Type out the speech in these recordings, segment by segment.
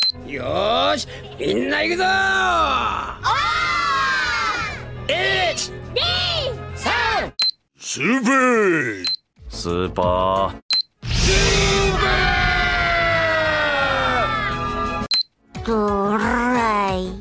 よーし、みんな行くぞー。1、2、3。 スーパースーパードライ。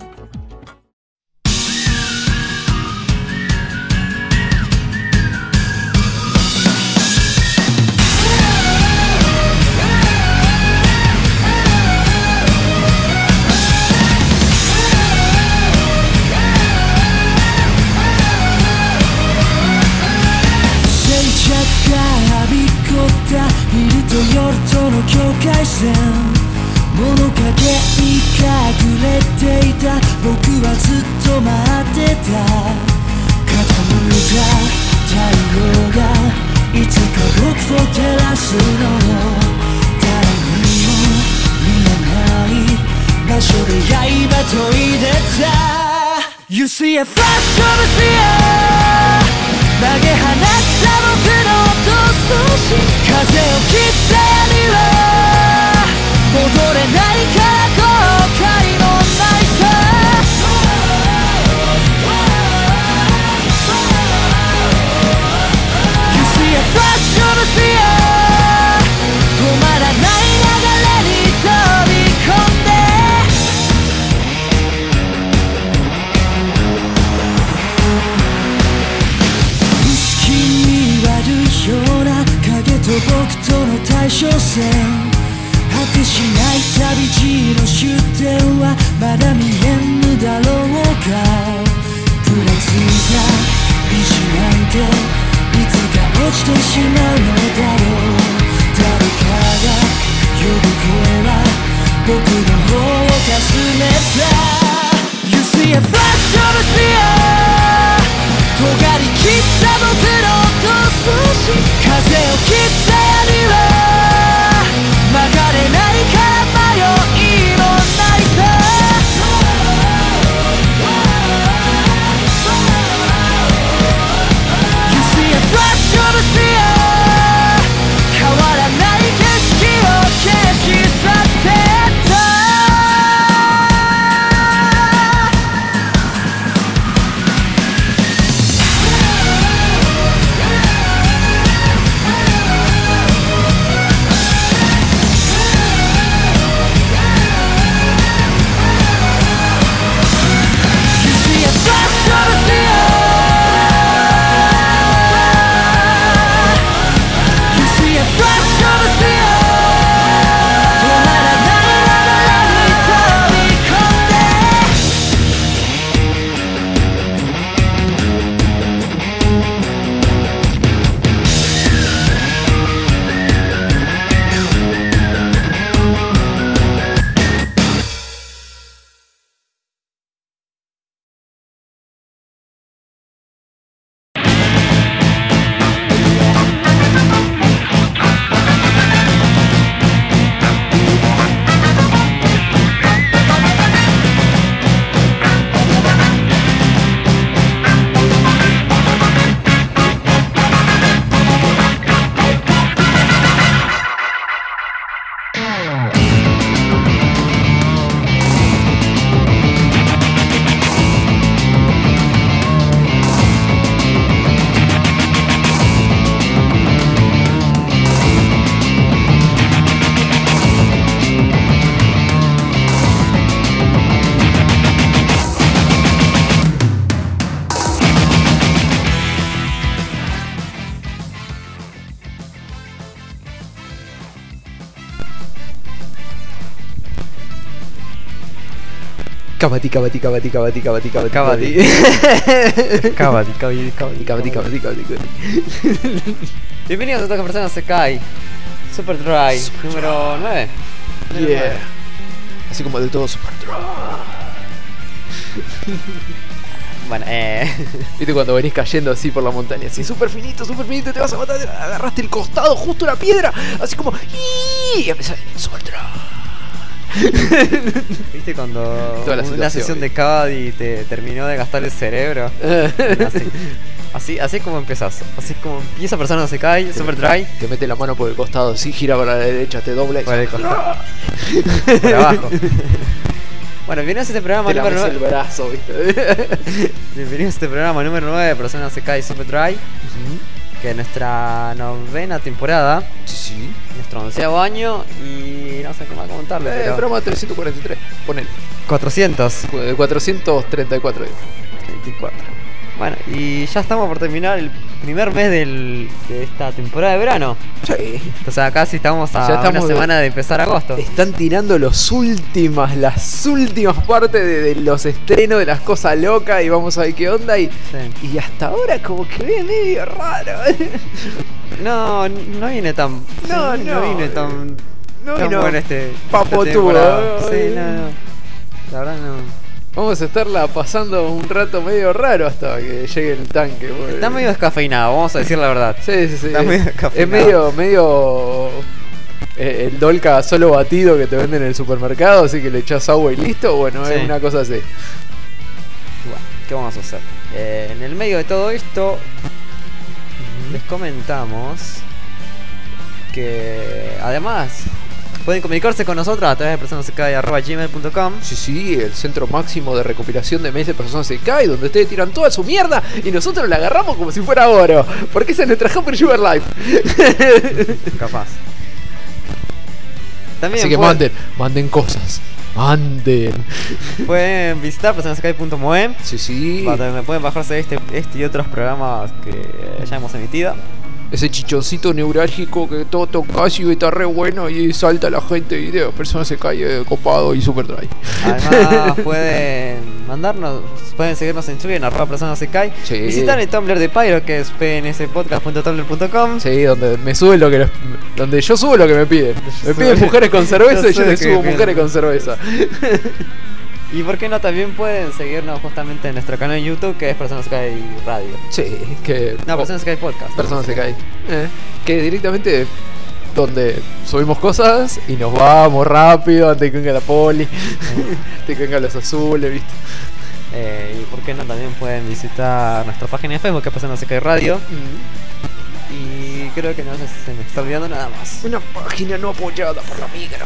昼と夜との境界線、物陰に隠れていた僕はずっと待ってた。傾いた太陽がいつか僕を照らすのを、誰にも見えない場所で刃研いでた。 You see a flash of a spear、 投げ放った僕の闘争心、風を切った闇は戻れないから後悔もないさ。 You see a flash of a spear、 止まらない流れに飛び込んで、薄気味悪いような影と僕との対称戦、果てしない旅路の終点はまだ見えぬだろうか。ぐらついた意地なんていつか落ちてしまうのだろう。誰かが呼ぶ声は僕の方をかすめた。 You see a flash of a spear、 尖り切った僕の闘争心、風を切った闇は曲がれないから迷いもないさ。 You see a flash of a spear、 変わらない景色を消し去ってった。 カバディカバディカバディカバディカバディカバディカバディカバディカバディカバディカバディカバディカバディ Bienvenidos a todas las personas a Sekai Super Dry número 9. Yeah. Así como de todo Super Dry. Bueno, Viste cuando venís cayendo así por la montaña, así súper finito, te vas a matar, agarraste el costado justo la piedra, así como y empezás Super Dry. ¿Viste cuando Toda la una situación, sesión de Cadi te terminó de gastar el cerebro? Así como empezás. Así como empieza Persona no se cae, Super Dry. Te mete la mano por el costado, sí, gira para la derecha, te dobla y Por el costado. Por abajo. Bueno, bienvenidos a este programa te número lames 9. el brazo, ¿viste? Bienvenidos a este programa número 9 de Persona no se cae, Super Dry. Que es nuestra novena temporada, Sí. nuestro 11º año y no sé qué más contarle, pero Programa 343, ponele. 400. 434. 24. Bueno, y ya estamos por terminar el primer mes de esta temporada de verano. Sí. O sea, casi estamos a Ya estamos una semana de empezar agosto. Están tirando las últimas partes de los estrenos de las cosas locas y vamos a ver qué onda. Y hasta ahora como que ve medio raro. No viene tan... No viene tan... No tan vino bueno esta papotudo. temporada. Sí, no. La verdad no. Vamos a estarla pasando un rato medio raro hasta que llegue el tanque. Porque... Está medio descafeinado, vamos a decir la verdad. Sí. Está medio Es descafeinado. medio el Dolca solo batido que te venden en el supermercado, así que le echas agua y listo. Bueno, Sí. es una cosa así. Bueno, ¿qué vamos a hacer? En el medio de todo esto, les comentamos que además pueden comunicarse con nosotros a través de personassecae@gmail.com. Sí, el centro máximo de recopilación de mails de personas se cae, donde ustedes tiran toda su mierda y nosotros la agarramos como si fuera oro. Porque esa es nuestra Humper Sugar Life. Capaz. También Así que pueden, manden cosas. Manden. pueden visitar personassecae.moe, Sí. donde pueden bajarse este y otros programas que ya hemos emitido. Ese chichoncito neurálgico que todo tocas y está re bueno y salta la gente y de personas se cae copado y super dry. Además pueden seguirnos en Twitter en @personassecae. Sí. Visitar el Tumblr de Pyro, que es pnspodcast.tumblr.com. Sí, donde yo subo lo que me piden. Me piden mujeres con cerveza y yo les subo mujeres con cerveza. Y por qué no, también pueden seguirnos justamente en nuestro canal de YouTube, que es Personas se cae Radio. Sí, que No, Personas se cae Podcast. personas se cae. Que directamente donde subimos cosas y nos vamos rápido antes que venga la poli, antes que vengan los azules, ¿viste? Y por qué no, también pueden visitar nuestra página de Facebook, que es Personas se cae Radio. Y creo que no sé si se me está olvidando nada más. Una página no apoyada por la migra.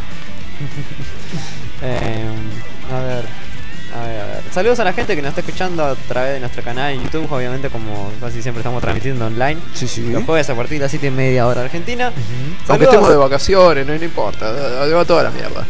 A ver. Saludos a la gente que nos está escuchando a través de nuestro canal en YouTube. Obviamente, como casi siempre estamos transmitiendo online. Sí. Los jueves a partir de las 7:30 hora Argentina. Aunque Saludos. estemos de vacaciones, no importa, va toda la mierda.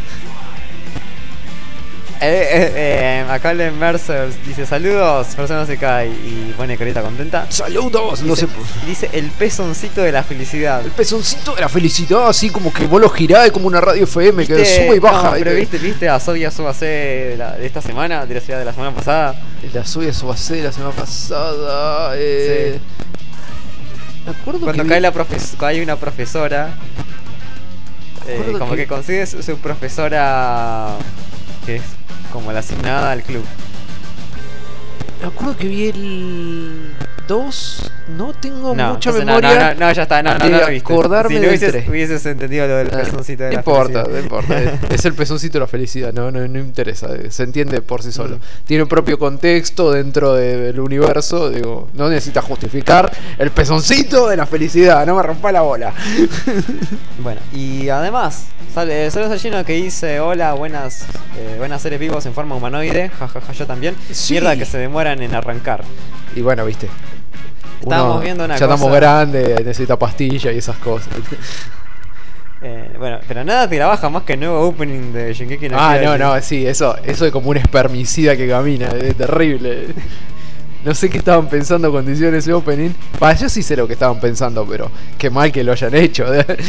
Acá el Mercer dice saludos, Persona se cae y pone carita contenta. Saludos, no sé. Dice el pezoncito de la felicidad. El pezoncito de la felicidad, así como que vos lo girás como una radio FM que sube y baja. No, pero viste a Sobia Subase de esta semana, de la ciudad de la semana pasada. La subida Subase la semana pasada. Sí. Me acuerdo Cuando que hay una profesora, acuerdo como que- que consigue su profesora, que es como la asignada al club. me acuerdo que vi el 2. No tengo No, mucha entonces memoria. no, ya está, no de lo viste. acordarme Si no del hubieses, 3. hubieses entendido lo del pezoncito de No la importa, felicidad. no importa. Es el pezoncito de la felicidad, no interesa. Se entiende por sí solo. Tiene un propio contexto dentro del universo. Digo, no necesita justificar el pezoncito de la felicidad. No me rompa la bola. Bueno, y además, saludos a Gino que dice: hola, buenas seres vivos en forma humanoide. Jajaja, yo también. Sí. Mierda que se demoran en arrancar. Y bueno, viste. Estábamos viendo una ya cosa. estamos grandes, necesita pastilla y esas cosas. Bueno, pero nada te la baja más que el nuevo opening de Shingeki no Kyojin. No, sí, eso es como un espermicida que camina, es terrible. No sé qué estaban pensando cuando hicieron ese opening. Yo sí sé lo que estaban pensando, pero qué mal que lo hayan hecho.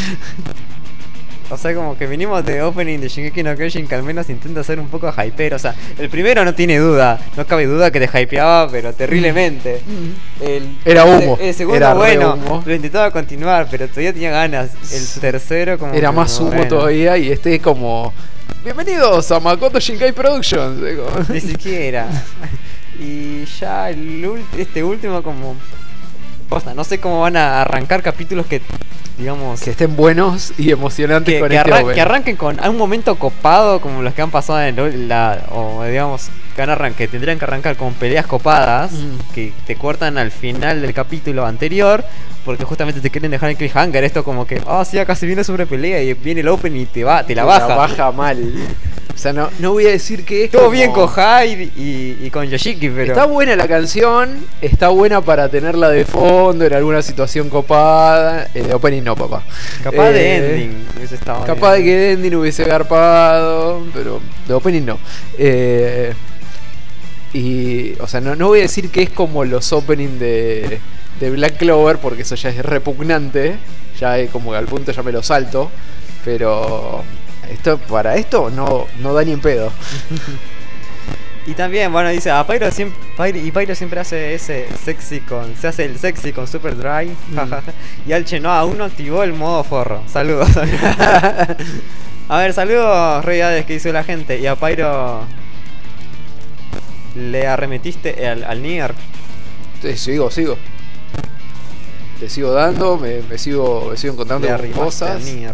O sea, como que vinimos de opening de Shingeki no Kyojin, que al menos intenta ser un poco hyper. O sea, el primero no tiene duda, no cabe duda que te hypeaba, pero terriblemente. Era humo, El segundo, era re bueno, humo. lo intentaba continuar, pero todavía tenía ganas. El tercero, como. Era que, más humo bueno, todavía y este es como... Bienvenidos a Makoto Shinkai Productions. Digo. Ni siquiera. Y ya este último, como. Posta, no sé cómo van a arrancar capítulos que digamos, Que estén buenos y emocionantes con este opening. que arranquen con un momento copado como los que han pasado en o digamos, que tendrían que arrancar con peleas copadas que te cortan al final del capítulo anterior. Porque justamente te quieren dejar en cliffhanger. Esto como que, sí, acá se viene sobre pelea y viene el open y te la baja. La baja mal. O sea, no voy a decir que es Todo como... bien con Hyde y con Yoshiki, pero... Está buena la canción, está buena para tenerla de fondo en alguna situación copada. De opening no, papá. Capaz de ending hubiese estado Capaz de bien. que de ending hubiese garpado, pero de opening no. Y, o sea, no voy a decir que es como los openings de Black Clover, porque eso ya es repugnante. Ya es como que al punto ya me lo salto. Pero para esto no da ni en pedo. Y también, bueno, dice, Pyro siempre hace ese se hace el sexy con Super Dry. Y Alche aún no activó el modo forro. Saludos. A ver, saludos, Reyades, que hizo la gente. Y a Pyro le arremetiste al Nier. Sigo. Te sigo dando, me sigo encontrando Le con arrimaste cosas. al Nier.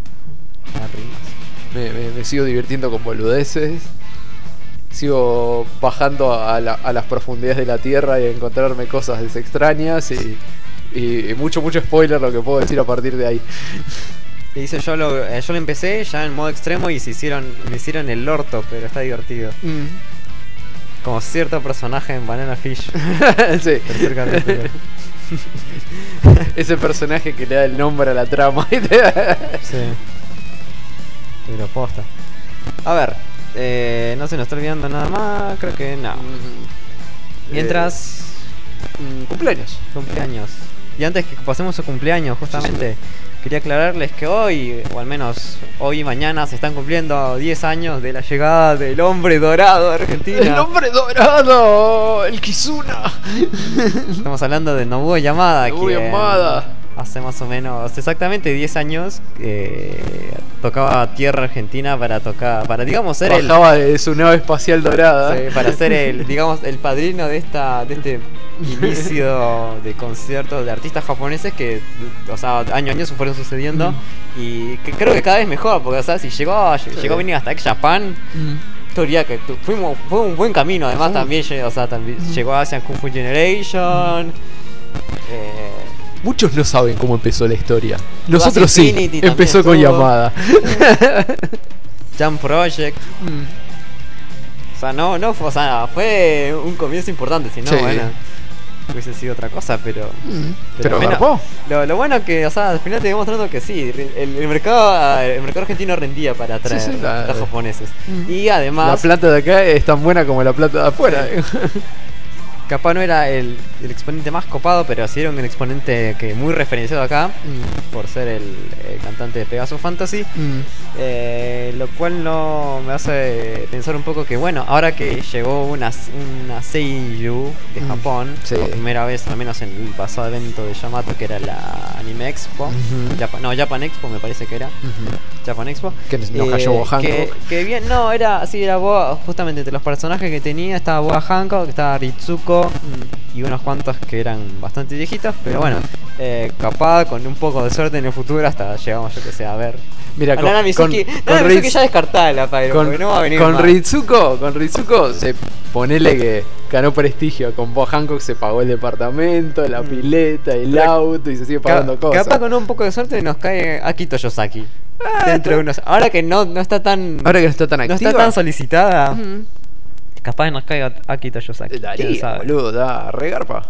Me sigo divirtiendo con boludeces. Sigo bajando a las profundidades de la tierra y a encontrarme cosas extrañas y mucho spoiler lo que puedo decir a partir de ahí. Y dice, yo lo empecé ya en modo extremo y me hicieron el orto, pero está divertido. Como cierto personaje en Banana Fish. Sí. Tercer capítulo. Ese personaje que le da el nombre a la trama. Sí. Pero posta. A ver, no se nos está olvidando nada más, creo que no. Mientras... cumpleaños. Y antes que pasemos a cumpleaños, justamente, quería aclararles que hoy, o al menos hoy y mañana, se están cumpliendo 10 años de la llegada del hombre dorado a Argentina. ¡El hombre dorado! ¡El Kizuna! Estamos hablando de Nobuo Yamada. Nobuo Yamada. Hace más o menos exactamente 10 años tocaba tierra argentina para digamos ser Bajaba de su nave espacial dorada. Sí, para ser el padrino de este inicio de conciertos de artistas japoneses que, o sea, año a año se fueron sucediendo y que creo que cada vez mejor, porque, o sea, si llegó a venir hasta X-Japan, teoría que fue un buen camino. Además también, o sea, llegó a Asian Kung Fu Generation. Muchos no saben cómo empezó la historia. Nosotros sí. Infinity Empezó con estuvo. Yamada. Jump Project. O sea, o sea, fue un comienzo importante, si no, Sí. bueno, hubiese sido otra cosa, pero Pero menos. garpó. Lo bueno que, o sea, al final te voy mostrando que sí, el mercado argentino rendía para atraer Sí, a los japoneses. Y La además, plata de acá es tan buena como la plata de afuera. capaz no era el exponente más copado, pero sí era un exponente que muy referenciado acá, por ser el cantante de Pegasus Fantasy. Lo cual no me hace pensar un poco que, bueno, ahora que llegó una seiyuu de Japón, Sí. por primera vez, al menos en el pasado evento de Yamato, que era la Anime Expo, Japan Expo me parece que era, Japan Expo, Que nos cayó Boa Hancock. que bien, no, era Boa, justamente entre los personajes que tenía estaba Boa Hancock, estaba Ritsuko y unos cuantos que eran bastante viejitos, pero bueno, capaz con un poco de suerte en el futuro hasta llegamos, yo que sé, a ver. Mira, A Nana Mizuki ya descartala, Pyro, porque no va a venir con más. Ritsuko ponele que ganó prestigio. Con Boa Hancock se pagó el departamento, la pileta, el auto y se sigue pagando cosas. Capaz con un poco de suerte nos cae Akito Yosaki. Dentro de unos. Ahora que no está tan. Ahora que no está tan no activa. está tan solicitada. Capaz nos caiga Akito Yosaki. ¿Quién Daría, sabe? boludo, da regarpa.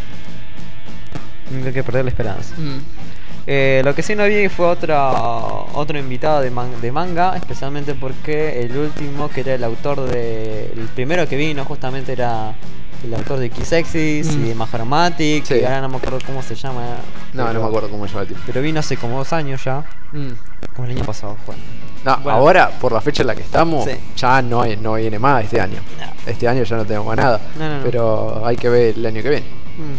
No hay que perder la esperanza. Lo que sí no vi fue otro invitado de manga, especialmente porque el último, que era el autor el primero que vino, justamente era el autor de Kisexis y de Majoramatic, Sí. que ahora no me acuerdo cómo se llama. No me acuerdo cómo se llama el tipo. Pero vino hace como 2 años ya, como el año pasado fue. No, Bueno. ahora, por la fecha en la que estamos, Sí. ya no viene más este año. No. Este año ya no tenemos más nada. No. Pero hay que ver el año que viene.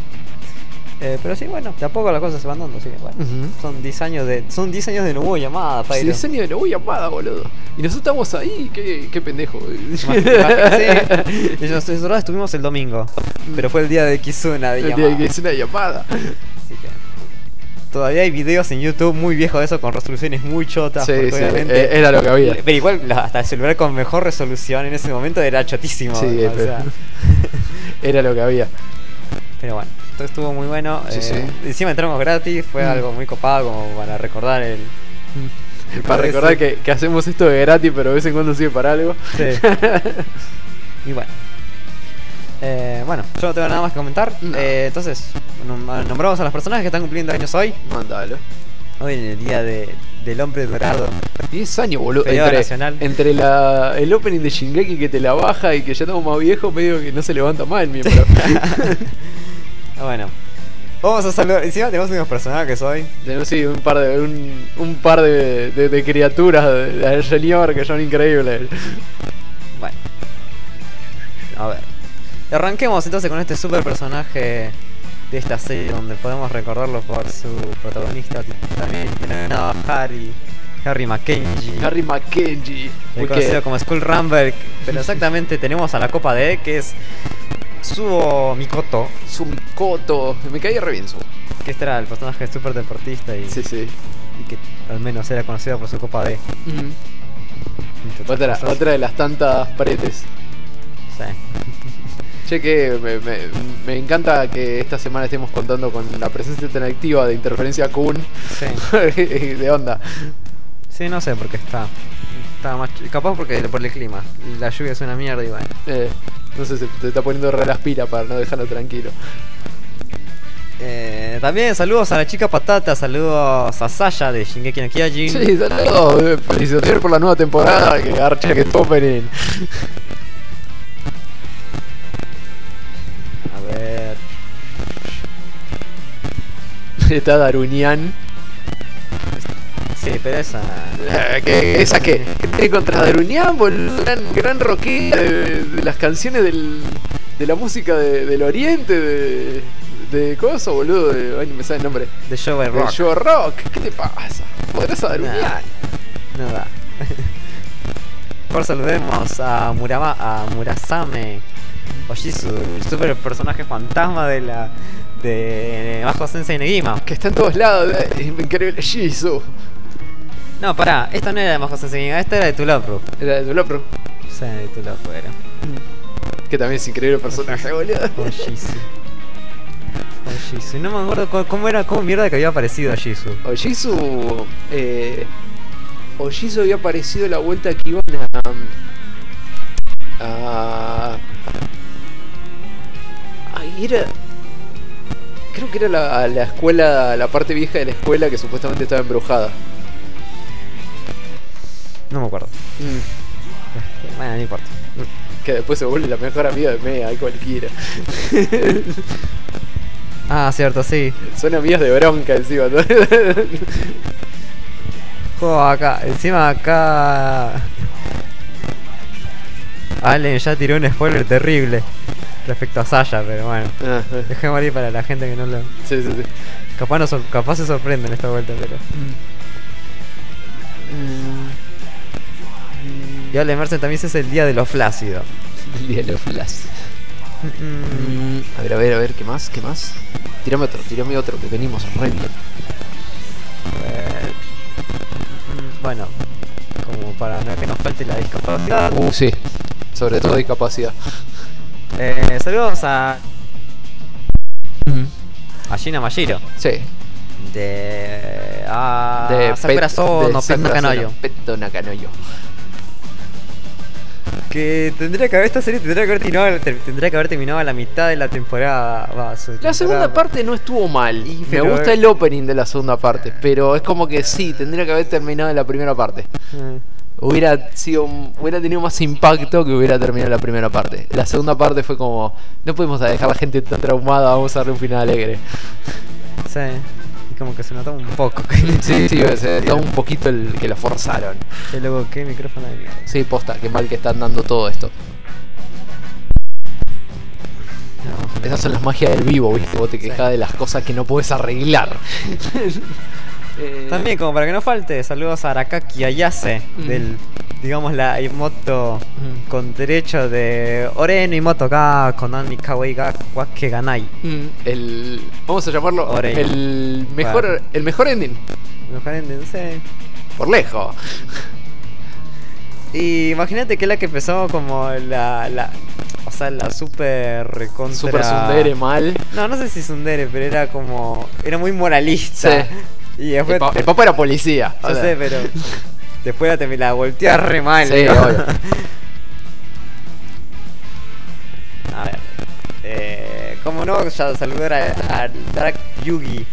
Pero sí, bueno, de a poco las cosas se van dando, así que bueno. Son 10 años de Nobuo Yamada, Pyro. Diseño de Nobuo Yamada, boludo. Y nosotros estamos ahí, qué pendejo. Sí. Nosotros estuvimos el domingo, pero fue el día de Kizuna de El día Yamada. que es una llamada. Así que... todavía hay videos en YouTube muy viejos de eso con resoluciones muy chotas. Sí, porque sí, obviamente- era lo que había. Pero igual hasta el celular con mejor resolución en ese momento era chotísimo. Sí, o pero- sea, Era lo que había. pero bueno, todo estuvo muy bueno. Sí, sí. Encima entramos gratis, fue algo muy copado como para recordar el... Para recordar que hacemos esto de gratis, pero de vez en cuando sirve para algo. Sí. Y bueno. Bueno, yo no tengo nada más que comentar. No. Entonces, nombramos a los personajes que están cumpliendo años hoy. Mándalo. Hoy en el día del hombre dorado. 10 años, boludo. Feriado nacional. Entre el opening de Shingeki que te la baja y que ya estamos más viejos, medio que no se levanta más el miembro. Bueno, vamos a saludar. Encima tenemos unos personajes hoy. Tenemos sí, un par de criaturas del señor que son increíbles. Bueno, a ver. Arranquemos entonces con este super personaje de esta serie donde podemos recordarlo por su protagonista también denominado Harry Mackenzie. Harry Mackenzie. Conocido como Skull Rumble. Pero exactamente tenemos a la copa de que es Suo Mikoto. Sumikoto. Me caía re bien su. Que este era el personaje super deportista y, Sí, sí. y que al menos era conocido por su copa de. entre otras cosas. Otra de las tantas paredes. Sí. Che, que me encanta que esta semana estemos contando con la presencia tan activa de Interferencia Kun. Sí. De onda. Sí, no sé por qué está más capaz porque por el clima. La lluvia es una mierda y bueno. No sé, se te está poniendo re las pilas para no dejarlo tranquilo. También saludos a la chica patata, saludos a Saya de Shingeki no Kyojin. Sí, saludos. Felicitaciones por la nueva temporada. Que garcha que opening. A ver. Está Darunian. Sí, pero esa. ¿Esa qué? ¿Qué tiene contra Darunian, boludo? Gran rockera de las canciones de la música del oriente, de coso, boludo. Ay, no me sale el nombre. De Show by De Rock. Show Rock. ¿Qué te pasa? Podrás a Darunian. No da. Por saludemos a Murasame Oshizu, el super personaje fantasma de Bajo Sensei Negima. Que está en todos lados. Es increíble. Shizu. No, pará, esta no era de Bajo Sensei Negima, esta era de Tulopro. Era de Tulopro. Sí, de Tulopro era. Que también es increíble personaje, boludo. Oshizu. No me acuerdo cómo mierda que había aparecido Oshizu. Oshizu había aparecido la vuelta que iban Ay, era. Creo que era la escuela, la parte vieja de la escuela que supuestamente estaba embrujada. No me acuerdo. Bueno, no importa. Que después se vuelve la mejor amiga de Mea y cualquiera. Ah, cierto, sí. Son amigas de bronca encima. Juego acá, encima acá. Allen ya tiró un spoiler terrible respecto a Saya, pero bueno. Dejemos ahí para la gente que no lo. Sí. Capaz se sorprende en esta vuelta, pero. Y Allen Mercer también es el día de lo flácido. El día de los flash. A ver, ¿qué más? Tírame otro, que venimos re bien. A ver. Bueno, como para no que nos falte la discapacidad. Sí, sobre todo discapacidad. Saludos a Gina Mashiro. Sí. De De Sakura Sono Peto Nakanoyo. Peto Nakanoyo. Que esta serie tendría que haber terminado a la mitad de la temporada. La segunda parte no estuvo mal. Y, Me pero, gusta el opening de la segunda parte, pero es como que sí, tendría que haber terminado en la primera parte. Hubiera tenido más impacto que hubiera terminado la primera parte. La segunda parte fue como, no podemos dejar a la gente tan traumada, vamos a darle un final alegre. Sí. Y como que se notó un poco. Sí, se notó un poquito el que la forzaron. Y luego, ¿qué micrófono de mierda? Sí, posta, qué mal que están dando todo esto. Esas son las magias del vivo, ¿viste? Vos te quejás de las cosas que no puedes arreglar. También, como para que no falte, saludos a Arakaki Ayase del digamos, la Imoto con derecho de Ore no Imoto ga Konami Kawaii ga Wake ga nai. Vamos a llamarlo Orei. el mejor ending. No sé. Por lejos. Y imagínate que es la que empezó como o sea, la super recontra... Super tsundere mal. No sé si tsundere, pero era muy moralista. Sí. Y después... El Papa era policía. Yo sé, pero... Después la volteó re mal. Sí, digo. obvio. A ver. Como no, ya saludar a Dark Yugi.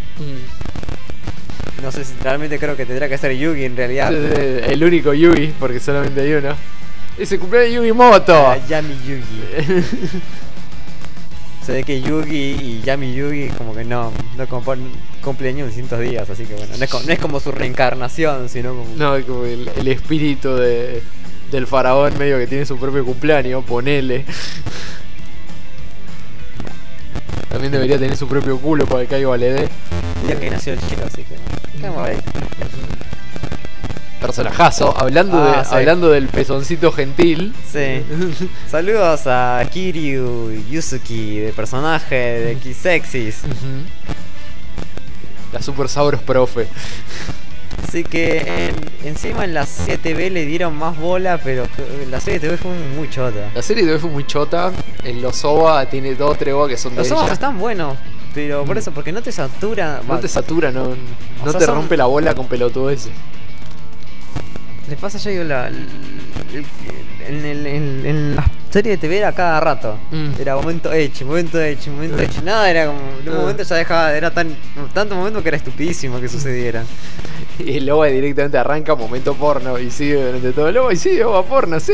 No sé si realmente creo que tendrá que ser Yugi en realidad. El único Yugi, porque solamente hay uno. Ese cumpleaños de Yugi Moto. Yami Yugi. Se ve que Yugi y Yami Yugi como que no cumplen años en distintos días, así que bueno, no es como su reencarnación, sino como... No, como el espíritu del faraón medio que tiene su propio cumpleaños, ponele. También debería tener su propio culo para que caiga al ED. Ya que nació el chico, así que... Vamos a ver. Personajazo, hablando del pezoncito gentil. Sí. Saludos a Kiryu Yuzuki, de personaje de X-Sexis. La Super Sauros profe. Así que encima en la 7B le dieron más bola, pero la serie TV fue muy chota. La serie TV fue muy chota. En los OVA tiene 2 o 3 OVA que son de Los ella. ojos están buenos, pero por eso, porque no te satura. No te satura, no sea, te son- rompe la bola con pelotudo ese. Les pasa, yo digo, en la serie de TV era cada rato. Era momento H. Nada, era como. En un momento ya dejaba. Era tanto momento que era estupidísimo que sucediera. Y el OVA directamente arranca momento porno y sigue durante todo el OVA y sigue OVA porno, sí.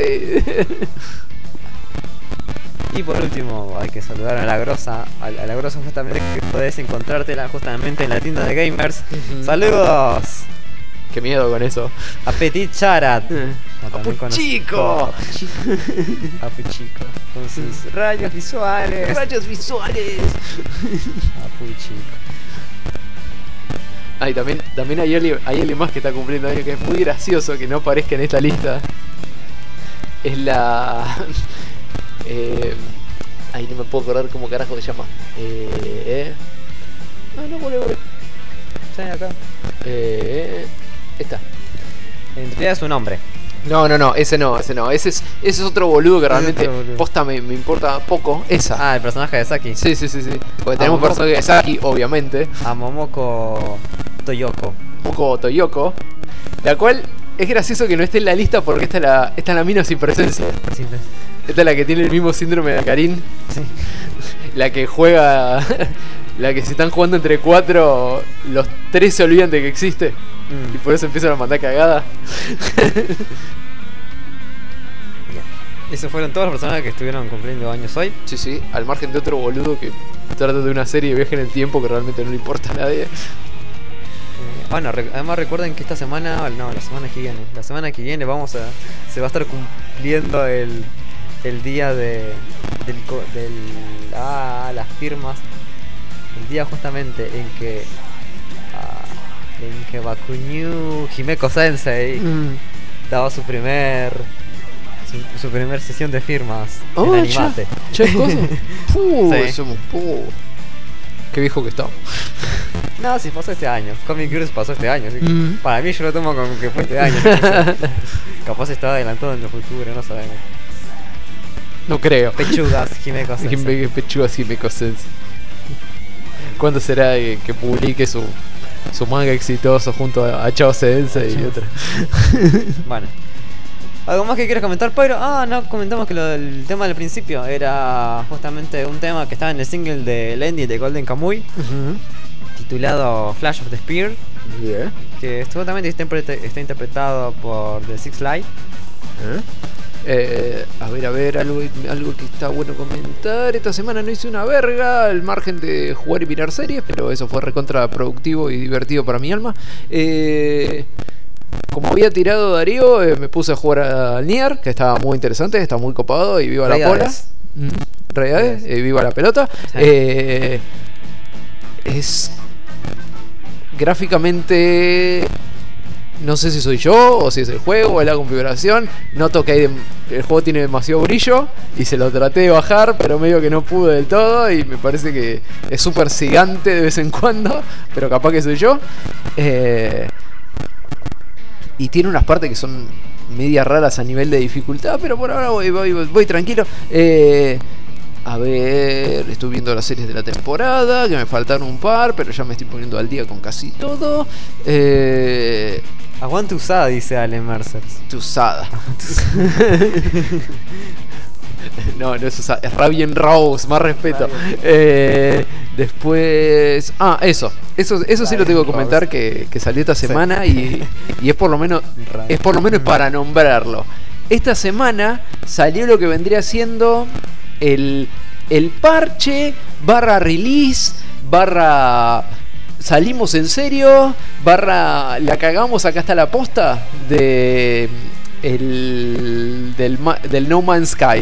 Y por último, hay que saludar a la grosa. A la grosa, justamente, que podés encontrártela justamente en la tienda de gamers. ¡Saludos! Qué miedo con eso. A Petit Charat. ¡Apuchico! Apuchico. Con sus rayos visuales. ¡Rayos visuales! Apuchico. Ah, y también hay alguien más que está cumpliendo años que es muy gracioso que no aparezca en esta lista. Es la... Ay, no me puedo acordar cómo carajo se llama. No, boludo. ¿Saben acá? Esta. En realidad es un hombre. No, ese no. Ese es otro boludo que realmente otro boludo. posta me importa poco. Esa. Ah, el personaje de Saki. Sí. Porque tenemos Momoko. personaje de Saki, obviamente. A Momoko Toyoko. Momoko Toyoko. La cual es gracioso que no esté en la lista porque esta es la mina sin presencia. Siempre. Esta es la que tiene el mismo síndrome de Karin. Sí. La que juega. La que si están jugando entre 4, los 3 se olvidan de que existe. Y por eso empiezan a mandar cagada. Esos fueron todos los personajes que estuvieron cumpliendo años hoy. Sí, al margen de otro boludo que trata de una serie de viaje en el tiempo que realmente no le importa a nadie. Bueno, además recuerden que esta semana, no, la semana que viene se va a estar cumpliendo el día las firmas, el día justamente en que Bakunyu Himeko Sensei daba su primer sesión de firmas en Animate. Che, cosa. Sí. Qué viejo que estamos. No, si pasó este año. Comic Cruise pasó este año. Así que para mí yo lo tomo como que fue este año. Capaz estaba adelantado en el futuro, no sabemos. No creo. Pechugas Himeko Sensei. Pechugas Himeko Sensei. ¿Cuándo será que publique su manga exitoso junto a Chao Sensei y otra? Bueno. ¿Algo más que quieras comentar, Pyro? No, comentamos que el tema del principio era justamente un tema que estaba en el single de Lendy de Golden Kamuy, titulado Flash of the Spear, Bien. que justamente está interpretado por The Six Light. A ver, algo que está bueno comentar. Esta semana no hice una verga al margen de jugar y mirar series, pero eso fue recontra productivo y divertido para mi alma. Como había tirado Darío, me puse a jugar al Nier, que estaba muy interesante, está muy copado y viva la pola. Realidades, viva la pelota. Sí. Es gráficamente No sé si soy yo, o si es el juego, o es la configuración. Noto que el juego tiene demasiado brillo y se lo traté de bajar, pero medio que no pude del todo. Y me parece que es súper gigante de vez en cuando, pero capaz que soy yo. Y tiene unas partes que son medias raras a nivel de dificultad, pero por ahora voy tranquilo. A ver, estoy viendo las series de la temporada, que me faltaron un par, pero ya me estoy poniendo al día con casi todo. Aguante usada, dice Allen Mercer. Usada. No es usada, es Raven Rose, más respeto. Después... eso sí lo tengo que comentar, que salió esta semana y es por lo menos para nombrarlo. Esta semana salió lo que vendría siendo el parche barra release barra salimos en serio barra la cagamos, acá está la posta del No Man's Sky.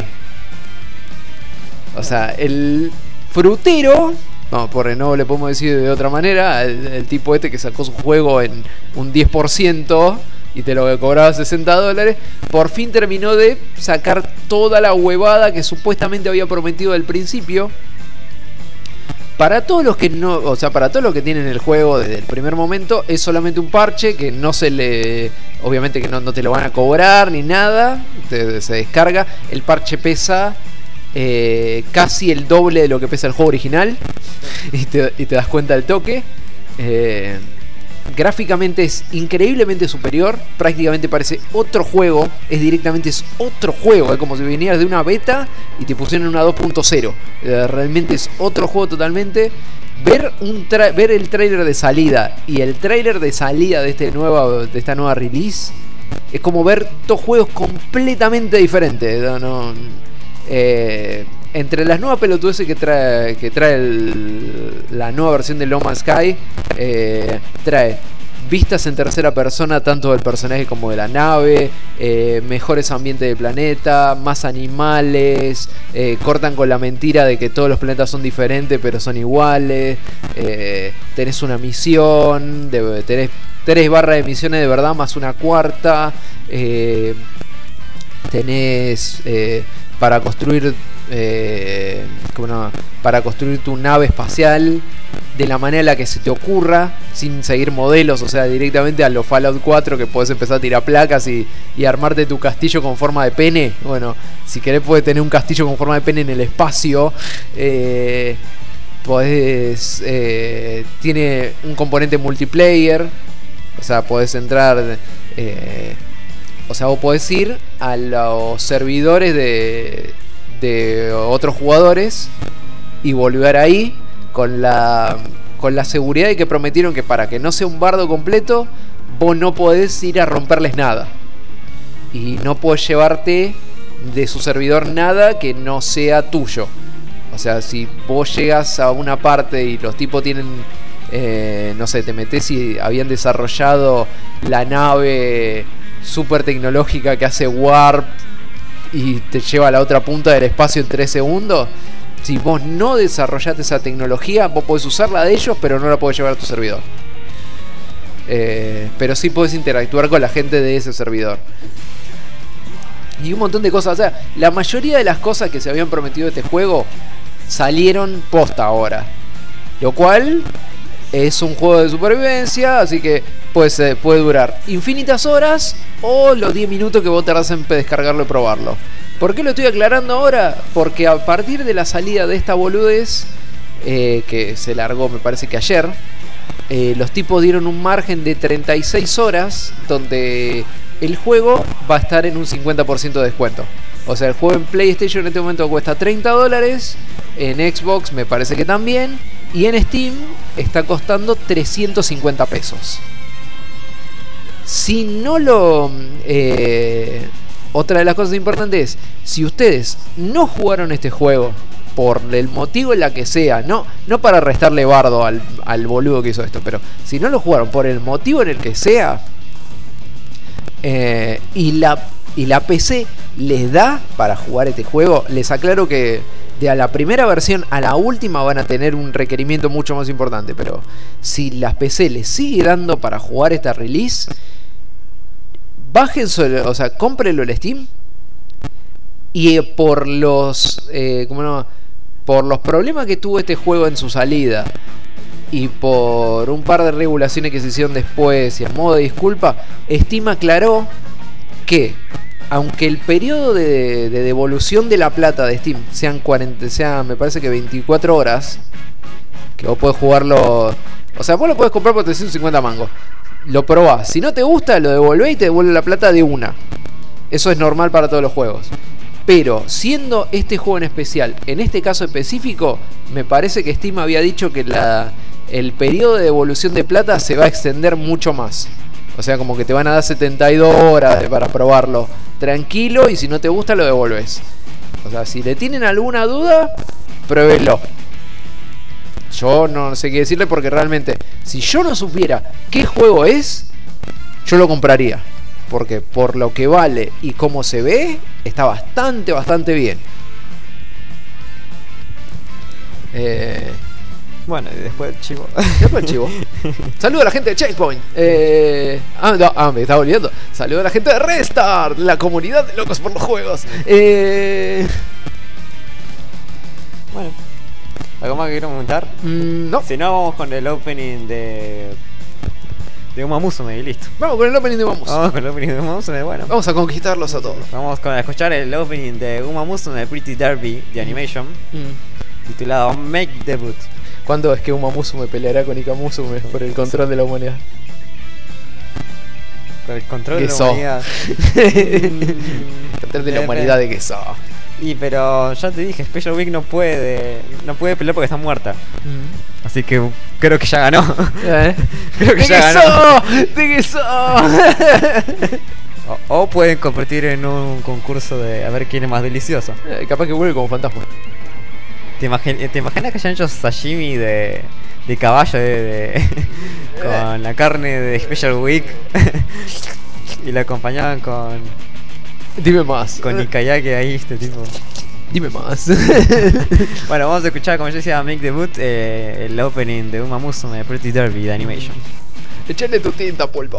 O sea, el frutero, no, porque no le podemos decir de otra manera, el tipo este que sacó su juego en un 10% y te lo cobraba $60, por fin terminó de sacar toda la huevada que supuestamente había prometido al principio. Para todos los que no, o sea, para todos los que tienen el juego desde el primer momento, es solamente un parche que no se le, obviamente que no te lo van a cobrar ni nada, se descarga. El parche pesa casi el doble de lo que pesa el juego original y te das cuenta del toque. Gráficamente es increíblemente superior, prácticamente parece otro juego, es otro juego, es como si vinieras de una beta y te pusieran una 2.0, realmente es otro juego totalmente. Ver el tráiler de salida y el tráiler de salida de esta nueva release es como ver dos juegos completamente diferentes. Entre las nuevas pelotudeces que trae la nueva versión de No Man's Sky, trae vistas en tercera persona tanto del personaje como de la nave, mejores ambientes del planeta, más animales, cortan con la mentira de que todos los planetas son diferentes pero son iguales, tenés una misión, tenés 3 barras de misiones de verdad más una cuarta, tenés para construir tu nave espacial de la manera en la que se te ocurra, sin seguir modelos, o sea, directamente a los Fallout 4 que podés empezar a tirar placas y armarte tu castillo con forma de pene. Bueno, si querés podés tener un castillo con forma de pene en el espacio. Tiene un componente multiplayer, o sea, podés entrar, o sea, vos podés ir a los servidores de otros jugadores y volver ahí con la seguridad de que prometieron que para que no sea un bardo completo, vos no podés ir a romperles nada y no podés llevarte de su servidor nada que no sea tuyo. O sea, si vos llegas a una parte y los tipos tienen no sé, te metés y habían desarrollado la nave super tecnológica que hace warp y te lleva a la otra punta del espacio en 3 segundos. Si vos no desarrollaste esa tecnología, vos podés usarla de ellos, pero no la podés llevar a tu servidor. Pero sí podés interactuar con la gente de ese servidor. Y un montón de cosas. O sea, la mayoría de las cosas que se habían prometido de este juego salieron posta ahora. Lo cual es un juego de supervivencia, así que puede durar infinitas horas o los 10 minutos que vos tardás en descargarlo y probarlo. ¿Por qué lo estoy aclarando ahora? Porque a partir de la salida de esta boludez, que se largó me parece que ayer, los tipos dieron un margen de 36 horas donde el juego va a estar en un 50% de descuento. O sea, el juego en PlayStation en este momento cuesta $30, en Xbox me parece que también, y en Steam está costando 350 pesos. Si no lo... otra de las cosas importantes es, si ustedes no jugaron este juego por el motivo en la que sea, no para restarle bardo al boludo que hizo esto, pero si no lo jugaron por el motivo en el que sea, y la PC les da para jugar este juego, les aclaro que de a la primera versión a la última van a tener un requerimiento mucho más importante, pero si la PC les sigue dando para jugar esta release, bájenselo, o sea, cómprenlo en Steam. Y por los por los problemas que tuvo este juego en su salida y por un par de regulaciones que se hicieron después y a modo de disculpa, Steam aclaró que aunque el periodo de devolución de la plata de Steam sean me parece que 24 horas, que vos podés jugarlo, o sea, vos lo podés comprar por 350 mangos, lo probás, si no te gusta lo devolvés y te devuelve la plata de una. Eso es normal para todos los juegos. Pero siendo este juego en especial, en este caso específico, me parece que Steam había dicho que el periodo de devolución de plata se va a extender mucho más. O sea, como que te van a dar 72 horas para probarlo tranquilo, y si no te gusta lo devolves. O sea, si le tienen alguna duda, pruébelo. Yo no sé qué decirle, porque realmente, si yo no supiera qué juego es, yo lo compraría. Porque por lo que vale y cómo se ve, está bastante bien. Bueno, y después el chivo. Saludo a la gente de Checkpoint. Me estaba olvidando. Saludo a la gente de Restart, la comunidad de locos por los juegos. Bueno, ¿algo más que quiero comentar? No. Si no, vamos con el opening de Uma Musume y listo. Vamos con el opening de Uma Musume. Vamos con el opening de Uma Musume, bueno. Vamos a conquistarlos a todos. Vamos a escuchar el opening de Uma Musume Pretty Derby de Animation, titulado Make Debut. ¿Cuándo es que Uma Musume peleará con Ika Musume por el control de la humanidad? Con el control de la Gesso. humanidad. Control de la humanidad de Gesso. Y pero ya te dije, Special Week no puede pelear porque está muerta. Así que creo que ya ganó. Creo que ya ganó. ¡De Gesso! O pueden competir en un concurso de a ver quién es más delicioso. Capaz que vuelve como fantasma. ¿Te imaginas que hayan hecho sashimi de caballo con la carne de Special Week y la acompañaban con... Dime más. Con Ikayake ahí, este tipo. Dime más. Bueno, vamos a escuchar, como yo decía, Make Debut, el opening de Uma Musume Pretty Derby de Animation. Echarle tu tinta, pulpo.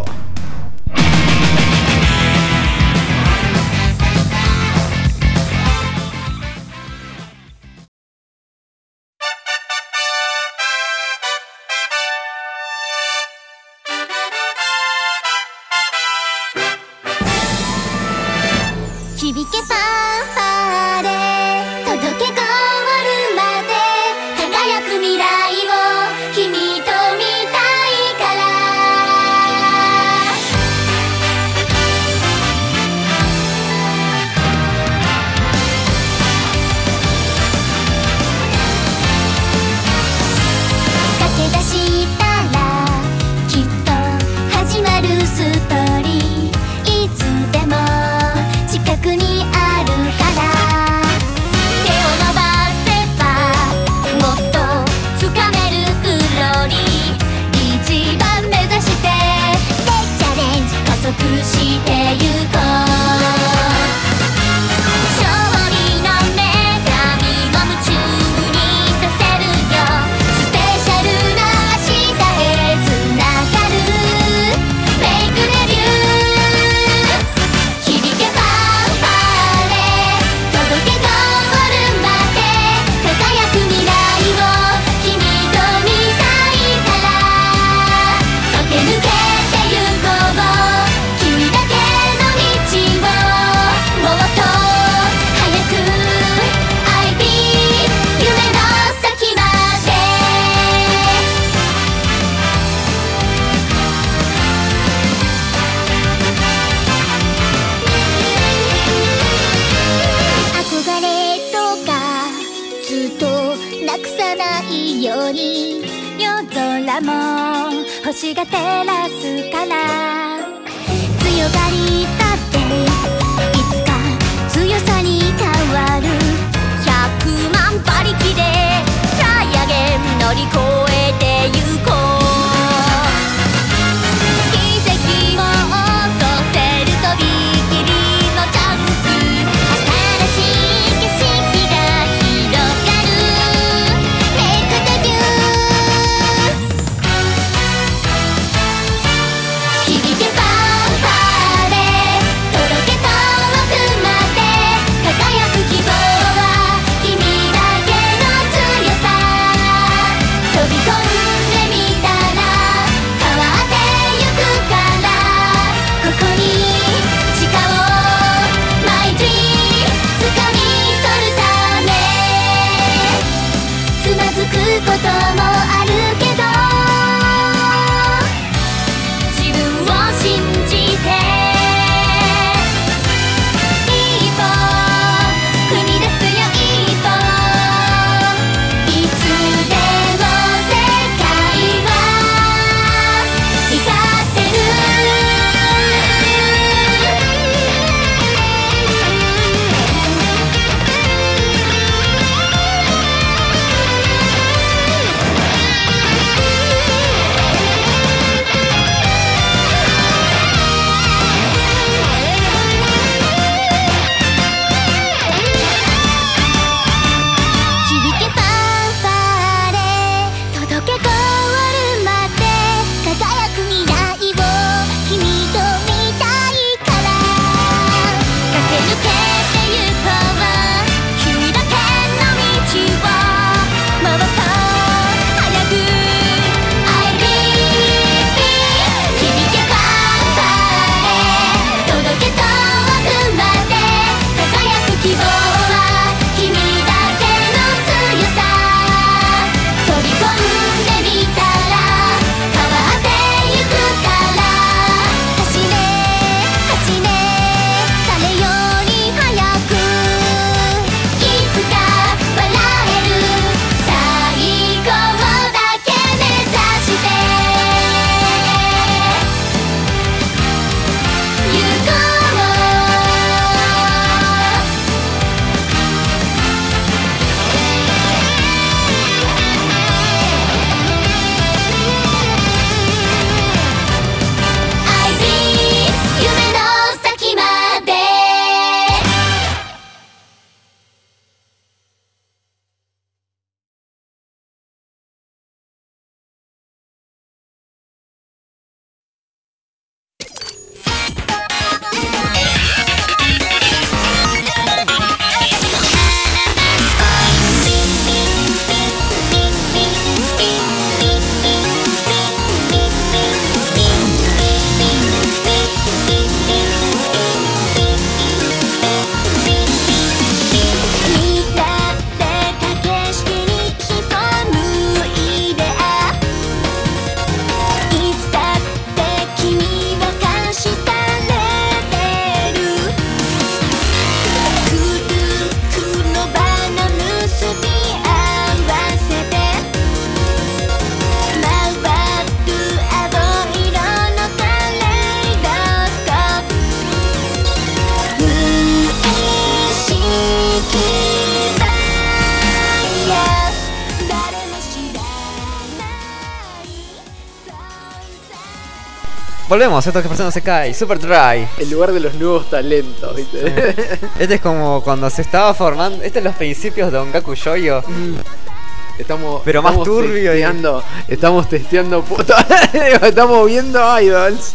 volvemos, esto que pasó no se cae, Super Dry. El lugar de los nuevos talentos, ¿viste? Este es como cuando se estaba formando, este es los principios de Ongaku Shoujo. Pero más turbio y- Estamos testeando puta. Estamos viendo idols.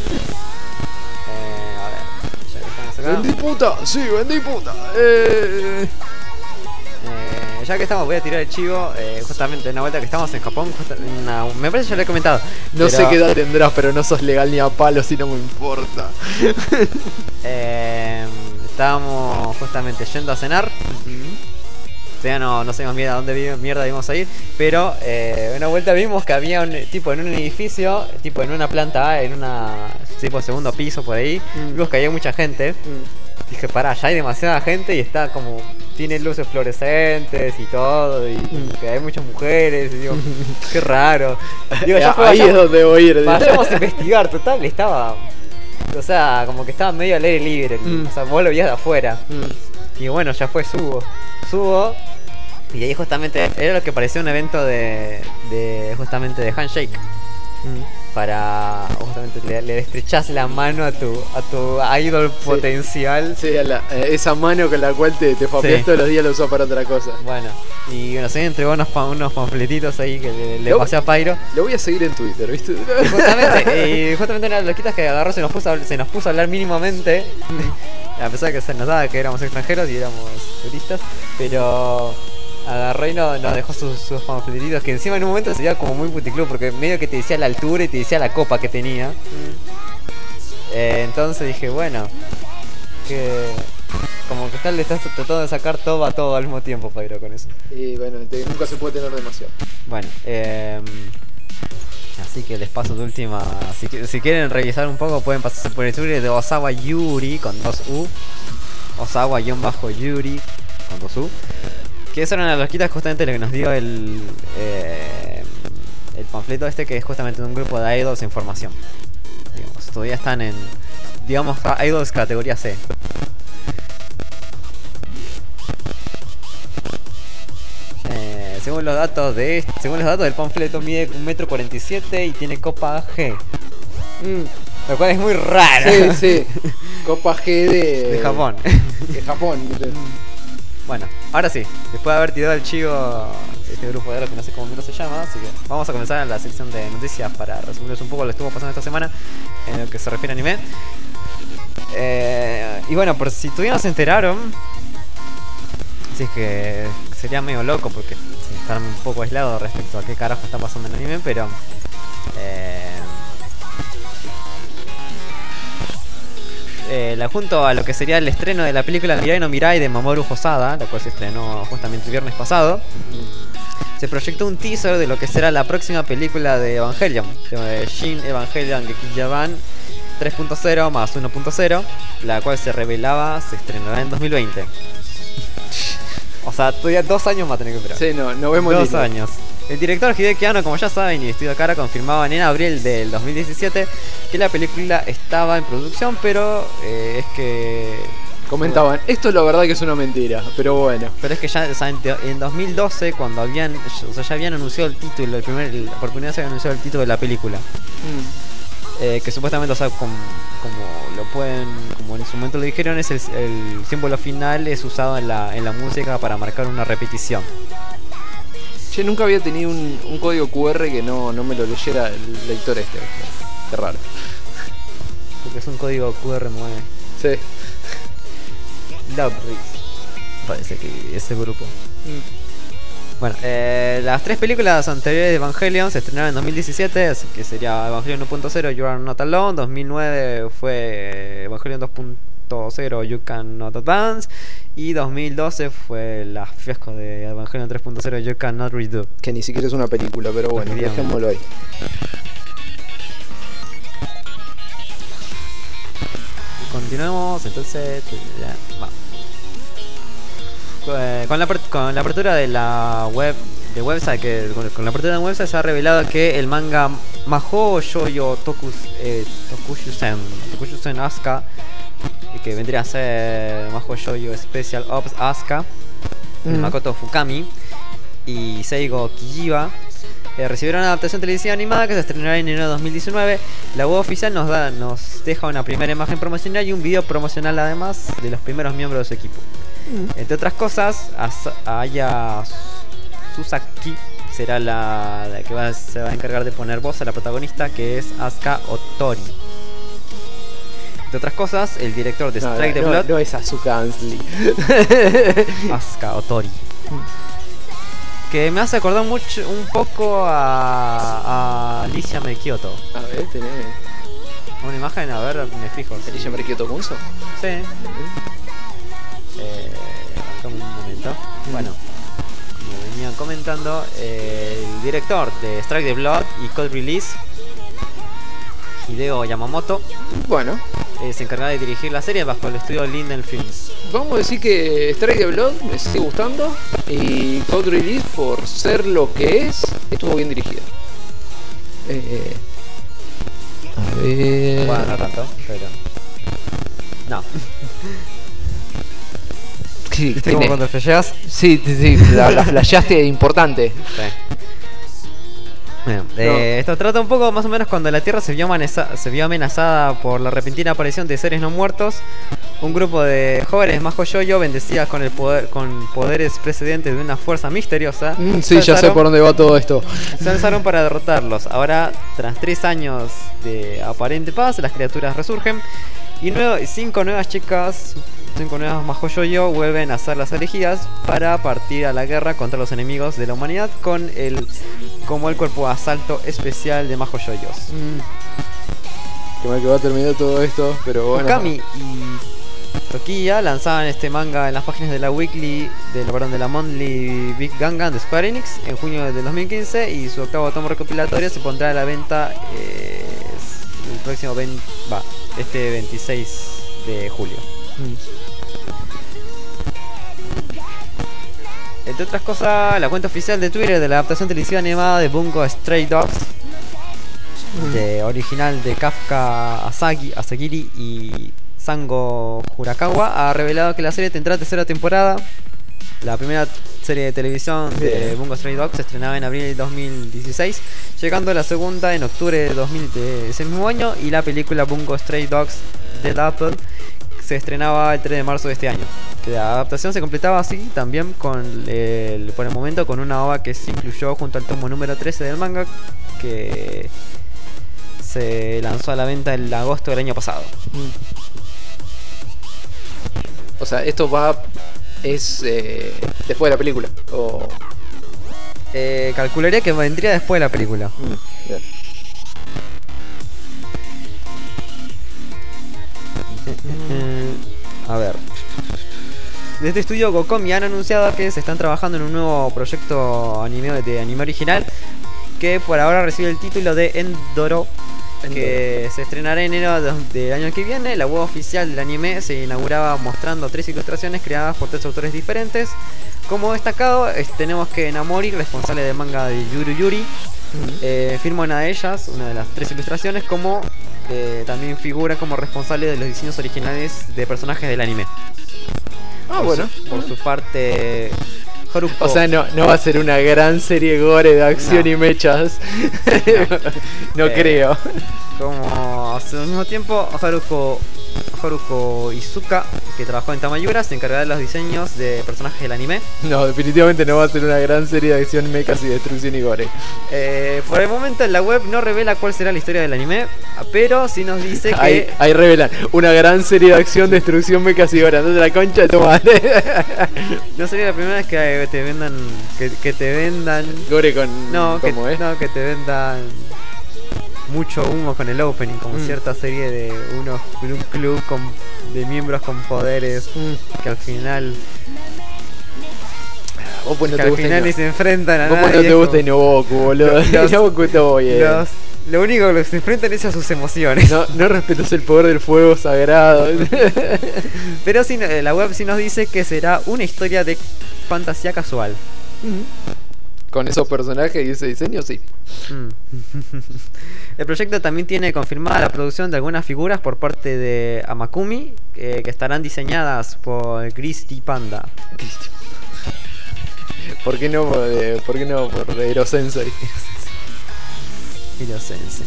A ver, ya que estamos acá. Vendí puta, sí, vendí puta. Ya que estamos, voy a tirar el chivo. Justamente una vuelta que estamos en Japón. Me parece que ya lo he comentado. No pero, sé qué edad tendrás, pero no sos legal ni a palo, si no me importa. Estábamos justamente yendo a cenar. Todavía no sabíamos mierda a dónde mierda íbamos a ir. Pero una vuelta vimos que había un tipo en un edificio, tipo en una planta A, en una tipo segundo piso por ahí. Vimos que había mucha gente. Dije, pará, ya hay demasiada gente y está como. Tiene luces fluorescentes y todo. Y que hay muchas mujeres. Y digo, qué raro. Digo, ya fue, Ahí es donde voy a ir. vayamos a investigar. Total, estaba. O sea, como que estaba medio al aire libre. O sea, vos lo veías de afuera. Y bueno, ya fue, subo. Y ahí justamente era lo que parecía un evento de justamente de handshake. Para justamente le estrechás la mano a tu idol potencial. Sí, esa mano con la cual te fapeás Sí. todos los días la usas para otra cosa. Bueno, y bueno, se entregó unos panfletitos ahí que le Lo- pasé a Pyro. Lo voy a seguir en Twitter, ¿viste? Y justamente una de las loquitas que agarró se nos puso a hablar mínimamente. A pesar de que se notaba que éramos extranjeros y éramos turistas. Pero agarró y nos dejó sus panfletitos. Que encima en un momento se veía como muy puticlub. Porque medio que te decía la altura y te decía la copa que tenía. Entonces dije, bueno, que como que tal le estás tratando de sacar todo a todo al mismo tiempo, Pyro, con eso. Y bueno, nunca se puede tener demasiado. Bueno, así que les paso de última. Si quieren revisar un poco, pueden pasarse por el Twitter de Osawa Yuri con 2U. Osawa-Yuri con 2U. Que esa era una de las loquitas justamente lo que nos dio el panfleto este, que es justamente de un grupo de idols en formación. Digamos, todavía están en, digamos, idols categoría C. Según los datos del panfleto, mide 1,47 m y tiene copa G. Lo cual es muy raro. Sí, sí. Copa G De Japón. De Japón. Bueno, ahora sí, después de haber tirado el chivo de este grupo de oro que no sé cómo se llama, así que vamos a comenzar en la sección de noticias para resumirles un poco lo que estuvo pasando esta semana en lo que se refiere a anime. Y bueno, por si todavía no se enteraron, si es que sería medio loco porque estar un poco aislado respecto a qué carajo está pasando en el anime, pero junto a lo que sería el estreno de la película Mirai no Mirai de Mamoru Hosoda, la cual se estrenó justamente el viernes pasado, se proyectó un teaser de lo que será la próxima película de Evangelion, de Shin Evangelion Gekijaban 3.0 más 1.0, la cual se estrenará en 2020. O sea, todavía 2 años más a tener que esperar. Sí, no vemos 2 lindo. años. El director Hideki Anno, como ya saben, y Estudio Kara confirmaban en abril del 2017 que la película estaba en producción, pero es que... Comentaban, esto la verdad que es una mentira, pero bueno. Pero es que ya, o sea, en 2012, cuando ya habían anunciado el título, por primera vez se había anunciado el título de la película. Que supuestamente, o sea, como lo pueden, como en su momento lo dijeron, es el símbolo final es usado en la música para marcar una repetición. Che, nunca había tenido un código QR que no me lo leyera el lector este. Qué raro. Porque es un código QR 9. Sí. Love parece que ese grupo. Bueno, las 3 películas anteriores de Evangelion se estrenaron en 2017, así que sería Evangelion 1.0 You Are Not Alone, 2009 fue Evangelion 2.0 You Cannot Advance y 2012 fue la fiasco de Evangelion 3.0 You Cannot Redo. Que ni siquiera es una película, pero bueno, dejémoslo ahí. Continuemos, entonces ya, vamos. Con la apertura de la website, con la apertura de la website se ha revelado que el manga Mahou Shoujo Tokushusen Asuka, que vendría a ser Mahou Shoujo Special Ops Asuka, Makoto Fukami y Seigo Kijiba, recibieron una adaptación televisiva animada que se estrenará en enero de 2019. La web oficial nos deja una primera imagen promocional y un video promocional además de los primeros miembros de su equipo. Entre otras cosas, Aya Susaki será la que se va a encargar de poner voz a la protagonista, que es Asuka Otori. Entre otras cosas, el director de Strike the Blood... No es Asuka Ansley. Asuka Otori. Que me hace acordar un poco a Alicia Merkioto. A ver, tenés... Una imagen, a ver, me fijo. ¿Alicia Merkioto Kunzo? Sí. Un momento. Bueno, como venían comentando, el director de Strike the Blood y Cold Release, Hideo Yamamoto, Bueno, se encargará de dirigir la serie bajo el estudio Linden Films. vamos a decir que Strike the Blood me sigue gustando y Code Release, por ser lo que es, estuvo bien dirigida. A ver... Bueno, no tanto, pero... No. Sí, ¿Viste como cuando flasheas? sí, la flasheaste importante. Sí. Bueno, esto trata un poco más o menos cuando la Tierra se vio amenazada por la repentina aparición de seres no muertos. Un grupo de jóvenes Majo Yoyo, bendecidas con poderes precedentes de una fuerza misteriosa, Sí, ya sé por dónde va todo esto. se lanzaron para derrotarlos. Ahora, tras 3 años de aparente paz, las criaturas resurgen y 5 nuevas Majo Yoyo vuelven a ser las elegidas para partir a la guerra contra los enemigos de la humanidad como el cuerpo de asalto especial de Majo Yoyos. Qué mal que va a terminar todo esto, pero bueno. Okami y Tokiya lanzaban este manga en las páginas de la de la Monthly Big Gangan de Square Enix en junio de 2015, y su octavo tomo recopilatorio se pondrá a la venta el próximo 26 de julio. Entre otras cosas, la cuenta oficial de Twitter de la adaptación televisiva animada de Bungo Stray Dogs, original de Kafka Asagiri y Sango Hurakawa, ha revelado que la serie tendrá tercera temporada. La primera serie de televisión de Bungo Stray Dogs se estrenaba en abril de 2016, llegando la segunda en octubre de ese mismo año, y la película Bungo Stray Dogs Dead Apple se estrenaba el 3 de marzo de este año. La adaptación se completaba así también por el momento con una OVA que se incluyó junto al tomo número 13 del manga, que se lanzó a la venta en agosto del año pasado. O sea, esto es después de la película. O... calcularía que vendría después de la película. Bien. A ver. De este estudio Gokomi han anunciado que se están trabajando en un nuevo proyecto de anime original que por ahora recibe el título de Endoro, que se estrenará en enero del año que viene. La web oficial del anime se inauguraba mostrando 3 ilustraciones creadas por 3 autores diferentes. Como destacado tenemos que Namori, responsable del manga de Yuru Yuri, firma una de las 3 ilustraciones, como también figura como responsable de los diseños originales de personajes del anime. Bueno. Por su parte, Haruko... O sea, no va a ser una gran serie gore de acción y mechas. No creo. Como al mismo tiempo, Haruko Izuka, que trabajó en Tamayura, se encargará de los diseños de personajes del anime. No, definitivamente no va a ser una gran serie de acción, mechas y destrucción y gore. Por el momento la web no revela cuál será la historia del anime, pero sí nos dice que... Ahí revelan una gran serie de acción, destrucción, mechas y gore. Andate la concha de tu madre. No sería la primera vez que te vendan... Que te vendan... Gore con... No, ¿cómo es? No, que te vendan... mucho humo con el opening, como cierta serie de un club de miembros con poderes que al final ni se enfrentan a nadie. ¿Cómo no te gusta Inoboku, boludo? Inoboku todo bien. Lo único que se enfrentan es a sus emociones. No respetas el poder del fuego sagrado. Pero sí, la web sí nos dice que será una historia de fantasía casual. Con esos personajes y ese diseño, sí. El proyecto también tiene confirmada la producción de algunas figuras por parte de Amakumi, que estarán diseñadas por Christy Panda. ¿Por qué no por Hero Sensei? Hero Sensei.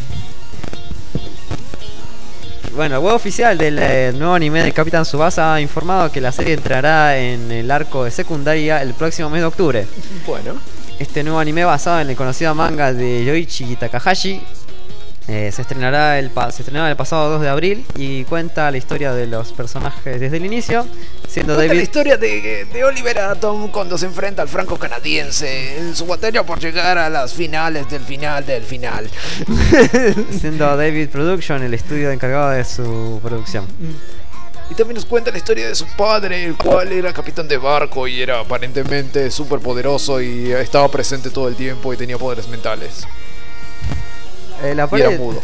Bueno, el web oficial del nuevo anime de Capitán Tsubasa ha informado que la serie entrará en el arco de secundaria el próximo mes de octubre. Bueno. Este nuevo anime basado en el conocido manga de Yoichi Takahashi se estrenó el pasado 2 de abril y cuenta la historia de los personajes desde el inicio, siendo Cuenta David... la historia de Oliver Atom cuando se enfrenta al franco-canadiense en su batalla por llegar a las finales del final del final. siendo David Production el estudio encargado de su producción. Y también nos cuenta la historia de su padre, el cual era capitán de barco y era aparentemente súper poderoso y estaba presente todo el tiempo y tenía poderes mentales. La Y era pared... mudo.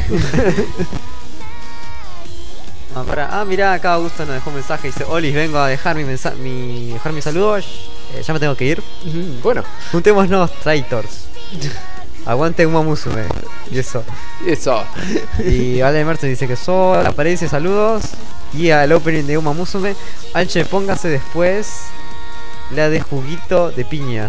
Mirá, acá Augusto nos dejó un mensaje. Dice: Olis, vengo a dejar dejar mi saludo. Ya me tengo que ir. Bueno, Juntémonos, traitors. Aguante Uma Musume. Y eso. eso. Y Ale Merton dice que Sol aparece, saludos. Y al opening de Uma Musume. Anche, póngase después la de juguito de piña.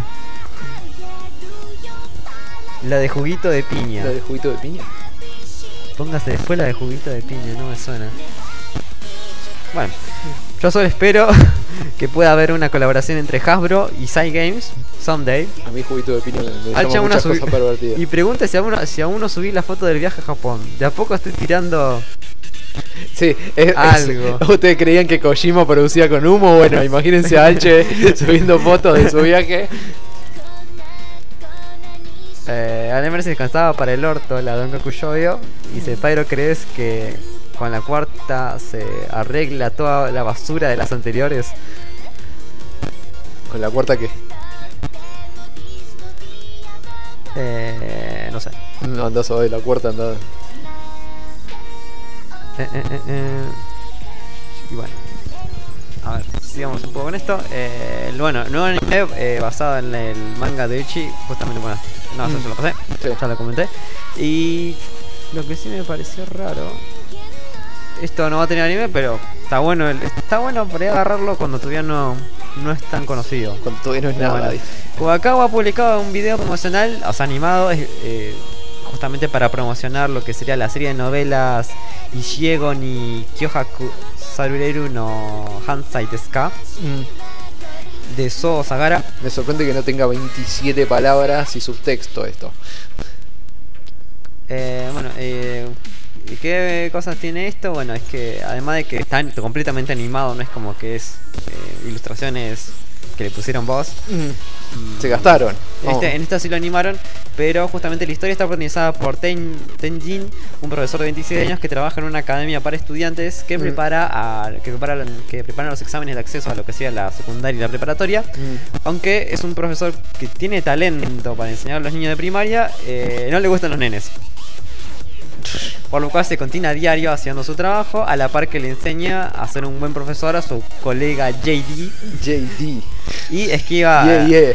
La de juguito de piña. ¿La de juguito de piña? Póngase después la de juguito de piña, no me suena. Bueno, yo solo espero que pueda haber una colaboración entre Hasbro y Cygames someday. A mí juguito de piña me Alcha, llama una muchas cosas pervertidas. y pregunte si aún no subí la foto del viaje a Japón. De a poco estoy tirando Sí, algo. ¿Ustedes creían que Kojima producía con humo? Bueno, imagínense a Alche subiendo fotos de su viaje. Alemer se descansaba para el orto la Donkaku Shoujo. Y dice: Pyro, ¿crees que con la cuarta se arregla toda la basura de las anteriores? ¿Con la cuarta qué? No sé. No, andás a ver la cuarta andada. Y bueno, a ver, sigamos un poco con esto. Bueno, nuevo anime basado en el manga de Ichi. Justamente, bueno, no, eso ya lo pasé, Sí. ya lo comenté. Y lo que sí me pareció raro, esto no va a tener anime, pero está bueno por ahí agarrarlo cuando todavía no es tan conocido. Cuando todavía no es nada. Bueno, ¿viste? Kuwakawa ha publicado un video promocional, o sea, animado, justamente para promocionar lo que sería la serie de novelas Ishiego ni Kyohaku Sarureru no Hansai desu ka de Soo Sagara. Me sorprende que no tenga 27 palabras y subtexto esto. Bueno, ¿qué cosas tiene esto? Bueno, es que además de que está completamente animado, no es como que es ilustraciones que le pusieron voz. Se gastaron. En esta sí lo animaron, pero justamente la historia está protagonizada por Tenjin, un profesor de 27 años que trabaja en una academia para estudiantes que preparan los exámenes de acceso a lo que sea la secundaria y la preparatoria. Aunque es un profesor que tiene talento para enseñar a los niños de primaria, no le gustan los nenes. Por lo cual se continúa a diario haciendo su trabajo, a la par que le enseña a ser un buen profesor a su colega JD. Y esquiva.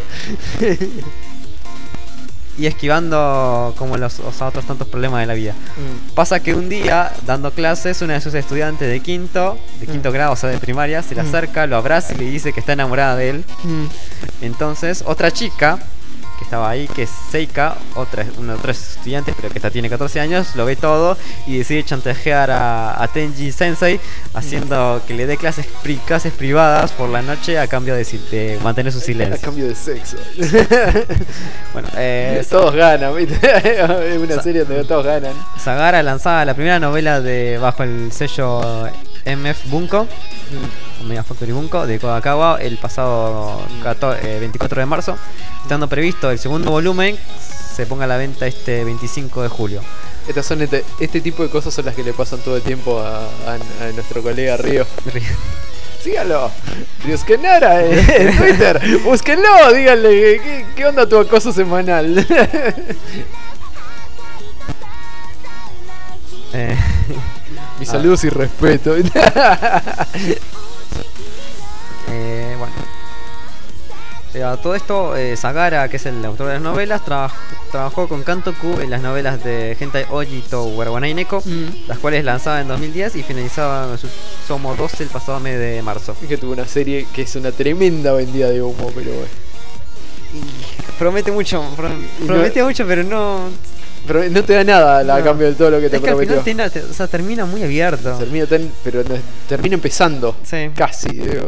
Y esquivando como los otros tantos problemas de la vida. Pasa que un día, dando clases, una de sus estudiantes de quinto grado, o sea de primaria, se le acerca, lo abraza y le dice que está enamorada de él. Entonces, otra chica que estaba ahí, que es Seika, uno de otros estudiantes, pero que esta tiene 14 años, lo ve todo y decide chantajear a Tenji Sensei, haciendo que le dé clases privadas por la noche a cambio de mantener su silencio. A cambio de sexo. Bueno, todos ganan, ¿viste? Es una serie donde todos ganan. Sagara lanzaba la primera novela bajo el sello MF Bunko, Omega Factory Bunko, de Kuwakawa el pasado 24 de marzo, estando previsto el segundo volumen se ponga a la venta este 25 de julio. Estas son este tipo de cosas son las que le pasan todo el tiempo a nuestro colega Río. Síganlo, Ryuskenara en Twitter, búsquenlo, díganle ¿qué onda tu acoso semanal? Mi saludos y respeto. Bueno, a todo esto, Sagara, que es el autor de las novelas, trabajó con Kantoku en las novelas de Hentai Oji to Warawanai Neko, las cuales lanzaba en 2010 y finalizaba en su tomo 12 el pasado mes de marzo. Es que tuvo una serie que es una tremenda vendida de humo, pero bueno. Promete mucho, promete mucho, pero no. Pero no te da nada a No. cambio de todo lo que te Es que al prometió. final o sea, termina muy abierto. Pero termina empezando. Sí. Casi. Digo.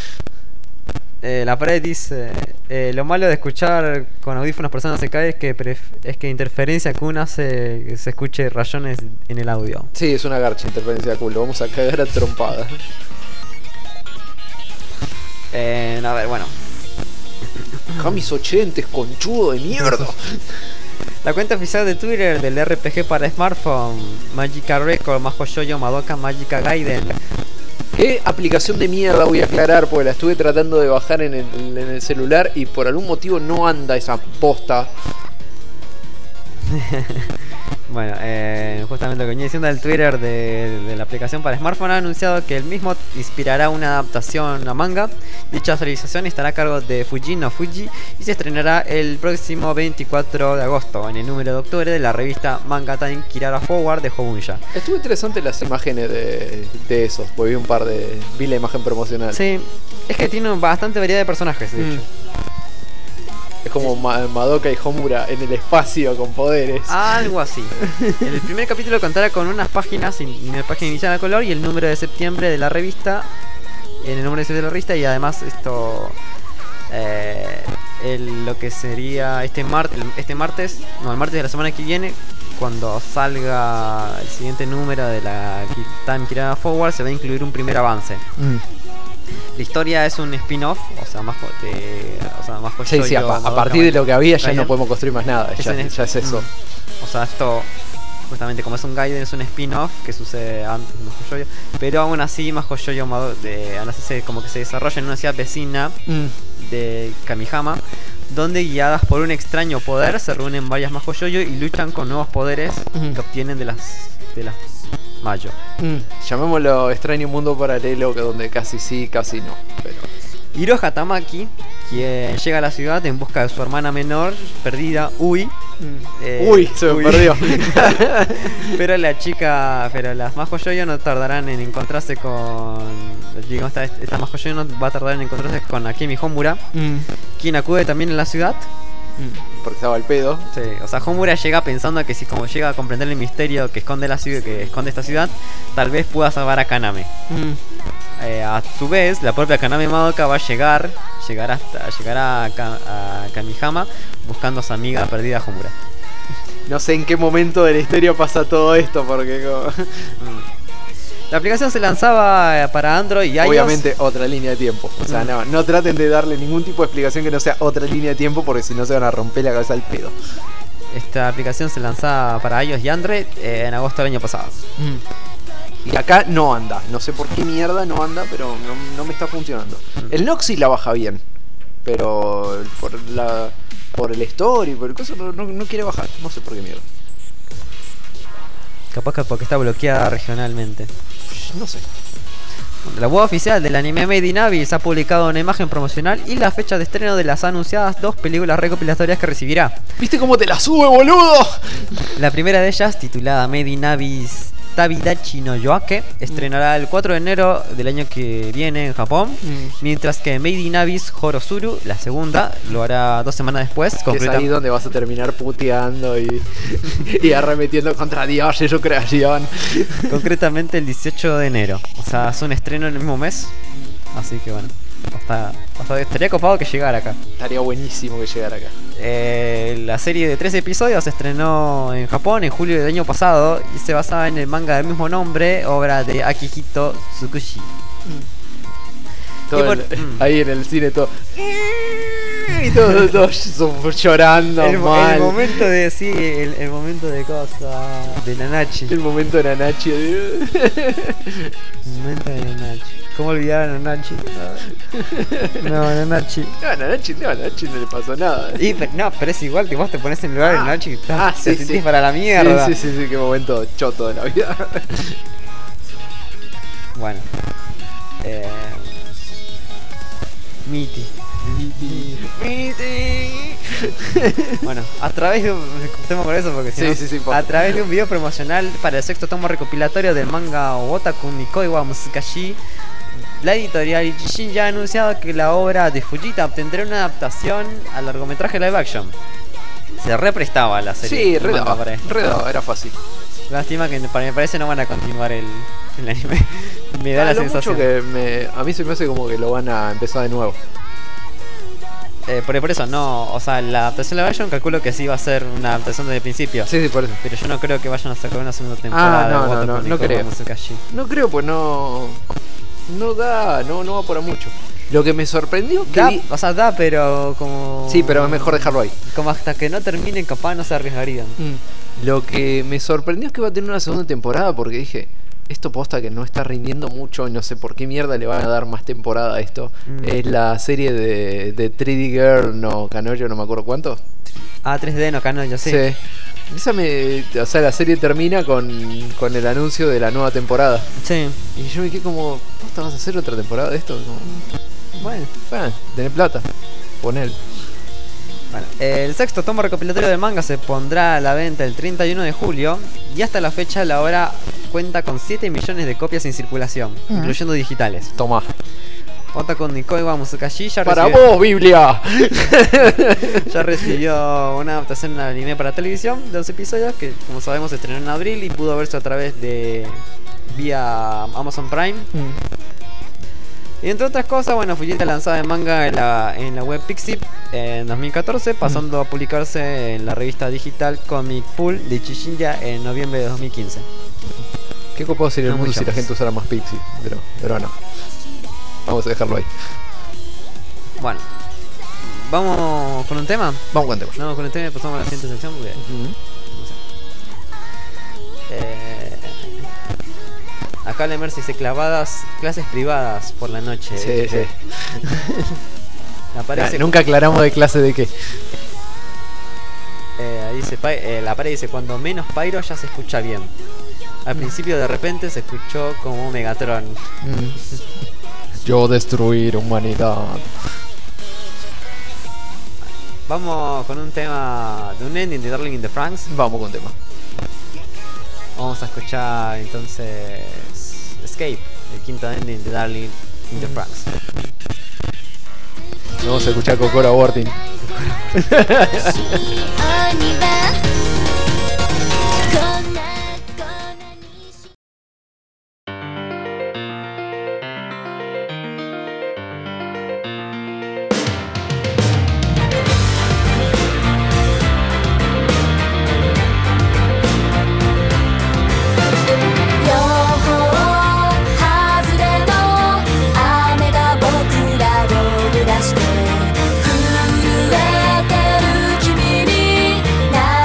La pared dice: lo malo de escuchar con audífonos personas se cae es que interferencia que uno hace que se escuche rayones en el audio. Sí, es una garcha interferencia de culo. Vamos a cagar a trompadas. A ver, bueno. Jamis 80, conchudo de mierda. La cuenta oficial de Twitter del RPG para smartphone, Magica Record, Majo Yoyo, Madoka Magica Gaiden. ¿Qué aplicación de mierda voy a aclarar? Porque la estuve tratando de bajar en el celular y por algún motivo no anda esa posta. Bueno, justamente lo que venía diciendo el Twitter de la aplicación para smartphone ha anunciado que el mismo inspirará una adaptación a manga. Dicha actualización estará a cargo de Fujin no Fuji y se estrenará el próximo 24 de agosto en el número de octubre de la revista Manga Time Kirara Forward de Hobunja. Estuvo interesante las imágenes de esos, porque vi la imagen promocional. Sí, es que tiene bastante variedad de personajes, de hecho. Es como Madoka y Homura en el espacio con poderes. Algo así. El primer capítulo contará con unas páginas, una página inicial a color y el número de septiembre de la revista. En el número de septiembre de la revista y además esto... lo que sería el martes de la semana que viene, cuando salga el siguiente número de la Time Kirara Forward, se va a incluir un primer avance. La historia es un spin-off, o sea, más Sí, sí, a partir de lo que había ya no podemos construir más nada, ya es eso. O sea, esto, justamente como es un Gaiden, es un spin-off que sucede antes de Mahou Shoujo, pero aún así Mahou Shoujo como que se desarrolla en una ciudad vecina de Kamihama, donde guiadas por un extraño poder se reúnen varias Mahou Shoujo y luchan con nuevos poderes que obtienen de las Mayo. Llamémoslo extraño mundo paralelo, que donde casi sí, casi no. Pero... Hiroha Tamaki, quien llega a la ciudad en busca de su hermana menor perdida, Ui. Se me perdió. Pero las Mahou Shoujo no tardarán en encontrarse con... Digamos, esta Mahou Shoujo no va a tardar en encontrarse con Akemi Homura, quien acude también a la ciudad. Porque estaba al pedo. Sí, o sea, Homura llega pensando que si como llega a comprender el misterio que esconde la ciudad, que esconde esta ciudad, tal vez pueda salvar a Kaname. A su vez, la propia Kaname Madoka va a llegar a Kamihama buscando a su amiga perdida Homura. No sé en qué momento de la historia pasa todo esto, porque La aplicación se lanzaba para Android y iOS. obviamente otra línea de tiempo. O sea, no traten de darle ningún tipo de explicación que no sea otra línea de tiempo, porque si no se van a romper la cabeza al pedo. Esta aplicación se lanzaba para iOS y Android en agosto del año pasado. Y acá no anda. No sé por qué mierda no anda, pero no me está funcionando. El Noxy la baja bien, pero por el story, por el coso no quiere bajar. No sé por qué mierda. Capaz que porque está bloqueada regionalmente. No sé. La web oficial del anime Made in Abyss ha publicado una imagen promocional y la fecha de estreno de las anunciadas 2 películas recopilatorias que recibirá. ¿Viste cómo te la sube, boludo? La primera de ellas, titulada Made in Abyss Tabidachi no Yoake, estrenará el 4 de enero del año que viene en Japón, mientras que Made in Abyss Horosuru, la segunda, lo hará 2 semanas después. Que es ahí donde vas a terminar puteando y arremetiendo contra Dios y su creación. Concretamente el 18 de enero. O sea, es un estreno en el mismo mes. Así que bueno, estaría copado que llegara acá. Estaría buenísimo que llegara acá. La serie de 13 episodios se estrenó en Japón en julio del año pasado y se basaba en el manga del mismo nombre, obra de Akihito Tsukushi. Ahí en el cine todo. Y todos llorando mal. El momento de el momento de cosa de Nanachi. El momento de Nanachi. El momento de Nanachi. ¿Cómo olvidar a Nanachi? No, Nanachi. No, Nanachi no le pasó nada. Pero es igual que vos te pones en lugar de Nanachi y te sí, sentís sí. para la mierda. Sí, qué momento choto de la vida. Bueno. Miti. Bueno, a través de un... Estemos con eso porque si no, a través de un video promocional para el 6º tomo recopilatorio del manga Otaku Nikoi wa Musukashi la editorial Ichijin ya ha anunciado que la obra de Fujita obtendrá una adaptación al largometraje live action. Se represtaba la serie. Sí, el manga redaba, para esto. era fácil. Lástima que me parece no van a continuar el anime. Me da la Lo sensación. mucho que a mí se me hace como que lo van a empezar de nuevo. Por eso no, o sea, la adaptación live action calculo que sí va a ser una adaptación desde el principio. Sí, por eso. Pero yo no creo que vayan a sacar una segunda temporada de Waterfall no Nico creo. Musukashi. No creo, pues no va por mucho. Lo que me sorprendió que Da, o sea, da, pero como... Sí, pero es mejor dejarlo ahí. Como hasta que no terminen, capaz no se arriesgarían. Lo que me sorprendió es que va a tener una segunda temporada porque dije, esto posta que no está rindiendo mucho y no sé por qué mierda le van a dar más temporada a esto. Es la serie de 3D Girl, no, Canoyo, no me acuerdo cuánto. Ah, 3D, no, Canoyo, sí. O sea, la serie termina con el anuncio de la nueva temporada. Sí. Y yo me quedé como, ¿posta vas a hacer otra temporada de esto? Bueno, tenés plata, ponel. Bueno, el sexto tomo recopilatorio del manga se pondrá a la venta el 31 de julio y hasta la fecha la obra cuenta con 7 millones de copias en circulación, incluyendo digitales. Tomá. Otaku Nikoiwa Musukashi ya ¡Para recibió, vos, Biblia! ya recibió una adaptación al anime para televisión de 12 episodios que, como sabemos, se estrenó en abril y pudo verse a través de vía Amazon Prime. Y entre otras cosas, bueno, Fujita lanzada en manga en la web Pixiv en 2014, pasando a publicarse en la revista digital Comic Pool de Chijinja en noviembre de 2015. ¿Qué copado sería el No mundo mucho si la más. gente usara más Pixie? Pero no. Vamos a dejarlo ahí. Bueno, vamos con un tema. Vamos con tema. No, con el tema y pasamos a la siguiente sección porque... Acá Lemer se dice clases privadas por la noche. Sí. Aparece, Nunca aclaramos de clase de qué. dice, la pared dice, cuando menos Pyro ya se escucha bien. Al principio de repente se escuchó como Megatron. Yo destruir humanidad. Vamos con un tema de un ending de Darling in the Franxx. Vamos con tema. Vamos a escuchar entonces Escape, el quinto ending de Darling in the Franxx. Vamos a escuchar Kokoro Aborting. 鬼はこんな粉にし両方外れの雨が僕らを濡らして震えてる君に何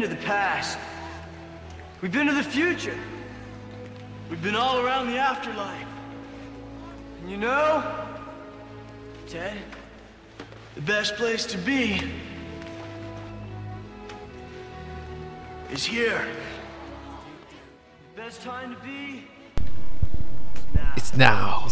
been to the past. We've been to the future. We've been all around the afterlife. And you know, Ted, the best place to be is here. The best time to be It's now.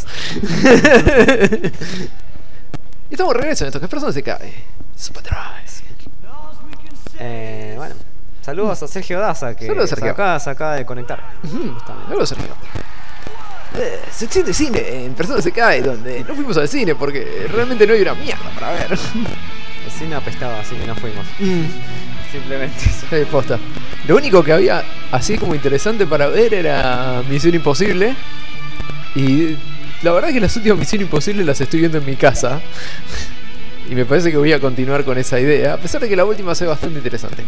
Y estamos de regreso en esto. ¿Qué persona se cae? Super Drive. Bueno, saludos a Sergio Daza, que Saludos, Sergio. se acaba de conectar. Luego Sergio. Sección de cine en Persona se cae, donde no fuimos al cine porque realmente no hay una mierda para ver. El cine apestaba, así que no fuimos. Simplemente eso. Posta. Lo único que había así como interesante para ver era Misión Imposible. Y la verdad es que las últimas Misión Imposible las estoy viendo en mi casa. Y me parece que voy a continuar con esa idea, a pesar de que la última se ve bastante interesante.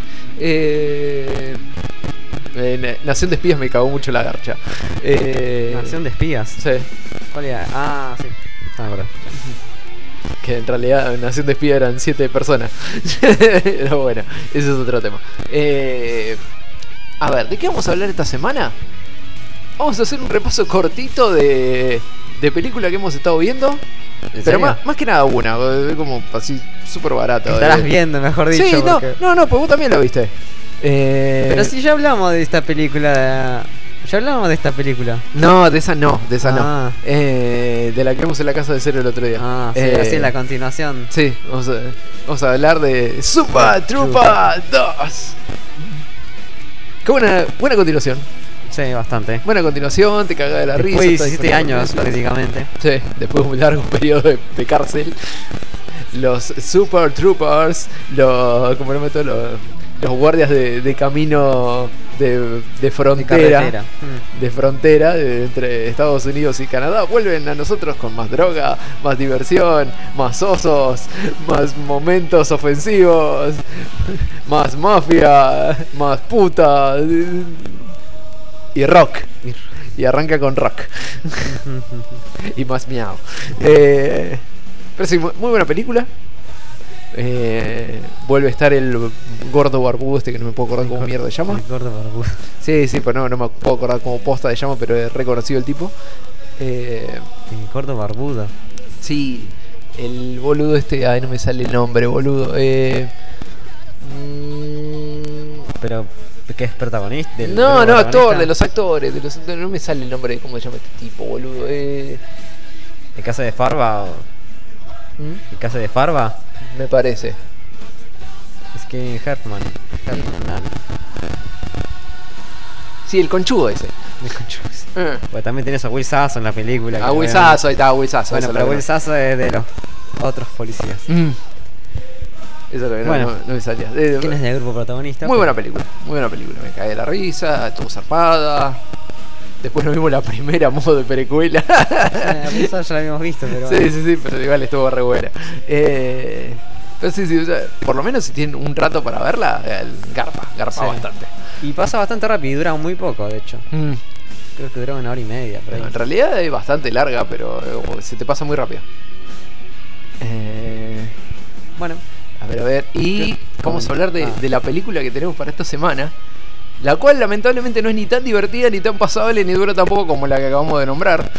Nación de Espías me cagó mucho la garcha. Nación de espías. Sí. ¿Cuál era? Ah, sí. Ah, verdad. Que en realidad en Nación de Espías eran 7 personas. Pero bueno, ese es otro tema. A ver, ¿de qué vamos a hablar esta semana? Vamos a hacer un repaso cortito de película que hemos estado viendo. ¿En Pero serio? más que nada una, como así súper barata. Estarás viendo, mejor dicho. Sí, porque- no, pues vos también la viste. Pero si ya hablamos de esta película. Ya hablamos de esta película. No, de esa no, de esa Ah. no. De la que vimos en la casa de Cero el otro día. Ah, sí, así es la continuación. Sí, vamos a hablar de Super Trooper 2. Qué buena continuación. Sí, bastante. Buena continuación, te cagás de la risa. Después de está 17 disponible en años, Netflix. prácticamente. Sí, después de un largo periodo de cárcel. Los Super Troopers, los guardias de camino de frontera. Carretera. De frontera entre Estados Unidos y Canadá vuelven a nosotros con más droga, más diversión, más osos, más momentos ofensivos, más mafia, más puta y rock. Y arranca con rock. Y más miau. Pero sí, muy buena película. Vuelve a estar el gordo barbudo este que no me puedo acordar cómo mierda se llama. El gordo barbudo. Sí, pero no me puedo acordar cómo posta de llama, pero he reconocido el tipo. El gordo barbudo. Sí, el boludo este, ay no me sale el nombre, boludo. Pero, ¿qué es protagonista? No, protagonista? actor, de los actores, no me sale el nombre de cómo se llama este tipo, boludo. ¿El caso de Farva? ¿El caso de Farva? Me parece. Es que Herman. Sí, el conchudo ese. Pues también tenés a Will Sasso en la película. A que Will obviamente- Sasso, ahí está, Will Sasso. Bueno, eso pero lo Will que Sasso es de los otros policías. no- Eso es lo que Bueno. no me salía. ¿Quién es del grupo protagonista? Muy buena película, me caí de la risa, estuvo zarpada. Después nos vimos la primera modo de precuela. Will Sasso ya la habíamos visto, pero... Sí, pero igual estuvo re buena. Pero sí, o sea, por lo menos si tienen un rato para verla, garpa Sí. bastante. Y pasa bastante rápido y dura muy poco, de hecho. Creo que dura 1 hora y media, por ahí. En realidad es bastante larga, pero se te pasa muy rápido. Bueno, A ver. Y ¿Qué? vamos a hablar Ah. de la película que tenemos para esta semana. La cual lamentablemente no es ni tan divertida, ni tan pasable, ni dura tampoco como la que acabamos de nombrar.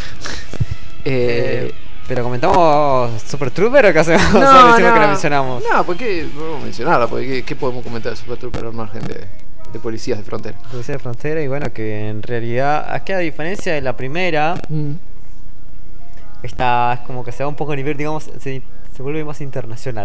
pero comentamos Super Trooper o qué hacemos. Solo No, decimos que la no. mencionamos. No, ¿por qué vamos a mencionarla? Porque ¿qué podemos comentar de Super Trooper al margen de policías de frontera? Policía de frontera y bueno, que en realidad, es que a diferencia de la primera, esta es como que se va un poco a nivel, digamos, se vuelve más internacional.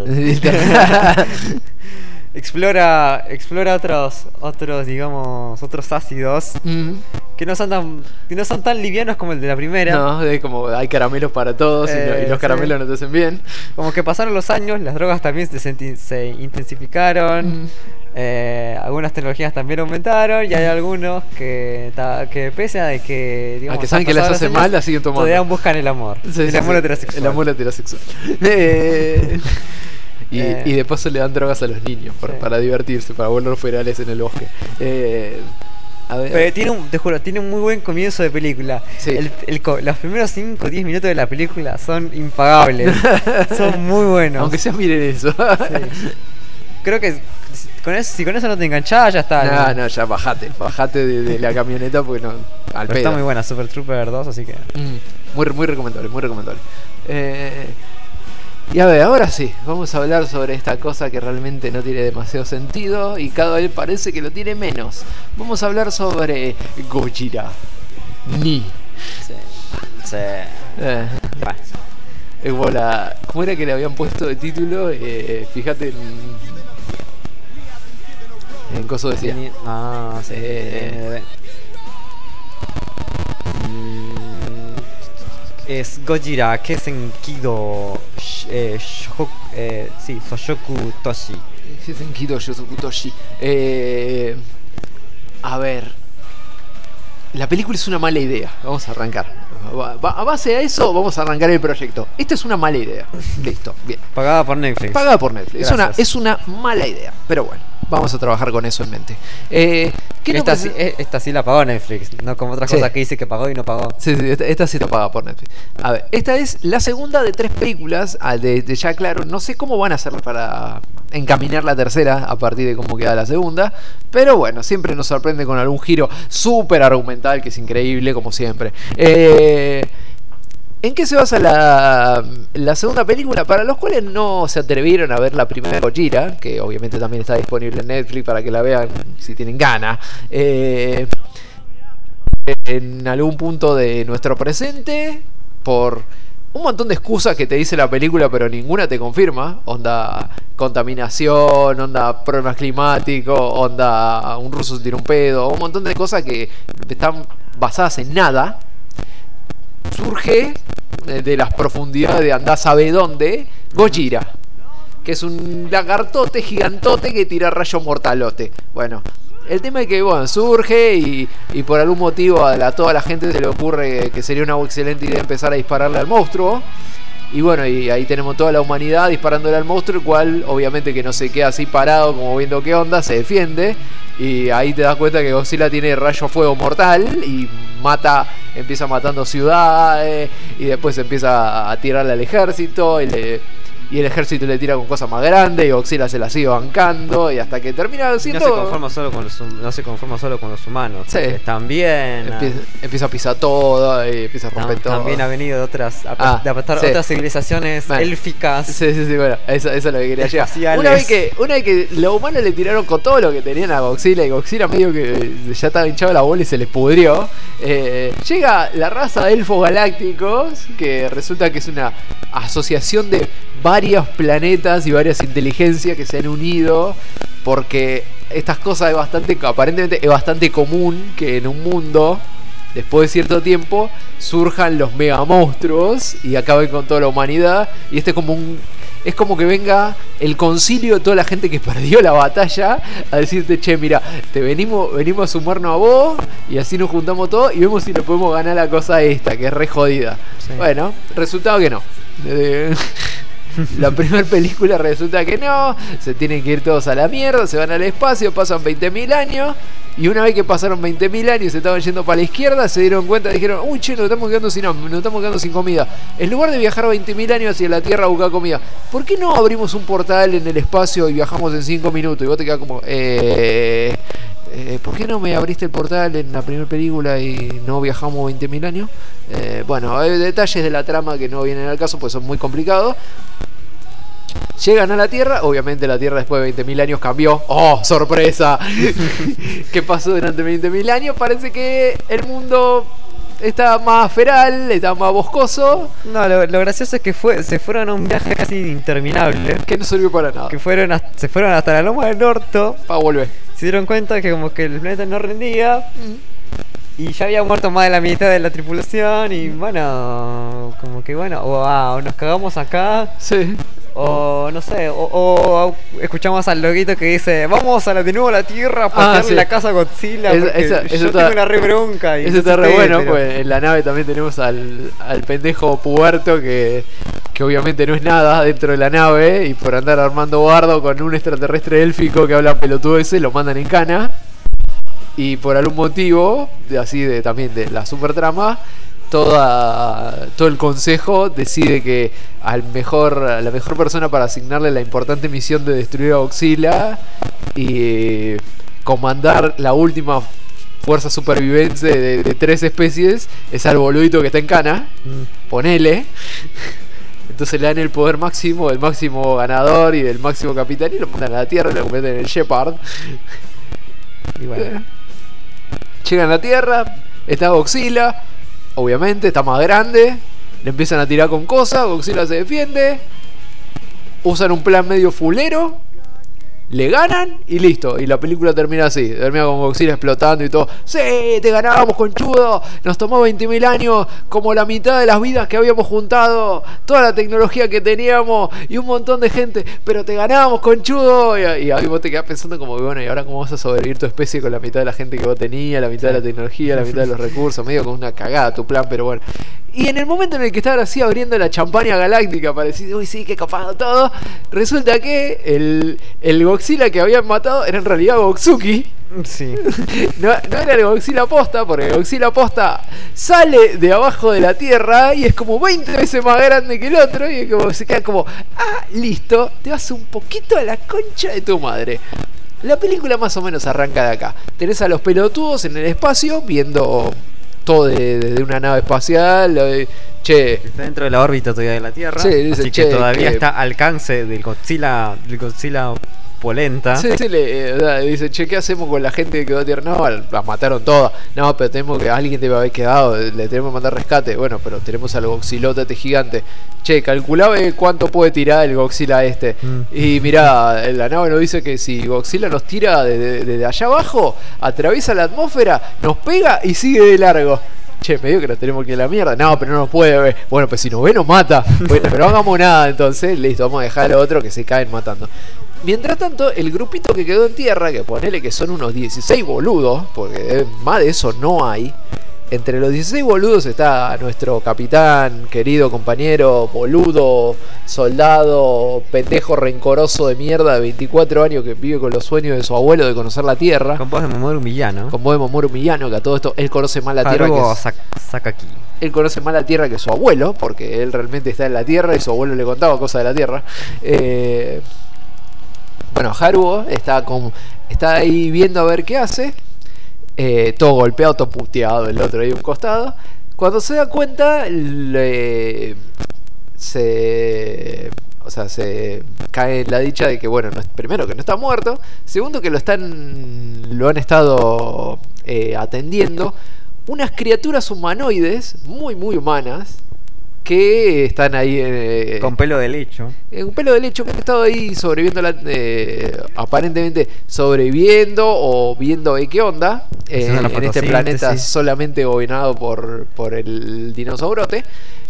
Explora otros, digamos, otros ácidos que no son tan livianos como el de la primera. No, es como hay caramelos para todos y los sí. caramelos no te hacen bien. Como que pasaron los años, las drogas también se intensificaron. Algunas tecnologías también aumentaron y hay algunos que pese a de que digamos, A que saben han que las pasado los hacen años, mal, la siguen tomando. todavía buscan el amor. Sí, el sí, amor sí. heterosexual. El amor heterosexual. Y de paso le dan drogas a los niños Sí. para divertirse, para volverlos ferales en el bosque. A ver. Pero te juro, tiene un muy buen comienzo de película. Sí. Los primeros 5 o 10 minutos de la película son impagables. Son muy buenos. Aunque sea miren eso. Sí. Creo que si con eso no te enganchás, ya está. No, ya bajate de la camioneta porque no. Al Pero pedo. está muy buena Super Trooper 2, así que. Muy recomendable, muy recomendable. Y a ver, ahora sí, vamos a hablar sobre esta cosa que realmente no tiene demasiado sentido y cada vez parece que lo tiene menos. Vamos a hablar sobre Gojira. Ni. Sí. Bueno. Es como ¿cómo era que le habían puesto de título? Fíjate en coso decía. No, sí. Es Gojira, que Senkido Soshoku Toshi. Senkido Yosoku Toshi. A ver. La película es una mala idea. Vamos a arrancar. A base de eso, vamos a arrancar el proyecto. Esta es una mala idea. Listo, bien. Pagada por Netflix. Pagada por Netflix. Gracias. Es una mala idea. Pero bueno, vamos a trabajar con eso en mente. ¿Qué Esta sí la pagó Netflix, no como otras Sí. cosas que dice que pagó y no pagó. Sí, esta sí está pagada por Netflix. A ver, esta es la segunda de 3 películas. De ya claro, no sé cómo van a hacer para encaminar la tercera a partir de cómo queda la segunda. Pero bueno, siempre nos sorprende con algún giro súper argumental que es increíble, como siempre. ¿En qué se basa la segunda película? Para los cuales no se atrevieron a ver la primera Gojira, que obviamente también está disponible en Netflix para que la vean si tienen ganas. En algún punto de nuestro presente, por un montón de excusas que te dice la película, pero ninguna te confirma. Onda contaminación, onda problemas climáticos, onda un ruso se tira un pedo, un montón de cosas que están basadas en nada. Surge de las profundidades de andá sabe dónde Gojira, que es un lagartote gigantote que tira rayo mortalote. Bueno, el tema es que bueno, surge y por algún motivo a toda la gente se le ocurre que sería una excelente idea empezar a dispararle al monstruo. Y bueno, y ahí tenemos toda la humanidad disparándole al monstruo, el cual obviamente que no se queda así parado como viendo qué onda, se defiende. Y ahí te das cuenta que Godzilla tiene rayo fuego mortal y empieza matando ciudades y después empieza a tirarle al ejército y el ejército le tira con cosas más grandes y Godzilla se la sigue bancando y hasta que termina siendo... No se conforma solo con los humanos. Sí. También empieza a pisar todo y empieza a romper todo. también ha venido de sí. otras civilizaciones Bueno. élficas. Sí, bueno, eso es lo que quería llegar. Espaciales. Una vez que los humanos le tiraron con todo lo que tenían a Godzilla y Godzilla medio que ya estaba hinchado la bola y se les pudrió, llega la raza de elfos galácticos, que resulta que es una asociación de varios planetas y varias inteligencias que se han unido, porque estas cosas aparentemente es bastante común que en un mundo, después de cierto tiempo, surjan los mega monstruos y acaben con toda la humanidad. Y es como que venga el concilio de toda la gente que perdió la batalla a decirte, che, mira, venimos a sumarnos a vos y así nos juntamos todos y vemos si le podemos ganar la cosa esta, que es re jodida. Sí. Bueno, resultado que no. La primera película resulta que no, se tienen que ir todos a la mierda, se van al espacio, pasan 20.000 años. Y una vez que pasaron 20.000 años y se estaban yendo para la izquierda, se dieron cuenta y dijeron, uy, che, nos estamos quedando sin comida. En lugar de viajar 20.000 años hacia la Tierra a buscar comida, ¿por qué no abrimos un portal en el espacio y viajamos en 5 minutos? Y vos te quedás como, ¿por qué no me abriste el portal en la primera película y no viajamos 20.000 años? Bueno, hay detalles de la trama que no vienen al caso, pues son muy complicados. Llegan a la Tierra, obviamente la Tierra después de 20.000 años cambió. ¡Oh, sorpresa! ¿Qué pasó durante 20.000 años? Parece que el mundo está más feral, está más boscoso. No, lo gracioso es que se fueron a un viaje casi interminable. Que no sirvió para nada. Que se fueron hasta la Loma del Norte. Para volver. Se dieron cuenta que como que el planeta no rendía. Y ya había muerto más de la mitad de la tripulación. Y bueno, como que bueno, o nos cagamos acá. Sí. O no sé, o escuchamos al loguito que dice, vamos de nuevo a la Tierra a patearle sí. la casa a Godzilla porque yo tengo una re bronca. Eso está re bueno, pues en la nave también tenemos al pendejo puberto que obviamente no es nada dentro de la nave y por andar armando bardo con un extraterrestre élfico que habla pelotudeces lo mandan en cana. Y por algún motivo, también de la super trama, todo el consejo decide que a la mejor persona para asignarle la importante misión de destruir a Godzilla y comandar la última fuerza supervivencia de 3 especies es al boludito que está en cana. Ponele. Entonces le dan el poder máximo, el máximo ganador y el máximo capitán, y lo mandan a la Tierra y lo convierten en el Shepard. Y bueno. Llegan a la Tierra, está Godzilla, obviamente, está más grande, le empiezan a tirar con cosas, Godzilla se defiende, usan un plan medio fulero, le ganan y listo. Y la película termina así, termina con Godzilla explotando y todo. ¡Sí! ¡Te ganábamos, conchudo! Nos tomó 20.000 años, como la mitad de las vidas que habíamos juntado, toda la tecnología que teníamos y un montón de gente, pero te ganábamos, conchudo. Y ahí vos te quedás pensando como, bueno, ¿y ahora cómo vas a sobrevivir tu especie con la mitad de la gente que vos tenías, la mitad de la tecnología, la mitad de los recursos? Medio con una cagada tu plan, pero bueno. Y en el momento en el que estaban así abriendo la champaña galáctica para decir, uy, sí, qué copado todo, resulta que el Godzilla que habían matado era en realidad Gotsuki. Sí. No era el Godzilla posta, porque el Godzilla posta sale de abajo de la tierra y es como 20 veces más grande que el otro. Y es como, se queda como, listo, te vas un poquito a la concha de tu madre. La película más o menos arranca de acá. Tenés a los pelotudos en el espacio viendo todo desde una nave espacial. Che, está dentro de la órbita todavía de la Tierra. Sí, dice, así que todavía está al alcance del Godzilla polenta. Sí, dice, che, ¿qué hacemos con la gente que quedó a tierra? No, las mataron todas. No, pero tenemos que alguien debe haber quedado, le tenemos que mandar rescate. Bueno, pero tenemos al Godzilota este gigante. Che, calculá cuánto puede tirar el Godzilla este. Y mirá, la nave nos dice que si Godzilla nos tira desde allá abajo, atraviesa la atmósfera, nos pega y sigue de largo. Che, me digo que nos tenemos que ir a la mierda. No, pero no nos puede ver. Bueno, pues si nos ve nos mata. Bueno, pero no hagamos nada entonces. Listo, vamos a dejar al otro que se caen matando. Mientras tanto, el grupito que quedó en tierra, que ponele que son unos 16 boludos, porque más de eso no hay. Entre los 16 boludos está nuestro capitán, querido compañero, boludo, soldado, pendejo rencoroso de mierda de 24 años que vive con los sueños de su abuelo de conocer la tierra. Con voz de Mamoru Miyano. Con voz de Mamoru Miyano, que a todo esto él conoce más la tierra Sakaki. Él conoce más la tierra que su abuelo, porque él realmente está en la tierra y su abuelo le contaba cosas de la tierra. Bueno, Haruo está ahí viendo a ver qué hace. Todo golpeado, todo puteado, el otro ahí a un costado. Cuando se da cuenta, se cae en la dicha de que, bueno, primero que no está muerto, segundo que lo han estado atendiendo unas criaturas humanoides, muy muy humanas, que están ahí con pelo de lecho. Un pelo de lecho que han estado ahí sobreviviendo, aparentemente sobreviviendo o viendo qué onda en este planeta solamente gobernado por el dinosaurote.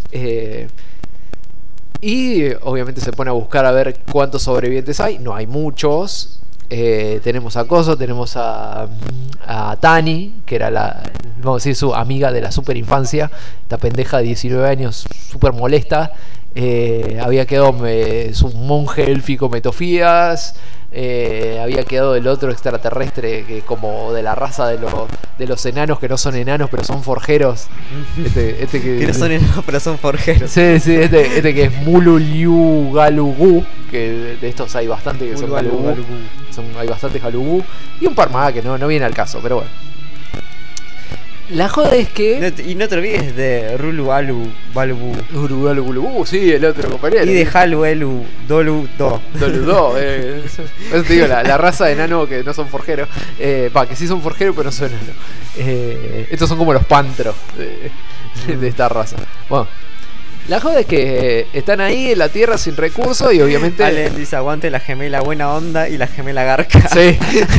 Y obviamente se pone a buscar a ver cuántos sobrevivientes hay. No hay muchos. Tenemos a Coso, tenemos a Tani, que era vamos a decir, su amiga de la super infancia. Esta pendeja de 19 años, super molesta. Había quedado su monje élfico Metofías. Había quedado el otro extraterrestre que como de la raza de los enanos, que no son enanos pero son forjeros. Que no son enanos pero son forjeros. Sí, este que es Mululyu Galugu, que de estos hay bastante que son Galugu. Hay bastantes Galugu y un par más que no viene al caso, pero bueno. La joda es que... Y no te olvides de Rulualu Balubu. Rulualu, sí, el otro compañero. Y de Haluelu Dolu Do. Dolu Do. Eso te digo, la raza de enano que no son forjeros. Que sí son forjeros, pero no son enanos. Estos son como los pantros de esta raza. Bueno, la joda es que están ahí en la tierra sin recursos y obviamente... Ale dice, aguante la gemela buena onda y la gemela garca. Sí.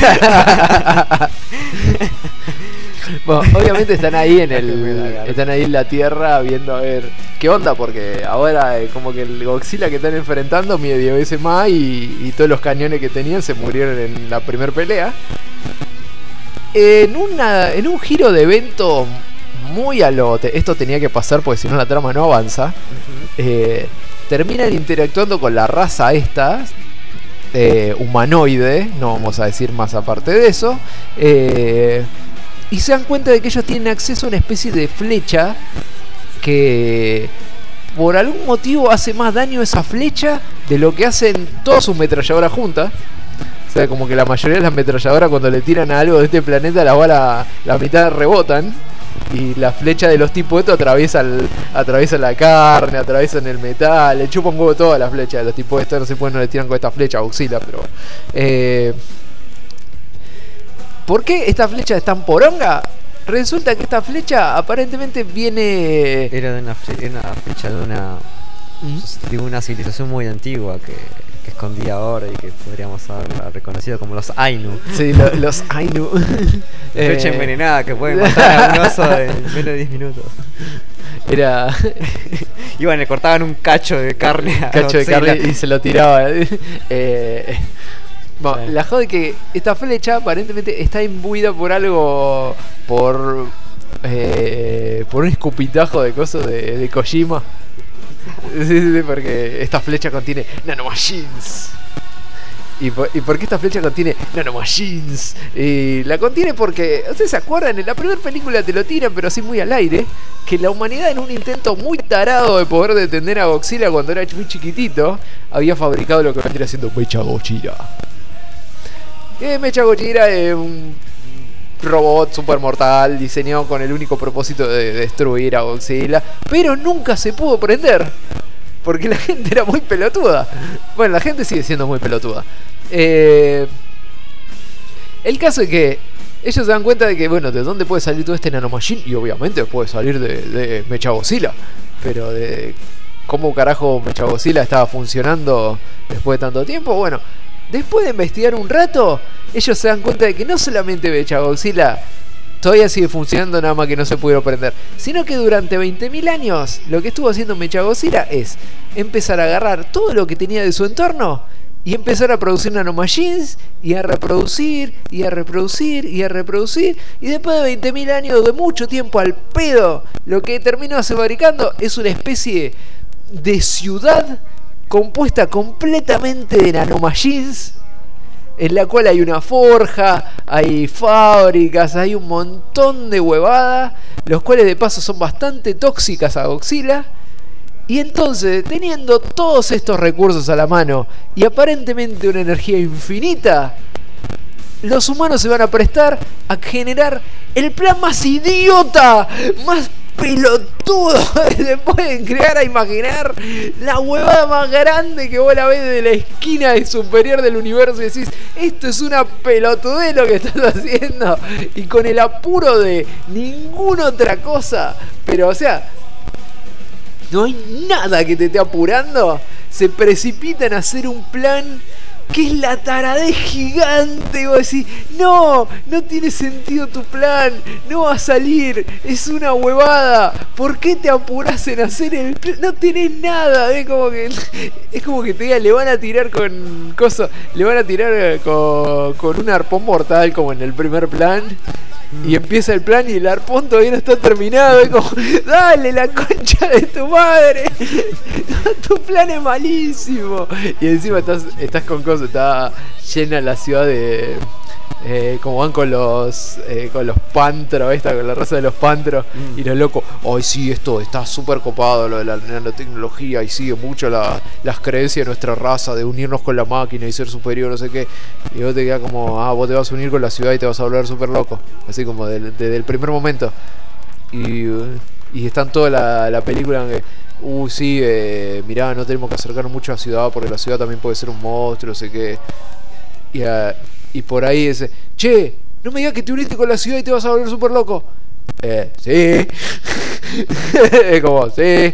Bueno, obviamente están ahí en la tierra viendo a ver qué onda, porque ahora como que el Godzilla que están enfrentando mide 10 veces más y todos los cañones que tenían se murieron en la primer pelea. En un giro de evento muy esto tenía que pasar porque si no la trama no avanza. Terminan interactuando con la raza esta humanoide, no vamos a decir más aparte de eso. Y se dan cuenta de que ellos tienen acceso a una especie de flecha que por algún motivo hace más daño esa flecha de lo que hacen todas sus metralladoras juntas. O sea, como que la mayoría de las ametralladoras cuando le tiran a algo de este planeta, las balas, la mitad rebotan. Y la flecha de los tipos estos atraviesa la carne, atraviesan el metal, le chupan un huevo todas las flechas de los tipos estos. No sé por qué no le tiran con esta flecha a Godzilla, pero ¿por qué esta flecha es tan poronga? Resulta que esta flecha aparentemente viene... Era de una flecha de una civilización muy antigua que escondía ahora y que podríamos haber reconocido como los Ainu. Sí, los Ainu. Flecha envenenada que puede matar a un oso en menos de 10 minutos. Era... Iban, le cortaban un cacho de carne a Godzilla. Y se lo tiraba. Bueno, Sí. la joda es que esta flecha aparentemente está imbuida por algo, por un escupitajo de cosas de Kojima. Sí, porque esta flecha contiene nanomachines. ¿Y por qué esta flecha contiene nanomachines? Y la contiene porque, ¿ustedes se acuerdan? En la primera película te lo tiran, pero así muy al aire, que la humanidad, en un intento muy tarado de poder detener a Godzilla cuando era muy chiquitito, había fabricado lo que vendría siendo Mecha Godzilla. Mecha Godzilla es un robot super mortal diseñado con el único propósito de destruir a Godzilla, pero nunca se pudo prender porque la gente era muy pelotuda. Bueno, la gente sigue siendo muy pelotuda. El caso es que ellos se dan cuenta de que, bueno, ¿de dónde puede salir todo este nanomachine? Y obviamente puede salir de Mecha Godzilla, pero de cómo carajo Mecha Godzilla estaba funcionando después de tanto tiempo. Bueno, después de investigar un rato, ellos se dan cuenta de que no solamente Mecha Godzilla todavía sigue funcionando, nada más que no se pudieron prender, sino que durante 20.000 años lo que estuvo haciendo Mecha Godzilla es empezar a agarrar todo lo que tenía de su entorno y empezar a producir nanomachines y a reproducir y a reproducir y a reproducir, y después de 20.000 años de mucho tiempo al pedo, lo que terminó fabricando es una especie de ciudad compuesta completamente de nanomachines, en la cual hay una forja, hay fábricas, hay un montón de huevadas, los cuales de paso son bastante tóxicas a Godzilla. Y entonces, teniendo todos estos recursos a la mano y aparentemente una energía infinita, los humanos se van a prestar a generar el plan más idiota, más pelotudo que se pueden crear a imaginar, la huevada más grande que vos la ves desde la esquina superior del universo y decís, esto es una pelotudez lo que estás haciendo, y con el apuro de ninguna otra cosa, pero o sea, no hay nada que te esté apurando, se precipitan a hacer un plan que es la taradez gigante. Vos decís, no tiene sentido tu plan, no va a salir, es una huevada, ¿por qué te apurás en hacer el plan? No tenés nada, es como que te digan, le van a tirar con cosas, le van a tirar con un arpón mortal como en el primer plan. Y empieza el plan y el arpón todavía no está terminado. Es como, dale la concha de tu madre. Tu plan es malísimo. Y encima estás con cosas. Está llena la ciudad de... como van con los pantros, con la raza de los pantros. Y los locos, ay sí, esto está súper copado, lo de la nanotecnología, y sigue mucho las creencias de nuestra raza de unirnos con la máquina y ser superior, no sé qué. Y vos te quedás como, vos te vas a unir con la ciudad y te vas a volver súper loco, así como desde el primer momento. Y están toda la película en que, sí, mirá, no tenemos que acercarnos mucho a la ciudad porque la ciudad también puede ser un monstruo, no sé qué. Y por ahí dice, che, no me digas que te uniste con la ciudad y te vas a volver súper loco. Sí. Es como, sí.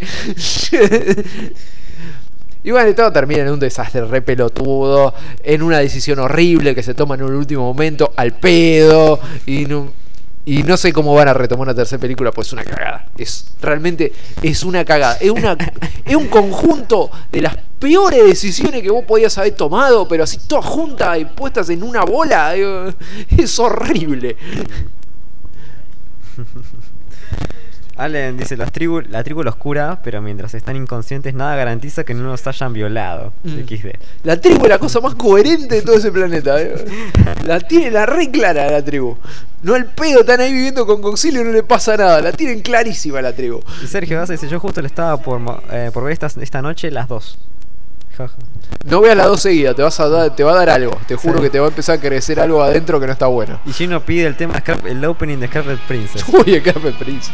Y bueno, todo termina en un desastre re pelotudo, en una decisión horrible que se toma en un último momento, al pedo, y no sé cómo van a retomar una tercera película, pues es una cagada. Realmente es una cagada. Es un conjunto de las peores decisiones que vos podías haber tomado, pero así todas juntas y puestas en una bola. Es horrible. Allen dice, la tribu los cura, pero mientras están inconscientes nada garantiza que no los hayan violado. XD. La tribu es la cosa más coherente de todo ese planeta. La tiene la re clara la tribu. No el pedo, están ahí viviendo con Godzilla y no le pasa nada. La tienen clarísima la tribu. Y Sergio Gaza dice, yo justo le estaba por ver esta noche las dos. Jaja. No veas las dos seguidas, te va a dar algo. Te juro que te va a empezar a crecer algo adentro que no está bueno. Y Gino pide el tema, el opening de Scarlet Princess. Uy, Scarlet Prince.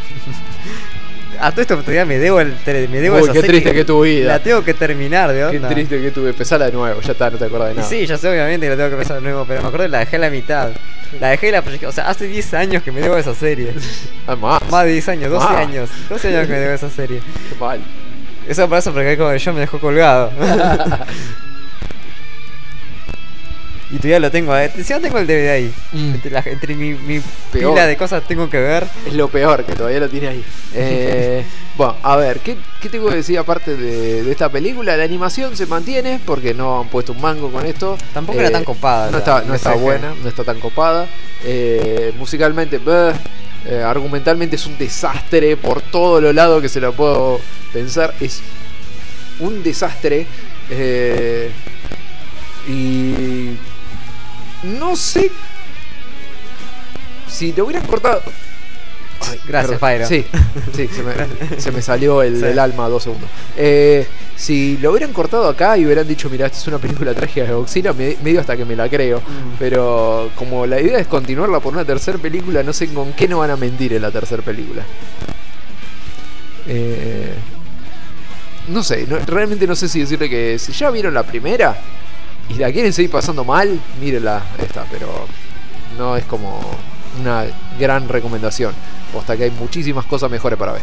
A todo esto todavía me debo Uy, esa qué serie. triste que tu vida. La tengo que terminar, de Qué onda. triste que tuve. Empezala de nuevo, ya está, no te acordás de Y nada. sí, ya sé obviamente que lo tengo que empezar de nuevo, pero me acuerdo que la dejé a la mitad. La dejé y la proyecté. O sea, hace 10 años que me debo a esa serie. Ah, más. Más de 10 años, 12 Ah. años. 12 años que me debo a esa serie. Qué mal. Eso por eso porque como yo me dejó colgado. Y todavía lo tengo. Si no tengo el DVD ahí. Entre mi Peor. pila de cosas tengo que ver. Es lo peor, que todavía lo tiene ahí. Bueno, a ver, ¿qué tengo que decir aparte de esta película? La animación se mantiene porque no han puesto un mango con esto. Tampoco era tan copada. No la- está el CG. buena, no está tan copada. Musicalmente, argumentalmente es un desastre por todos los lados que se lo puedo pensar. Es un desastre. Y no sé si lo hubieran cortado. Ay, Gracias, perdón. Pyro. Sí, se me salió el alma 2 segundos. Si lo hubieran cortado acá y hubieran dicho, mira, esta es una película trágica de Godzilla, medio hasta que me la creo. Pero como la idea es continuarla por una tercera película, no sé con qué no van a mentir en la tercera película. No sé, realmente no sé si decirle que si ya vieron la primera y la quieren seguir pasando mal, mírenla esta, pero no es como una gran recomendación. Hasta que hay muchísimas cosas mejores para ver.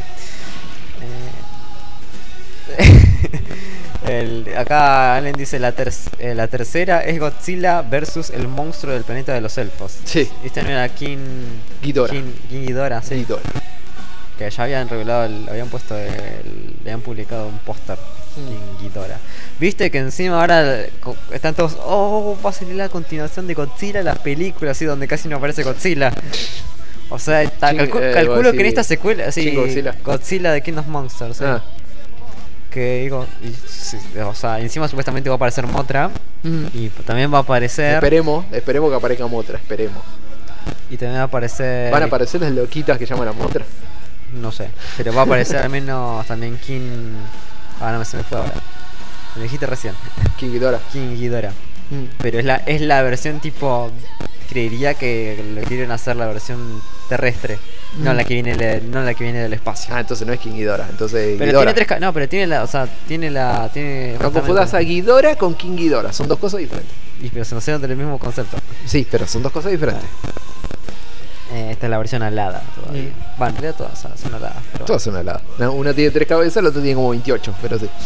Acá Allen dice la tercera es Godzilla versus el monstruo del planeta de los elfos. Sí. Esta no era King Ghidorah. King Ghidorah, sí. Ghidorah. Que ya habían revelado, habían puesto, le habían publicado un póster. King Ghidorah. Viste que encima ahora están todos, va a salir la continuación de Godzilla, la película así donde casi no aparece Godzilla. O sea, calculo que en esta secuela, sí, King Godzilla de King of Monsters, sí. Que digo, o sea, encima supuestamente va a aparecer Mothra y también va a aparecer, Esperemos que aparezca Mothra, esperemos. y también va a aparecer, ¿Van a aparecer las loquitas que llaman a Mothra? no sé, pero va a aparecer al menos también King, no se me fue ahora, me dijiste recién, King Ghidorah. King Ghidorah. Pero es la versión tipo, creería que lo quieren hacer la versión terrestre, no la que viene del espacio. Ah, entonces no es King Ghidorah, entonces Pero Ghidorah. tiene pero tiene No confundas a Ghidorah con King Ghidorah, son dos cosas diferentes. pero se nos del mismo concepto. Sí, pero son dos cosas diferentes. Esta es la versión alada todavía. Bueno, en realidad todas son aladas, pero Todas son aladas. Una tiene 3 cabezas, la otra tiene como 28, pero sí.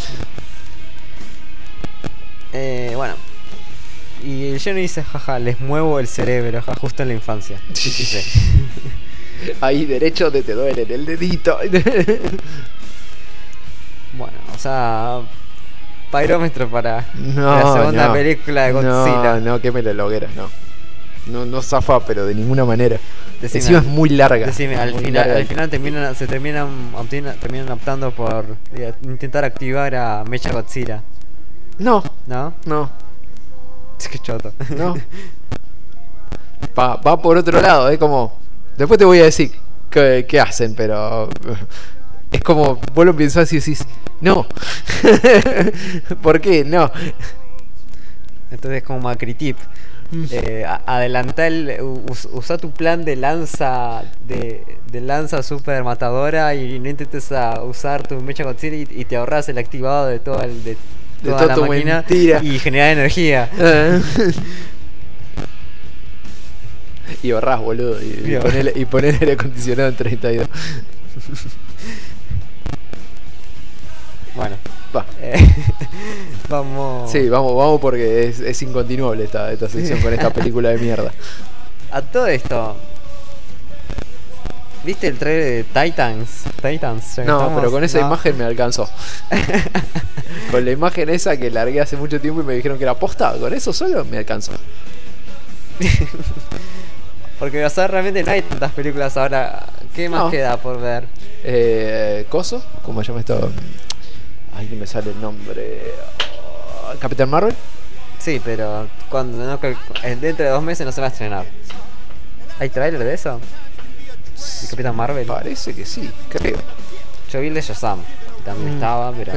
bueno. Y el Jenny dice, jaja, les muevo el cerebro, justo en la infancia. Dice. Ahí derecho te duele en el dedito. Bueno, o sea, Pyrómetro para No, la segunda no. película de Godzilla. No, que me la loguera, no. No zafa, pero de ninguna manera. Decime, Encima es muy larga. Decime, al Muy final larga. terminan optando por intentar activar a Mecha Godzilla, No, ¿no? no, Es que choto. no. Va por otro lado, es como. Después te voy a decir qué hacen, pero. Es como. Vos lo pensás y decís. No. ¿Por qué? No. Entonces, como Macritip, usa tu plan de lanza de lanza super matadora y no intentes usar tu Mecha Godzilla y te ahorras el activado de toda toda la tu máquina mentira. y generar energía. Y ahorrás, boludo. Y poner aire acondicionado en 32. Bueno, Va. vamos. Sí, vamos porque es incontinuable esta sección con esta película de mierda. A todo esto, ¿viste el trailer de Titans? Ya que No, estamos, pero con esa ¿no? imagen me alcanzó. Con la imagen esa que largué hace mucho tiempo y me dijeron que era posta, con eso solo me alcanzó. Porque, o sea, realmente no hay tantas películas ahora ¿Qué más No. queda por ver? Coso, ¿cómo se llama esto? Ay, que me sale el nombre. Capitán Marvel. Sí, pero cuando no, dentro de 2 meses no se va a estrenar. ¿Hay tráiler de eso? ¿De Capitán Marvel? Parece que sí, creo. Yo vi el de Shazam. Que también estaba, pero...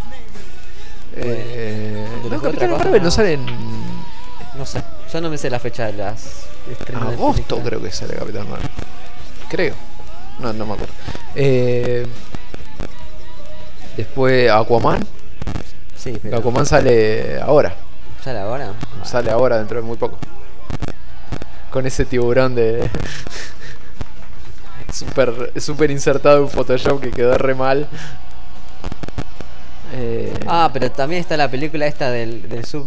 No, otra Capitán cosa, Marvel no. no sale en No sé. Yo no me sé la fecha de las estrenos de agosto, películas. creo que sale Capitán Marvel. Creo. No me acuerdo. Después Aquaman. Sí, pero... Aquaman sale ahora. ¿Sale ahora? Sale ahora dentro de muy poco. Con ese tiburón de... super insertado en Photoshop que quedó re mal. Pero también está la película esta del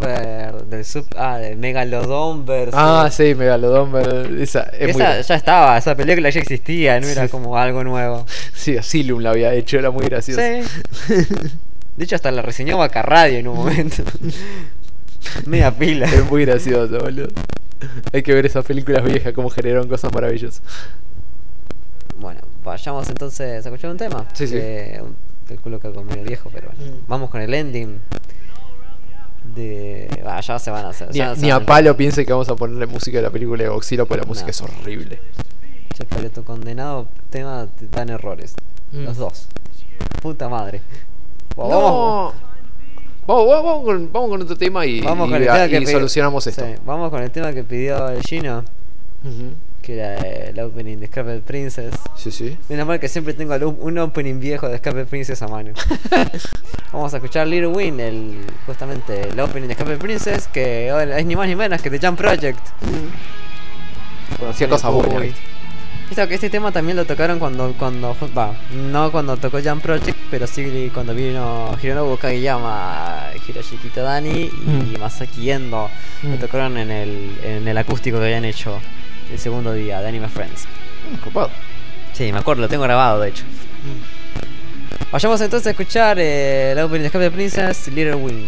Megalodon versus... Sí, Megalodon. Esa es muy Esa ya estaba, esa película ya existía, no era Sí. como algo nuevo. Sí, Asylum la había hecho, era muy gracioso. Sí. De hecho, hasta la reseñó Vaca Radio en un momento. Media pila. Es muy gracioso, boludo. Hay que ver esas películas viejas, cómo generaron cosas maravillosas. Bueno, vayamos entonces a escuchar un tema. Sí, sí. Calculo que algo medio viejo, pero bueno. Vamos con el ending de... ya se van a hacer. Ni a palo piense que vamos a ponerle música de la película de Godzilla, porque la música No. es horrible. Che, pero tu condenado tema te dan errores. Los dos. Puta madre. Bueno, Vamos con otro tema y solucionamos esto. Sí, vamos con el tema que pidió el Gino, Ujú. que era el opening de Scrapple Princess. Sí. Menos mal que siempre tengo un opening viejo de Scrapple Princess a mano. Vamos a escuchar Little Win, justamente el opening de Scrapple Princess, que es ni más ni menos que The Jump Project. Hacía cosas buenas. Uy. Este tema también lo tocaron no cuando tocó Jump Project, pero sí cuando vino Hironobu Kageyama, Hiroshi Kitadani y Masaki Endo. Lo tocaron en el acústico que habían hecho el segundo día de Anime Friends. Copado. Sí, me acuerdo, lo tengo grabado de hecho. Vayamos entonces a escuchar el opening de Scrapple Princess, Little Wing.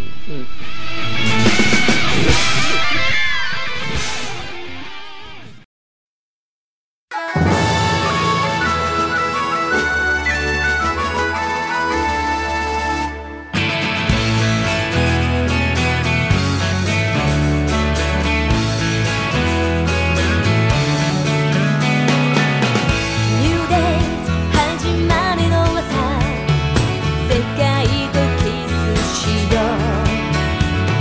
ニューデイズ始まるのはさ世界とキスしよう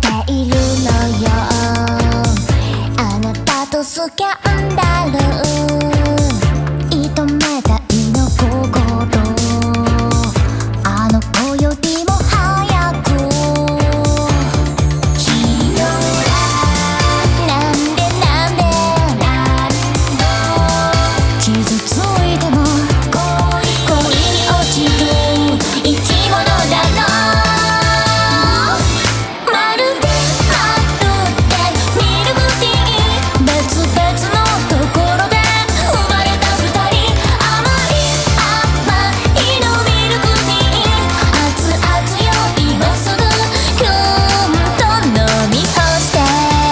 ているのよ。あなたとスキャンダル射止めたいの心、あの子よりも早く。君はなんでなんで傷ついても恋に落ちる生き物だろう。まるでミルクティー別々のところで生まれた二人。甘いのミルクティー熱々よ今すぐキュンと飲み干して。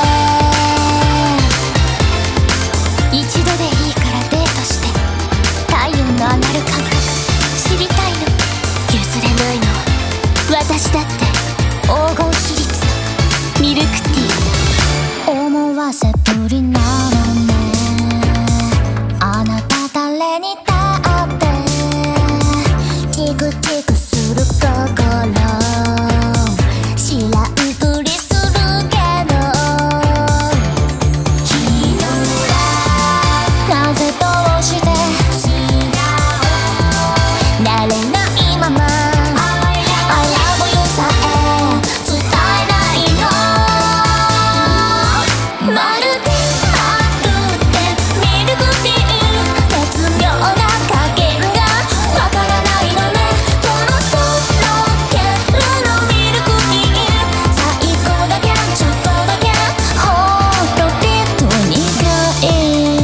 一度でいいからデートして体温の上がる感覚知りたいの。譲れないの私だって黄金比率のミルクティー。思わせぶりなのねあなた誰にだってチクチクする心知らんぷりするけど。君はなぜどうして慣れないままあらぼよさえ伝えないの。まるでミルクティー絶妙な加減がわからないのね。とろとろけるのミルクティー最後だけちょっとだけほろりと苦い。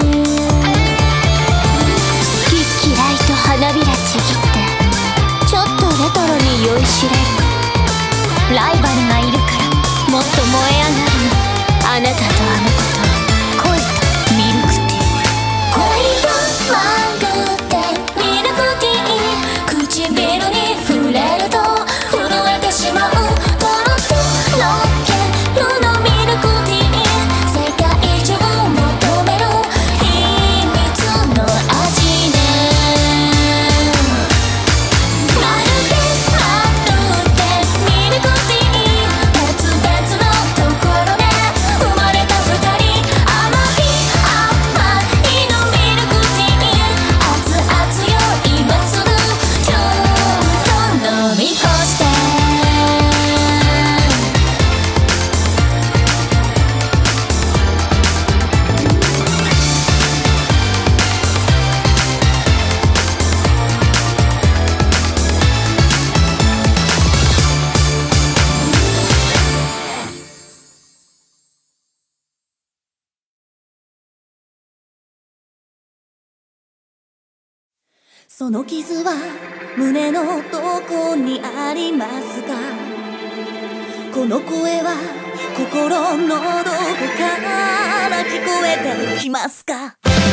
好き嫌いと花びらちぎってちょっとレトロに酔いしれる。ライバルがいるからもっと燃え上がるの。あなたとあの子と恋とミルクティー。恋はまるでミルクティー唇に触れると震えてしまう。とろとろけるのミルクティー世界中求める秘密の味ね。まるでミルクティー別々のところで生まれた二人。甘いのミルクティー熱々よ今すぐちょっと飲み干して。その傷は胸のどこにありますか。この声は心のどこから聞こえてきますか。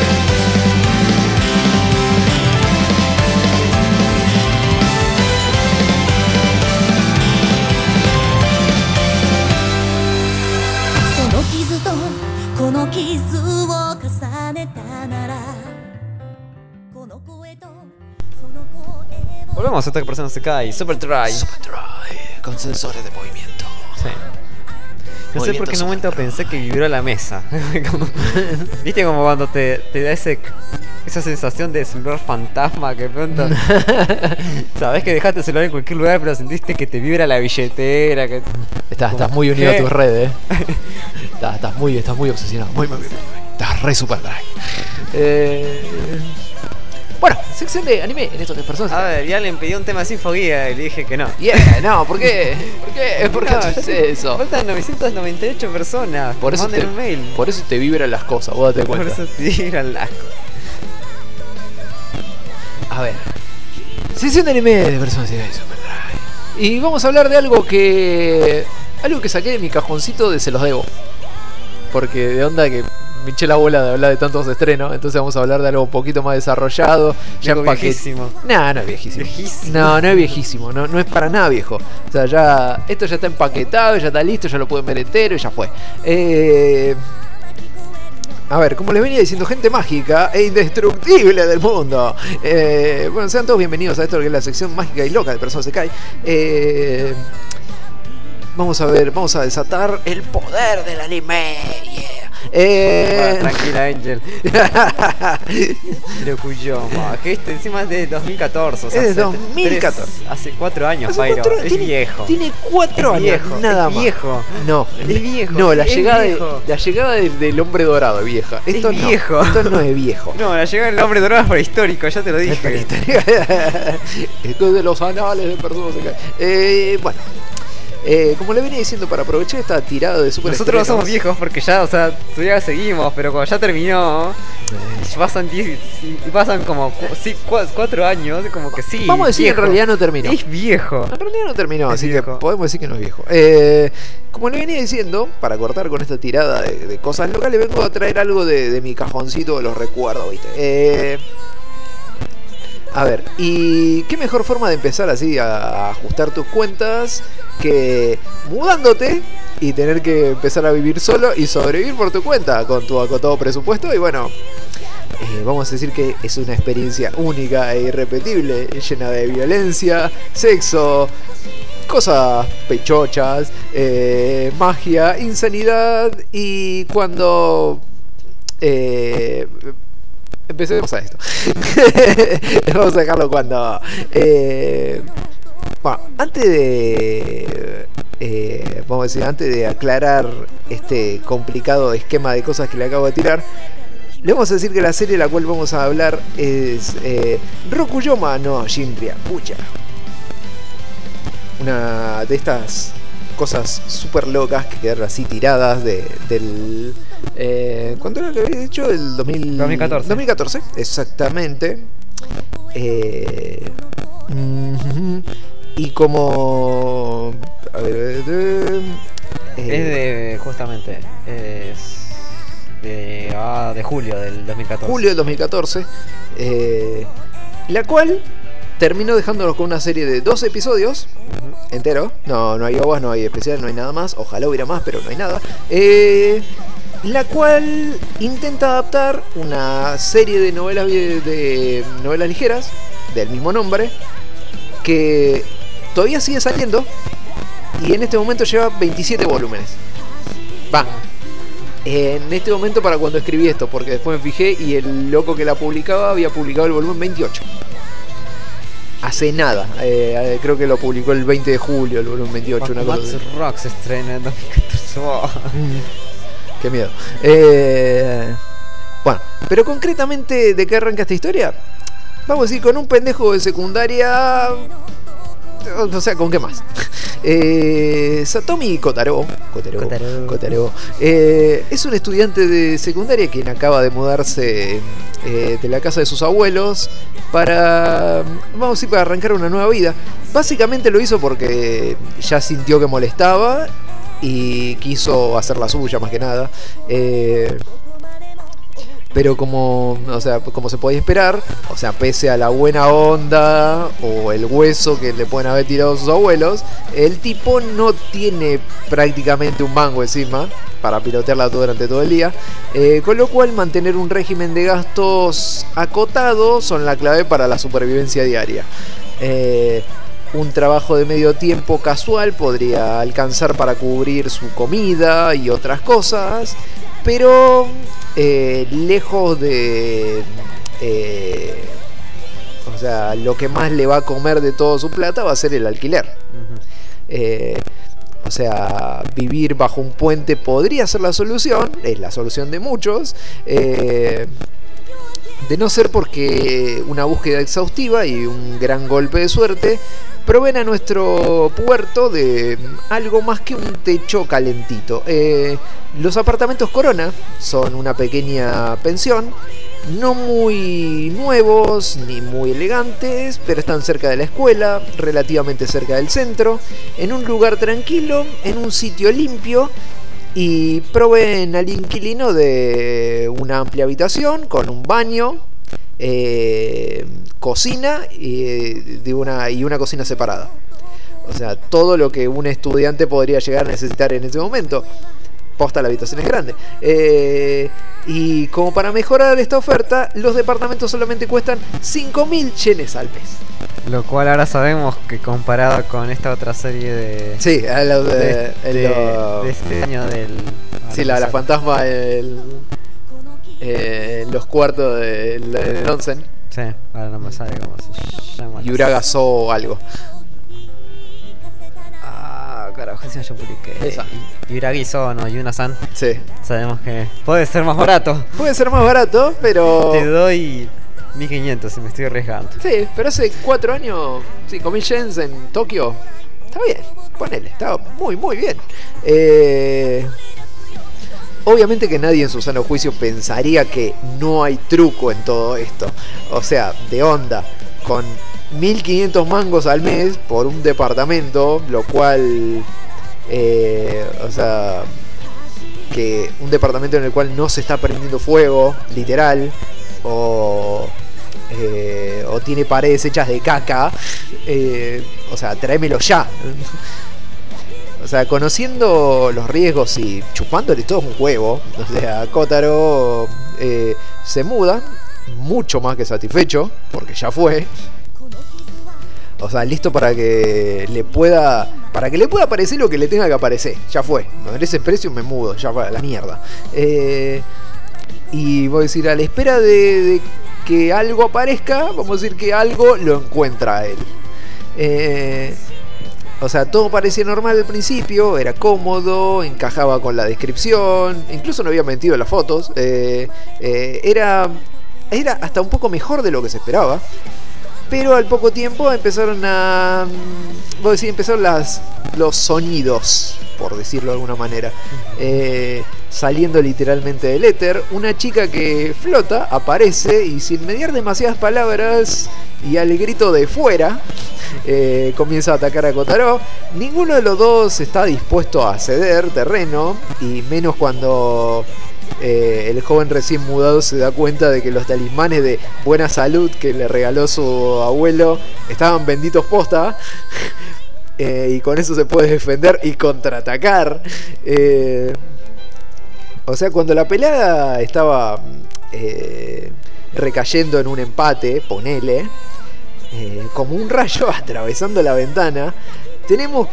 その傷とこの傷を重ねたならこの声とその声を。 Volvemos a esta persona se cae, Super Dry. Con sensores de movimiento. Sí. No sé por qué en un momento pensé que vibró la mesa. ¿Viste como cuando te da esa sensación de celular fantasma que pronto sabés que dejaste el celular en cualquier lugar pero sentiste que te vibra la billetera que... Estás muy unido a tus redes, estás muy obsesionado, muy estás re Super Dry. Bueno, sección de anime en estos de personas. A ver, ya le pedí un tema sin foguía y le dije que no. No, ¿por qué? ¿Por qué haces eso? Faltan 998 personas. Por eso manden un mail. Por eso te vibran las cosas, vos date cuenta. Por eso te vibran las cosas. A ver, sección de anime de personas de Super Dry. Y vamos a hablar de algo que saqué de mi cajoncito de se los debo. Porque de onda que me eché la bola de hablar de tantos estrenos. Entonces vamos a hablar de algo un poquito más desarrollado. Ya viejísimo. No es viejísimo. No es viejísimo. No es para nada viejo. O sea, esto ya está empaquetado, ya está listo, ya lo pueden ver entero y ya fue. A ver, como les venía diciendo, gente mágica e indestructible del mundo. Bueno, sean todos bienvenidos a esto que es la sección mágica y loca de Persona Sekai. vamos a ver, vamos a desatar el poder del anime. Tranquila, Angel. Ryokuyoma, que encima es de 2014. O sea, es de 2014. Hace 4 años, Hace Pyro. 4 años, Es viejo. Tiene 4 años, Viejo, nada es más. viejo. No, Es viejo. No, la es llegada, viejo. la llegada del hombre dorado es vieja. Esto Es no, viejo. Esto no es viejo. No, la llegada del hombre dorado es prehistórico, ya te lo dije. Esto es de los anales de personas. Bueno. Como le venía diciendo, para aprovechar esta tirada de super Nosotros no estrenos, somos viejos porque ya, o sea, todavía seguimos, pero cuando ya terminó, pasan como 4 años, como que sí. Vamos a decir que en realidad no terminó. Es viejo. En realidad no terminó, Es así viejo. que podemos decir que no es viejo. Como le venía diciendo, para cortar con esta tirada de cosas locales, vengo a traer algo de mi cajoncito de los recuerdos, ¿viste? A ver, y qué mejor forma de empezar así a ajustar tus cuentas que mudándote y tener que empezar a vivir solo y sobrevivir por tu cuenta con tu acotado presupuesto. Y bueno, vamos a decir que es una experiencia única e irrepetible, llena de violencia, sexo, cosas pechochas, magia, insanidad. Y cuando empecemos a esto. Vamos a dejarlo cuando bueno, antes de aclarar este complicado esquema de cosas que le acabo de tirar, le vamos a decir que la serie de la cual vamos a hablar es Ryokuyoma no Shinria Pucha. Una de estas cosas súper locas que quedaron así tiradas del... ¿cuánto era que había dicho? El 2014. 2014, exactamente. Y como... A ver, Es de, justamente, es de julio del 2014. julio del 2014. La cual terminó dejándonos con una serie de 2 episodios entero. No hay ovas, no hay especial, no hay nada más. Ojalá hubiera más, pero no hay nada. La cual intenta adaptar una serie de novelas ligeras del mismo nombre, que todavía sigue saliendo y en este momento lleva 27 volúmenes. Va. En este momento, para cuando escribí esto, porque después me fijé y el loco que la publicaba había publicado el volumen 28. Hace nada, creo que lo publicó el 20 de julio, el volumen 28. Una cosa Matsu así. Rock se estrena en 2014. Wow. Qué miedo. Bueno, pero concretamente, ¿de qué arranca esta historia? Vamos a decir, con un pendejo de secundaria. O sea, ¿con qué más? Satomi Kotaro es un estudiante de secundaria quien acaba de mudarse de la casa de sus abuelos para arrancar una nueva vida. Básicamente lo hizo porque ya sintió que molestaba y quiso hacer la suya más que nada. Pero como se podía esperar, o sea, pese a la buena onda o el hueso que le pueden haber tirado sus abuelos, el tipo no tiene prácticamente un mango encima para pilotearla durante todo el día, con lo cual mantener un régimen de gastos acotado son la clave para la supervivencia diaria. Un trabajo de medio tiempo casual podría alcanzar para cubrir su comida y otras cosas, pero lejos de o sea, lo que más le va a comer de toda su plata va a ser el alquiler. O sea, vivir bajo un puente podría ser la solución, es la solución de muchos, de no ser porque una búsqueda exhaustiva y un gran golpe de suerte proveen a nuestro puerto de algo más que un techo calentito. Los apartamentos Corona son una pequeña pensión, no muy nuevos ni muy elegantes, pero están cerca de la escuela, relativamente cerca del centro, en un lugar tranquilo, en un sitio limpio, y proveen al inquilino de una amplia habitación con un baño, cocina y una cocina separada. O sea, todo lo que un estudiante podría llegar a necesitar en ese momento. Posta, la habitación es grande. Y como para mejorar esta oferta, los departamentos solamente cuestan 5.000 yenes al mes. Lo cual ahora sabemos que comparado con esta otra serie de... Sí, a lo de, de este año del... Sí, la fantasma los cuartos del onsen. Sí, ahora no me sabe cómo se llama. Yuraga So algo. Ah, carajo, se yo publiqué. Esa. Yuragi Sono, Yuna-san. Sí. Sabemos que puede ser más barato. Puede ser más barato, pero... Te doy 1500 si me estoy arriesgando. Sí, pero hace 4 años, 5000 yens en Tokio. Está bien, ponele, está muy, muy bien. Obviamente que nadie en su sano juicio pensaría que no hay truco en todo esto. O sea, de onda, con 1500 mangos al mes por un departamento, lo cual... o sea... que un departamento en el cual no se está prendiendo fuego, literal, o tiene paredes hechas de caca, o sea, tráemelo ya. O sea, conociendo los riesgos y chupándole todo un huevo, o sea, Kotaro se muda, mucho más que satisfecho, porque ya fue. O sea, listo para que le pueda aparecer lo que le tenga que aparecer. Ya fue. Me merece precio, me mudo. Ya fue, a la mierda. Y voy a decir, a la espera de que algo aparezca, vamos a decir que algo lo encuentra a él. O sea, todo parecía normal al principio, era cómodo, encajaba con la descripción, incluso no había mentido en las fotos. Era hasta un poco mejor de lo que se esperaba. Pero al poco tiempo empezaron los sonidos, por decirlo de alguna manera. Saliendo literalmente del éter, una chica que flota aparece y sin mediar demasiadas palabras y al grito de fuera, comienza a atacar a Kotaro. Ninguno de los dos está dispuesto a ceder terreno, y menos cuando... el joven recién mudado se da cuenta de que los talismanes de buena salud que le regaló su abuelo estaban benditos posta. Y con eso se puede defender y contraatacar. O sea, cuando la pelea estaba recayendo en un empate, ponele, como un rayo atravesando la ventana, tenemos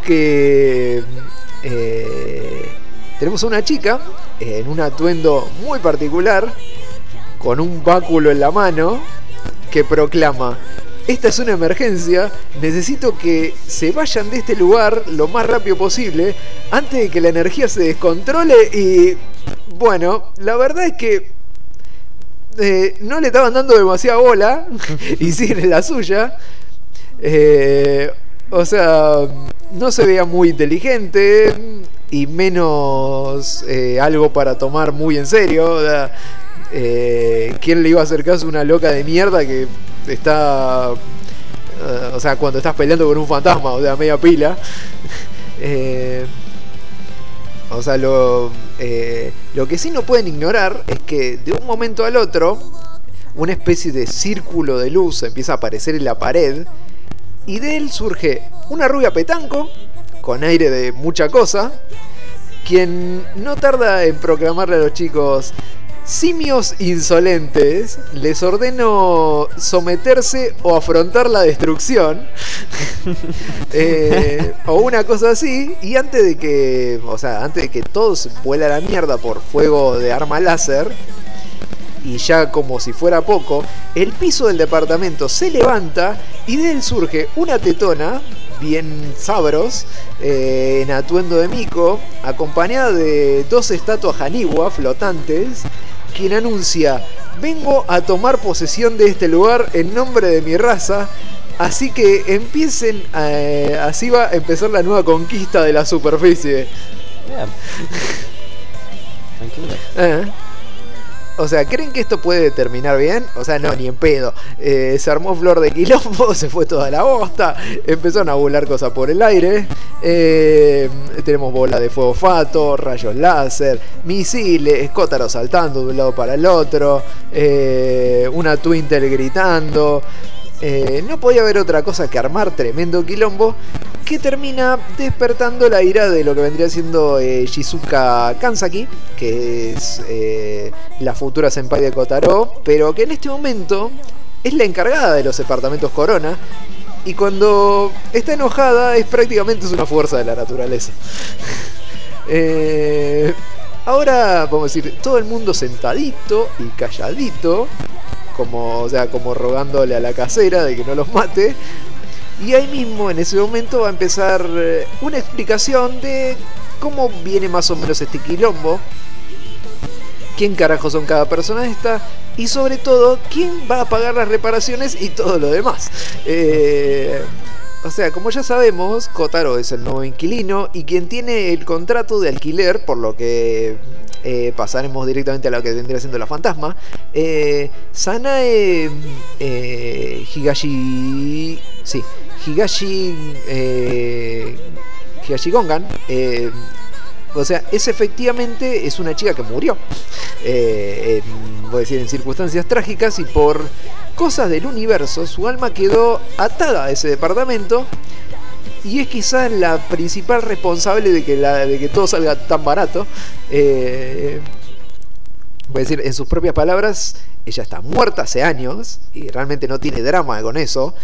a una chica en un atuendo muy particular, con un báculo en la mano, que proclama: esta es una emergencia, necesito que se vayan de este lugar lo más rápido posible, antes de que la energía se descontrole. Y bueno, la verdad es que no le estaban dando demasiada bola y siguen en la suya. O sea, no se veía muy inteligente, y menos algo para tomar muy en serio. O sea, ¿quién le iba a hacer caso a una loca de mierda que está... o sea, cuando estás peleando con un fantasma, o sea, media pila? O sea, lo que sí no pueden ignorar es que de un momento al otro una especie de círculo de luz empieza a aparecer en la pared, y de él surge una rubia petanco con aire de mucha cosa, quien no tarda en proclamarle a los chicos: simios insolentes, les ordeno someterse o afrontar la destrucción. O una cosa así. Y antes de que todos vuela a la mierda por fuego de arma láser, y ya como si fuera poco, el piso del departamento se levanta y de él surge una tetona bien sabros, en atuendo de Miko, acompañada de 2 estatuas Haniwa flotantes, quien anuncia: vengo a tomar posesión de este lugar en nombre de mi raza, así que empiecen, así va a empezar la nueva conquista de la superficie. Bien. Tranquilo. O sea, ¿creen que esto puede terminar bien? O sea, no, ni en pedo. Se armó flor de quilombo, se fue toda la bosta, empezaron a volar cosas por el aire. Tenemos bola de fuego fato, rayos láser, misiles, Kotaro saltando de un lado para el otro, una Twintel gritando. No podía haber otra cosa que armar tremendo quilombo, que termina despertando la ira de lo que vendría siendo Shizuka Kansaki, que es la futura senpai de Kotaro, pero que en este momento es la encargada de los departamentos Corona, Y cuando está enojada es prácticamente una fuerza de la naturaleza. Ahora, vamos a decir, todo el mundo sentadito y calladito, como rogándole a la casera de que no los mate. Y ahí mismo, en ese momento, va a empezar una explicación de cómo viene más o menos este quilombo, quién carajo son cada persona esta, y sobre todo, quién va a pagar las reparaciones y todo lo demás. O sea, como ya sabemos, Kotaro es el nuevo inquilino y quien tiene el contrato de alquiler, por lo que pasaremos directamente a lo que vendría siendo la fantasma. Sanae Higashi... Sí, Higashi Gongan. O sea, efectivamente es una chica que murió. Voy a decir, en circunstancias trágicas, y por cosas del universo su alma quedó atada a ese departamento, y es quizás la principal responsable de que todo salga tan barato. Voy a decir, en sus propias palabras, ella está muerta hace años y realmente no tiene drama con eso,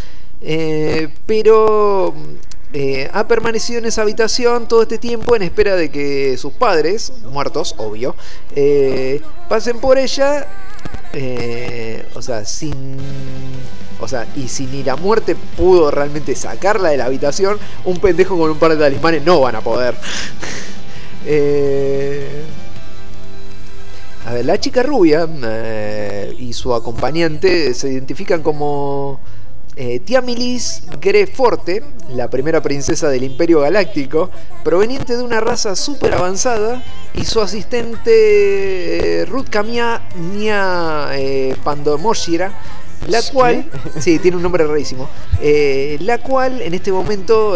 pero ha permanecido en esa habitación todo este tiempo en espera de que sus padres, muertos, obvio, pasen por ella. Y si ni la muerte pudo realmente sacarla de la habitación, un pendejo con un par de talismanes no van a poder. A ver, la chica rubia y su acompañante se identifican como Tiamilis Greforte, la primera princesa del Imperio Galáctico, proveniente de una raza súper avanzada, y su asistente Ruth Kamiya Nia Pandomoshira, la cual, sí, tiene un nombre rarísimo, la cual en este momento,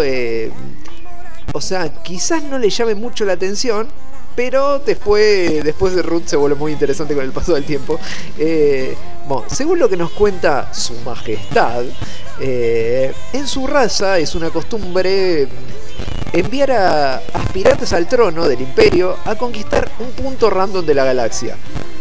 quizás no le llame mucho la atención, pero después de Ruth se vuelve muy interesante con el paso del tiempo. Según lo que nos cuenta su majestad, en su raza es una costumbre enviar a aspirantes al trono del imperio a conquistar un punto random de la galaxia.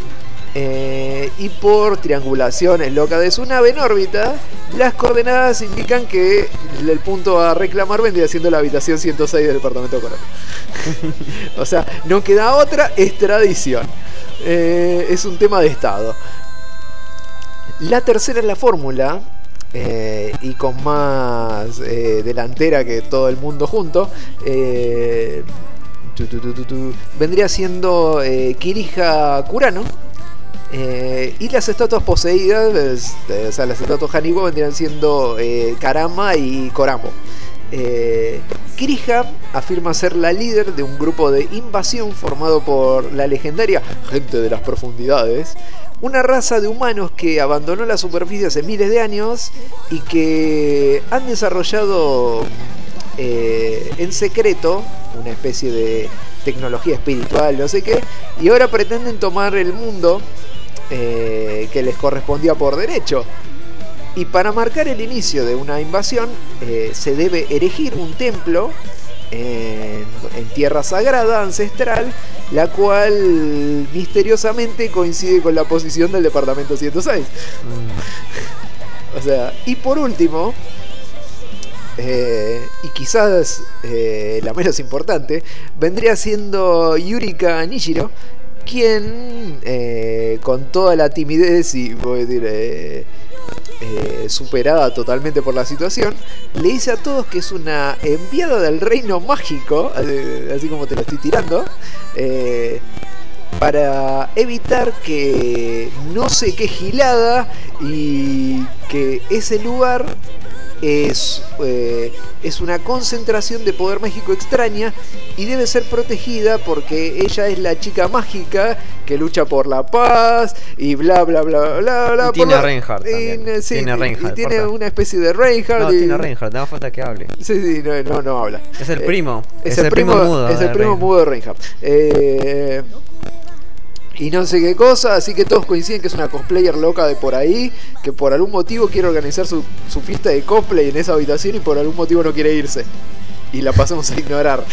Y por triangulaciones locas de su nave en órbita, las coordenadas indican que el punto a reclamar vendría siendo la habitación 106 del departamento de Coral. O sea, no queda otra, es tradición. Es un tema de estado. La tercera es la fórmula, y con más delantera que todo el mundo junto. Vendría siendo Kirija Kurano. Y las estatuas poseídas, las estatuas Haniwa, vendrían siendo Karama y Koramo. Kirija afirma ser la líder de un grupo de invasión formado por la legendaria Gente de las Profundidades, una raza de humanos que abandonó la superficie hace miles de años y que han desarrollado en secreto una especie de tecnología espiritual, no sé qué, y ahora pretenden tomar el mundo que les correspondía por derecho. Y para marcar el inicio de una invasión se debe erigir un templo en tierra sagrada ancestral, la cual misteriosamente coincide con la posición del departamento 106. O sea, y por último, y quizás la menos importante, vendría siendo Yurika Nishiro, quien con toda la timidez y voy a decir superada totalmente por la situación, le dice a todos que es una enviada del reino mágico, así como te lo estoy tirando, para evitar que no se quede gilada, y que ese lugar es una concentración de poder mágico extraña y debe ser protegida porque ella es la chica mágica que lucha por la paz y bla bla bla bla bla. Y tiene a Reinhardt también. Sí, tiene a Reinhardt, y tiene una especie de Reinhardt. No, tiene a Reinhardt, no falta que hable. Sí, no habla. Es el primo. Es el primo mudo. Es el primo mudo de Reinhardt. Y no sé qué cosa, así que todos coinciden que es una cosplayer loca de por ahí, que por algún motivo quiere organizar su fiesta de cosplay en esa habitación y por algún motivo no quiere irse. Y la pasamos a ignorar.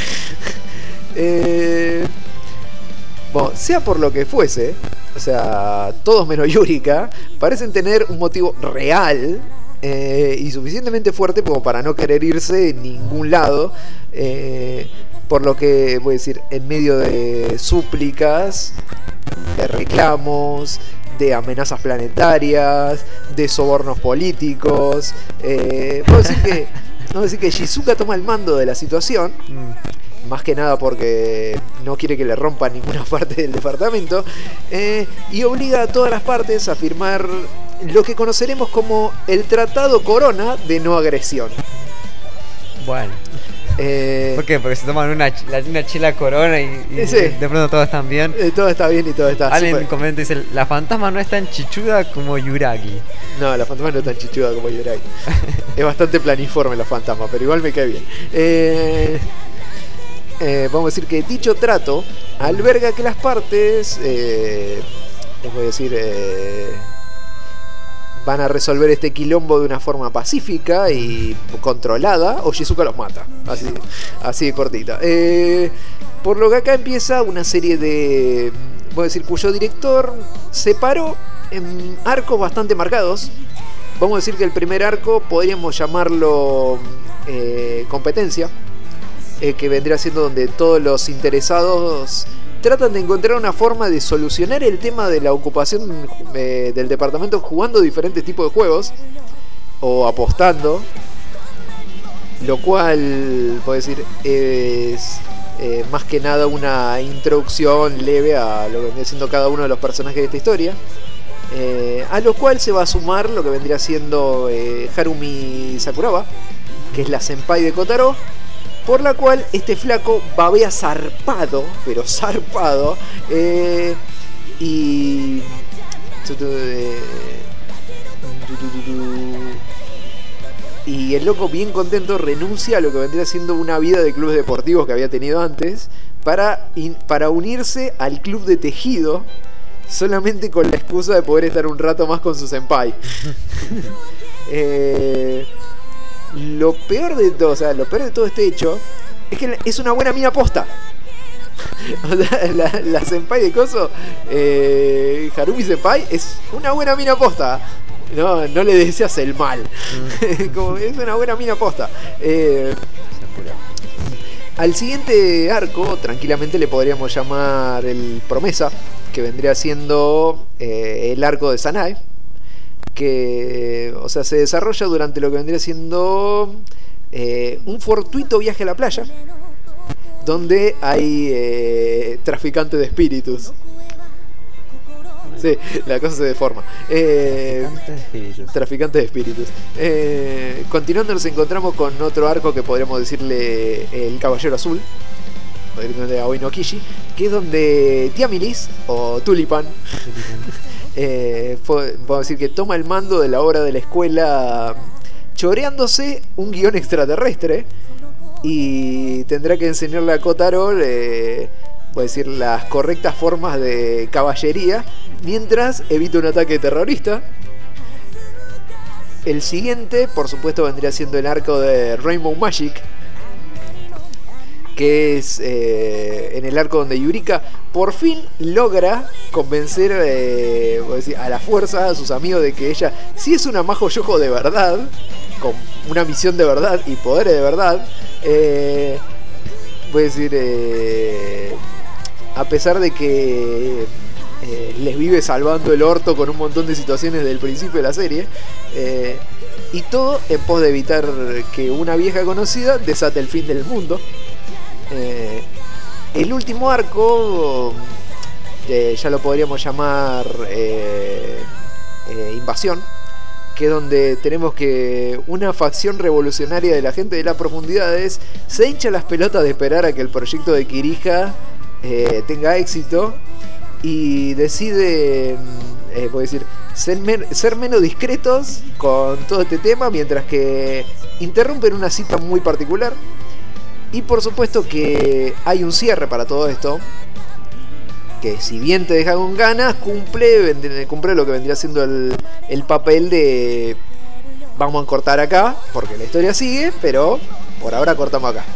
Sea por lo que fuese, o sea, todos menos Yurika parecen tener un motivo real y suficientemente fuerte como para no querer irse en ningún lado, por lo que, voy a decir, en medio de súplicas, de reclamos, de amenazas planetarias, de sobornos políticos, puedo decir que Shizuka toma el mando de la situación, más que nada porque no quiere que le rompan ninguna parte del departamento, y obliga a todas las partes a firmar lo que conoceremos como el Tratado Corona de No Agresión. Bueno. ¿Por qué? Porque se toman una chela Corona y sí. De pronto todo está bien. Todo está bien y todo está Alguien super... comenta y dice, la fantasma no es tan chichuda como Yuragi. No, la fantasma no es tan chichuda como Yuragi. Es bastante planiforme la fantasma, pero igual me cae bien. Vamos a decir que dicho trato alberga que las partes, voy a decir, van a resolver este quilombo de una forma pacífica y controlada, o Shizuka los mata. Así de cortita. Por lo que acá empieza una serie de, voy a decir, cuyo director separó en arcos bastante marcados. Vamos a decir que el primer arco podríamos llamarlo competencia, que vendría siendo donde todos los interesados tratan de encontrar una forma de solucionar el tema de la ocupación del departamento jugando diferentes tipos de juegos o apostando, lo cual, puedo decir, es más que nada una introducción leve a lo que vendría siendo cada uno de los personajes de esta historia, a lo cual se va a sumar lo que vendría siendo Harumi Sakuraba, que es la senpai de Kotaro, por la cual este flaco babea zarpado, pero zarpado, y el loco bien contento renuncia a lo que vendría siendo una vida de clubes deportivos que había tenido antes para unirse al club de tejido, solamente con la excusa de poder estar un rato más con su senpai. Lo peor de todo, este hecho es que es una buena mina posta. O sea, la senpai de Coso, Harumi senpai, es una buena mina posta. No le deseas el mal. Como es una buena mina posta. Al siguiente arco, tranquilamente le podríamos llamar el Promesa, que vendría siendo el arco de Sanae, que, o sea, se desarrolla durante lo que vendría siendo un fortuito viaje a la playa, donde hay traficantes de espíritus. Sí, la cosa se deforma. Traficantes de espíritus. Continuando, nos encontramos con otro arco que podríamos decirle el Caballero Azul, de Aoi no Kishi, que es donde Tiamilis, o Tulipan, podemos decir que toma el mando de la obra de la escuela, choreándose un guión extraterrestre, y tendrá que enseñarle a Kotaro, voy a decir, las correctas formas de caballería mientras evita un ataque terrorista. El siguiente, por supuesto, vendría siendo el arco de Rainbow Magic, que es en el arco donde Yurika por fin logra convencer voy a decir, a la fuerza a sus amigos de que ella sí es una Majo Yojo de verdad, con una misión de verdad y poderes de verdad. Voy a decir, a pesar de que les vive salvando el orto con un montón de situaciones desde el principio de la serie, y todo en pos de evitar que una vieja conocida desate el fin del mundo. El último arco, ya lo podríamos llamar Invasión, que es donde tenemos que una facción revolucionaria de la gente de las profundidades se hincha las pelotas de esperar a que el proyecto de Kirija tenga éxito, y decide, puedo decir, ser menos discretos con todo este tema, mientras que interrumpen una cita muy particular. Y por supuesto que hay un cierre para todo esto, que si bien te deja con ganas, cumple lo que vendría siendo el papel de vamos a cortar acá, porque la historia sigue, pero por ahora cortamos acá.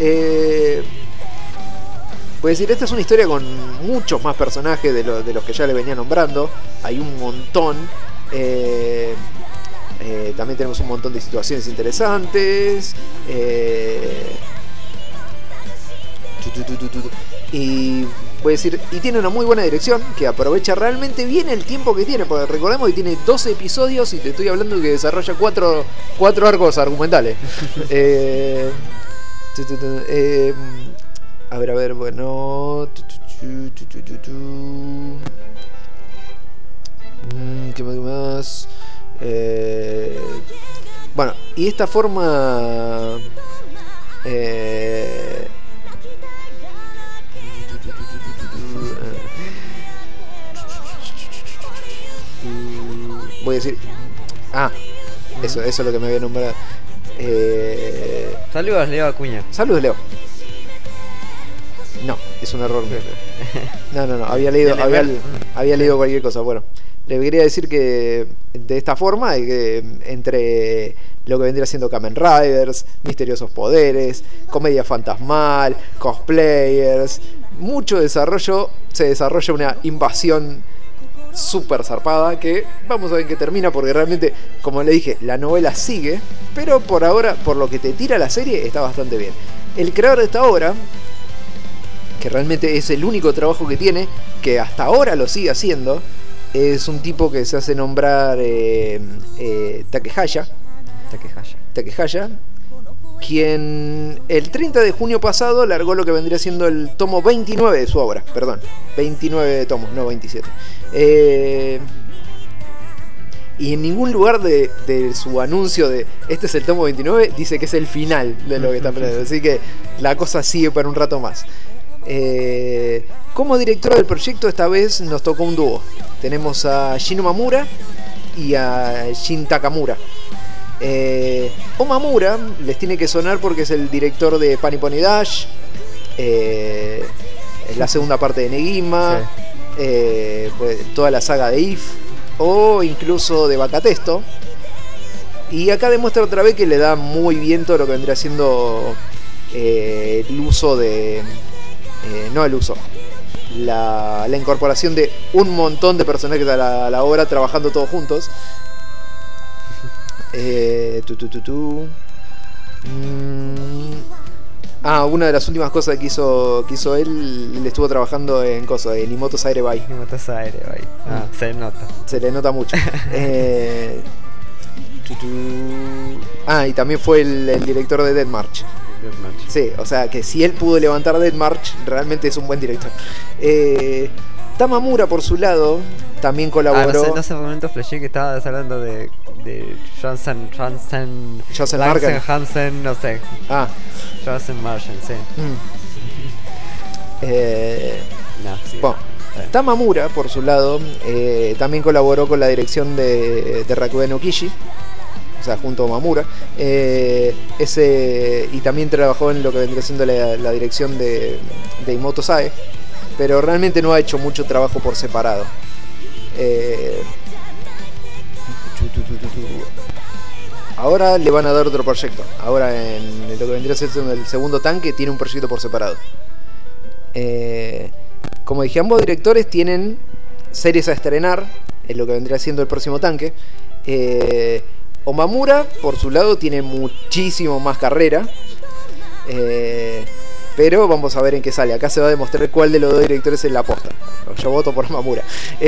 Puedo decir, esta es una historia con muchos más personajes de los que ya le venía nombrando. Hay un montón. También tenemos un montón de situaciones interesantes. Y voy a decir, y tiene una muy buena dirección que aprovecha realmente bien el tiempo que tiene, porque recordemos que tiene 12 episodios y te estoy hablando de que desarrolla 4 arcos argumentales. A ver, bueno. ¿Qué más? Bueno, y esta forma. Voy a decir. Eso es lo que me había nombrado. Saludos, Leo Acuña. Saludos, Leo. No, es un error. No, había leído cualquier cosa. Bueno, le quería decir que de esta forma, que entre lo que vendría siendo Kamen Riders, misteriosos poderes, comedia fantasmal, cosplayers, mucho desarrollo, se desarrolla una invasión súper zarpada que vamos a ver en qué termina, porque realmente, como le dije, la novela sigue, pero por ahora, por lo que te tira la serie, está bastante bien. El creador de esta obra, que realmente es el único trabajo que tiene, que hasta ahora lo sigue haciendo, es un tipo que se hace nombrar Takehaya, quien el 30 de junio pasado largó lo que vendría siendo el tomo 29 de su obra, perdón, 29 tomos, no 27. Y en ningún lugar de su anuncio de este es el tomo 29 dice que es el final de lo que está planeando, así que la cosa sigue para un rato más. Como directora del proyecto esta vez nos tocó un dúo. Tenemos a Shino Mamura y a Shin Takamura. Omamura les tiene que sonar porque es el director de Funny Pony Dash, la segunda parte de Negima, pues, toda la saga de If o incluso de Bacatesto. Y acá demuestra otra vez que le da muy bien todo lo que vendría siendo el uso de... no el uso, la incorporación de un montón de personajes a la obra trabajando todos juntos. Una de las últimas cosas que hizo él estuvo trabajando en cosas de Nimoto Sairebai. Se le nota mucho. Y también fue el director de Death March. Sí, o sea que si él pudo levantar Death March, realmente es un buen director. Tamamura, por su lado, también colaboró. No sé, por momento flashé que estabas hablando de Johnson Marken. Hansen, no sé. Johnson Martian, sí. Bueno, Tamamura, por su lado, también colaboró con la dirección de Rakuen Okishi, o sea, junto a Mamura. Y también trabajó en lo que vendría siendo la dirección de Imoto Sae, pero realmente no ha hecho mucho trabajo por separado. Ahora le van a dar otro proyecto. Ahora en lo que vendría siendo el segundo tanque tiene un proyecto por separado. Como dije, ambos directores tienen series a estrenar en lo que vendría siendo el próximo tanque. Omamura, por su lado, tiene muchísimo más carrera. Pero vamos a ver en qué sale. Acá se va a demostrar cuál de los dos directores es la posta. Yo voto por Omamura.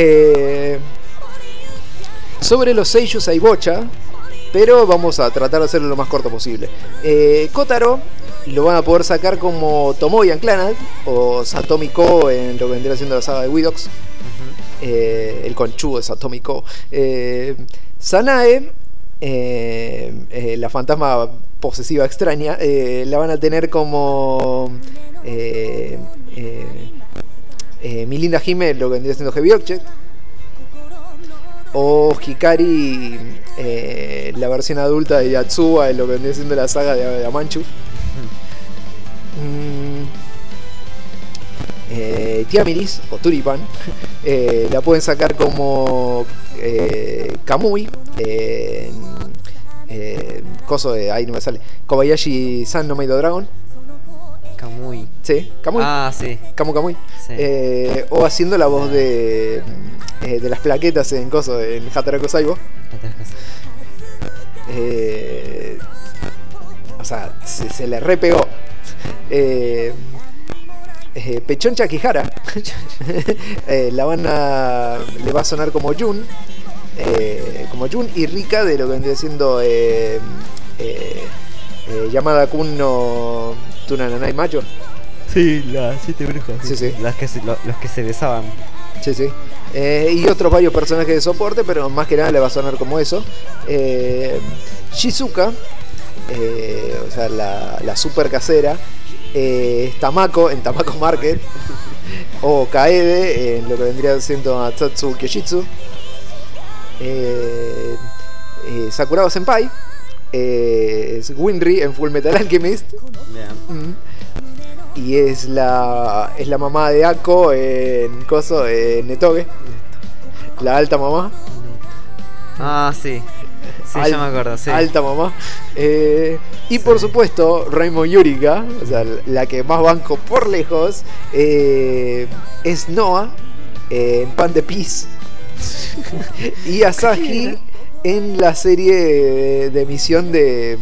Sobre los seiyus hay bocha, pero vamos a tratar de hacerlo lo más corto posible. Kotaro lo van a poder sacar como Tomoe and Clannad o Satomi Ko en lo que vendría siendo la saga de Widox. El conchudo de Satomi Ko. Sanae, la fantasma posesiva extraña, la van a tener como mi linda Hime, lo que vendría siendo Heavy Object, o Hikari, la versión adulta de Yatsuba en lo que vendría siendo la saga de Amanchu. Tiamiris o Turipan la pueden sacar como Kamui, coso de ahí no me sale, Kobayashi San no Meido Dragon. Kamui. Sí, Kamui. Sí. Kamui. Sí. O haciendo la voz de las plaquetas en coso, en Hataraku Saibo. O sea, se le repegó. Pechoncha Quijara. La banda le va a sonar como Jun. Y Rika de lo que vendría siendo Yamada Kun no Tunananai Macho. Sí, las 7 brujas. Sí, sí. Los que se besaban. Sí, sí. Y otros varios personajes de soporte, pero más que nada le va a sonar como eso. Shizuka, o sea, la super casera. Tamako en Tamako Market. O Kaede en lo que vendría siendo Atsatsu Kyoshitsu. Sakuraba Senpai. Winry en Full Metal Alchemist. Y es la mamá de Ako en Netoge. La alta mamá. Ah, sí. Sí, ya me acuerdo, sí. Alta mamá. Y por supuesto, Rainbow Yurika, o sea, la que más banco por lejos, es Noah en Pan de Peace. Y Asahi en la serie de emisión de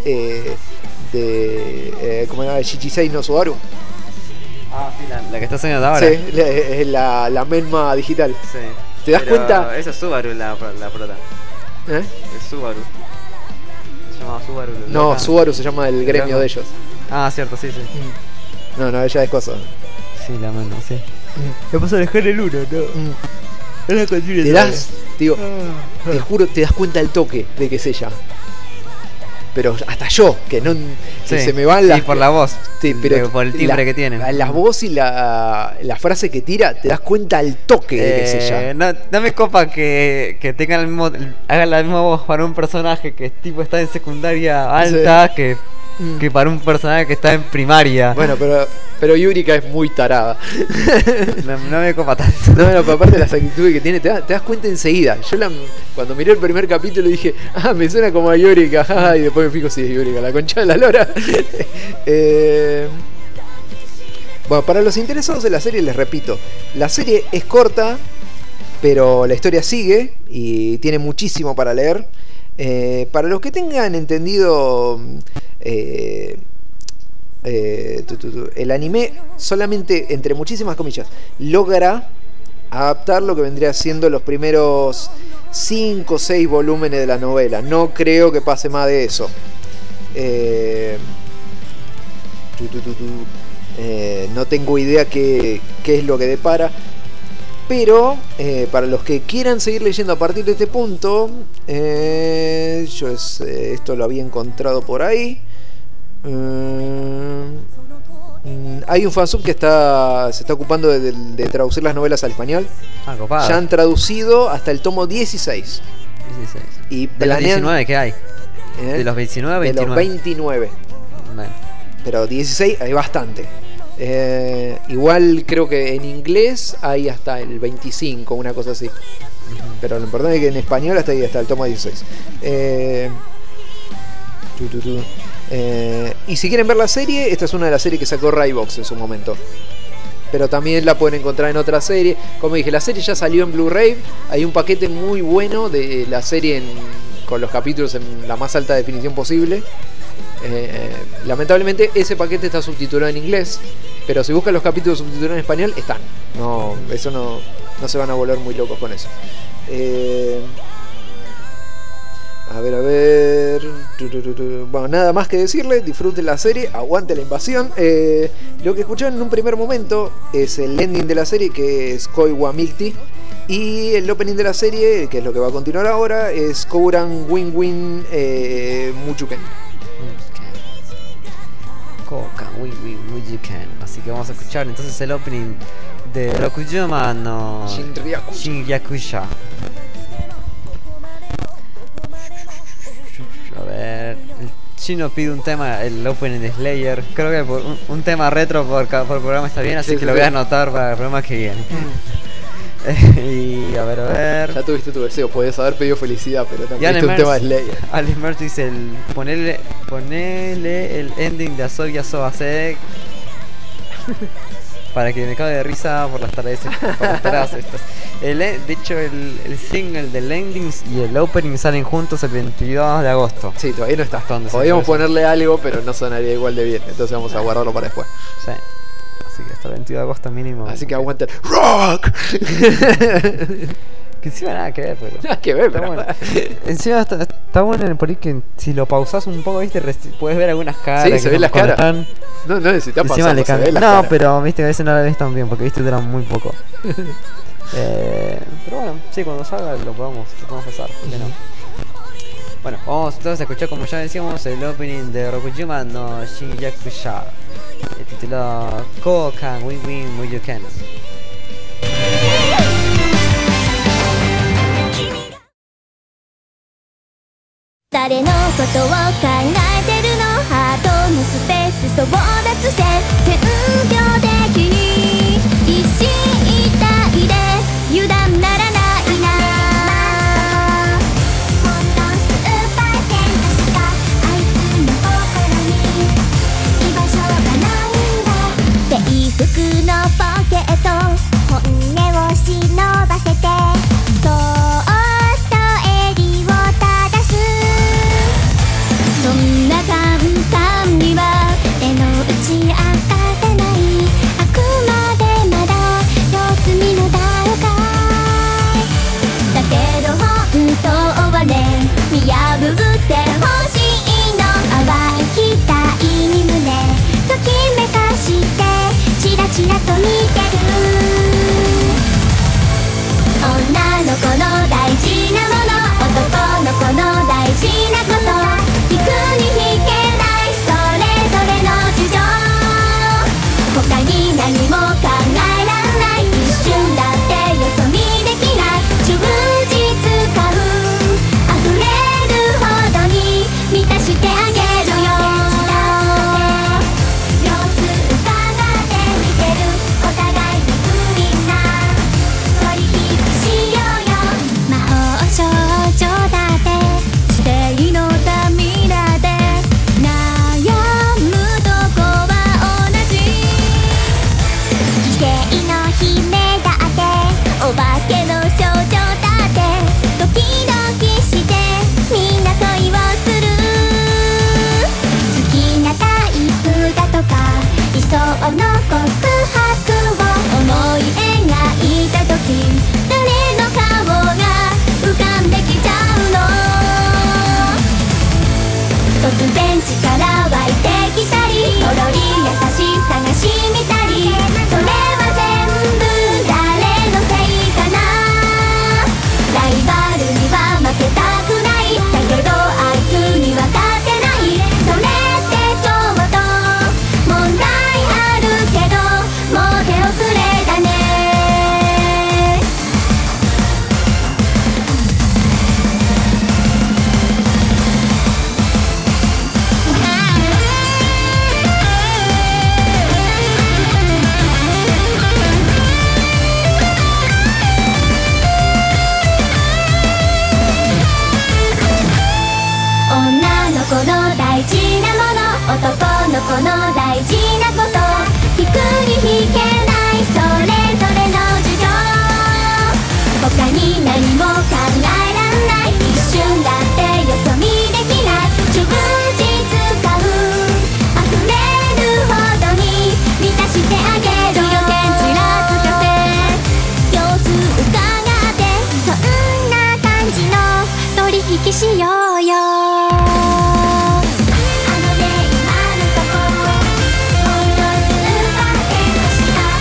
¿cómo se llama? Shichisei no Subaru. Ah, sí, la que está soñando ahora. Sí, es la Menma digital. Sí. ¿Te das cuenta? Esa es Subaru la prota. ¿Eh? Es Subaru. Se llamaba Subaru. No, Subaru se llama el gremio de ellos. Ah, cierto, sí, sí. No, ella es cosa. Sí, la mano, sí. Me pasó a dejar el 1, ¿no? Es la continua. Te das, digo, te juro, te das cuenta del toque de que es ella. Pero hasta yo, que no que se me van las... Sí, por la voz. Sí, pero por el timbre que tiene. La voz y la frase que tira, te das cuenta al toque de que es ella. No me copa que tengan el mismo, hagan la misma voz para un personaje que tipo está en secundaria alta, sí, que para un personaje que está en primaria. Bueno, pero Yurika es muy tarada. No me copa tanto. No, pero aparte de las actitudes que tiene, te das cuenta enseguida. Yo cuando miré el primer capítulo dije, me suena como a Yurika, y después me fijo si es Yurika, la concha de la lora. Bueno, para los interesados en la serie les repito, la serie es corta, pero la historia sigue y tiene muchísimo para leer. Para los que tengan entendido el anime, solamente, entre muchísimas comillas, logra adaptar lo que vendría siendo los primeros 5 o 6 volúmenes de la novela. No creo que pase más de eso. No tengo idea qué es lo que depara. Pero para los que quieran seguir leyendo a partir de este punto, yo esto lo había encontrado por ahí. Hay un fansub que se está ocupando de traducir las novelas al español. Copado. Ya han traducido hasta el tomo 16. Y de los 19 que hay. De los 19 29. De los 29. Bueno. Pero 16 hay bastante. Igual creo que en inglés hay hasta el 25, una cosa así. Pero lo importante es que en español hasta ahí está el tomo 16. Y si quieren ver la serie, esta es una de las series que sacó Rybox en su momento. Pero también la pueden encontrar en otra serie. Como dije, la serie ya salió en Blu-ray. Hay un paquete muy bueno de la serie con los capítulos en la más alta definición posible. Lamentablemente ese paquete está subtitulado en inglés, pero si buscan los capítulos subtitulados en español, están. No se van a volver muy locos con eso. A ver. Bueno, nada más que decirle, disfruten la serie, aguante la invasión. Lo que escucharon en un primer momento es el ending de la serie, que es Koi wa Milti. Y el opening de la serie, que es lo que va a continuar ahora, es Kouran Win Win Muchuken. Así que vamos a escuchar entonces el opening de Rokujuma no Shinryakusha. A ver, el chino pide un tema, el opening de Slayer. Creo que por un tema retro por programa está bien, así que lo voy a anotar para el programa que viene. Y a ver. Ya tuviste tu deseo, podías haber pedido felicidad, pero también tuviste un tema de Slayer. Alice Merch dice ponele el ending de Asobi Asobase. para que me cague de risa por las tareas estas. De hecho, el single del endings y el opening salen juntos el 22 de agosto. Sí, todavía no está. Hasta donde se Podríamos puede ponerle algo, pero no sonaría igual de bien. Entonces vamos a guardarlo para después. Sí. Así que hasta el 22 de agosto mínimo. Así que aguanten. ¡Rock! Que encima nada que ver, pero. Nada que ver, está pero. bueno. Encima está bueno por ahí que si lo pausas un poco, viste, puedes ver algunas caras. Sí, que se ven las cuando caras. están- No necesitas Encima pasar. le cambia. No, pero viste que a veces no la ves tan bien porque viste duran muy poco. Pero bueno, sí, cuando salga lo podemos pasar, ¿por qué no? Bueno, vamos entonces a escuchar, como ya decíamos, el opening de Rokujima no Shinjakusha, titulado Kokan Win Win Muyuken. 誰のことを考えてるのハートのスペース争奪戦1000秒的一進一退で油断ならないなほんの数%しかあいつの心に居場所がないんだ制服のポケット本音を忍ばせてそーっと襟を正すそんな簡単には手の内明かせないあくまでまだ様子見の段階だけど本当はね見破ってほしいの淡い期待に胸ときめかしてチラチラと見てる女の子の大事なもの男の子の大事なこと引くに引けないそれぞれの事情他に何も考えらんない一瞬だってよそ見できない充実感溢れるほどに満たしてあげるよ様子伺って見てるお互いに不憫な取引しようよ魔法少女だって指定のたみらで悩むとこは同じ異性の姫だってお化けの少女だってドキドキしてみんな恋をする好きなタイプだとか理想の告白を思い描いた時誰の顔が浮かんできちゃうの突然力湧いてきたりほろり優しさが染みたりそれは全部誰のせいかなライバルには負けたくないだけどあいつには勝てないそれってちょっと問題あるけどもう手遅れだね女の子の大事なもの男の子の大事なこと引くに引けないそれぞれの事情他に何も考えらんない一瞬だってよそ見できない充実感溢れるほどに満たしてあげるよちらつかせ様子伺ってそんな感じの取引しようよあのね今のところほんの数%しか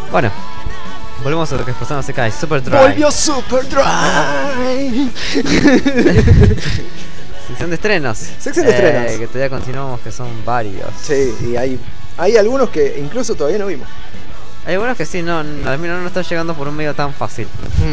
Bueno, volvemos a lo que es Persona Sekai Super Drive. ¡Volvió Super Drive! Sección de estrenos. Sección de estrenos. Que todavía continuamos, que son varios. Sí, y hay algunos que incluso todavía no vimos. Hay algunos que sí, al menos no está llegando por un medio tan fácil.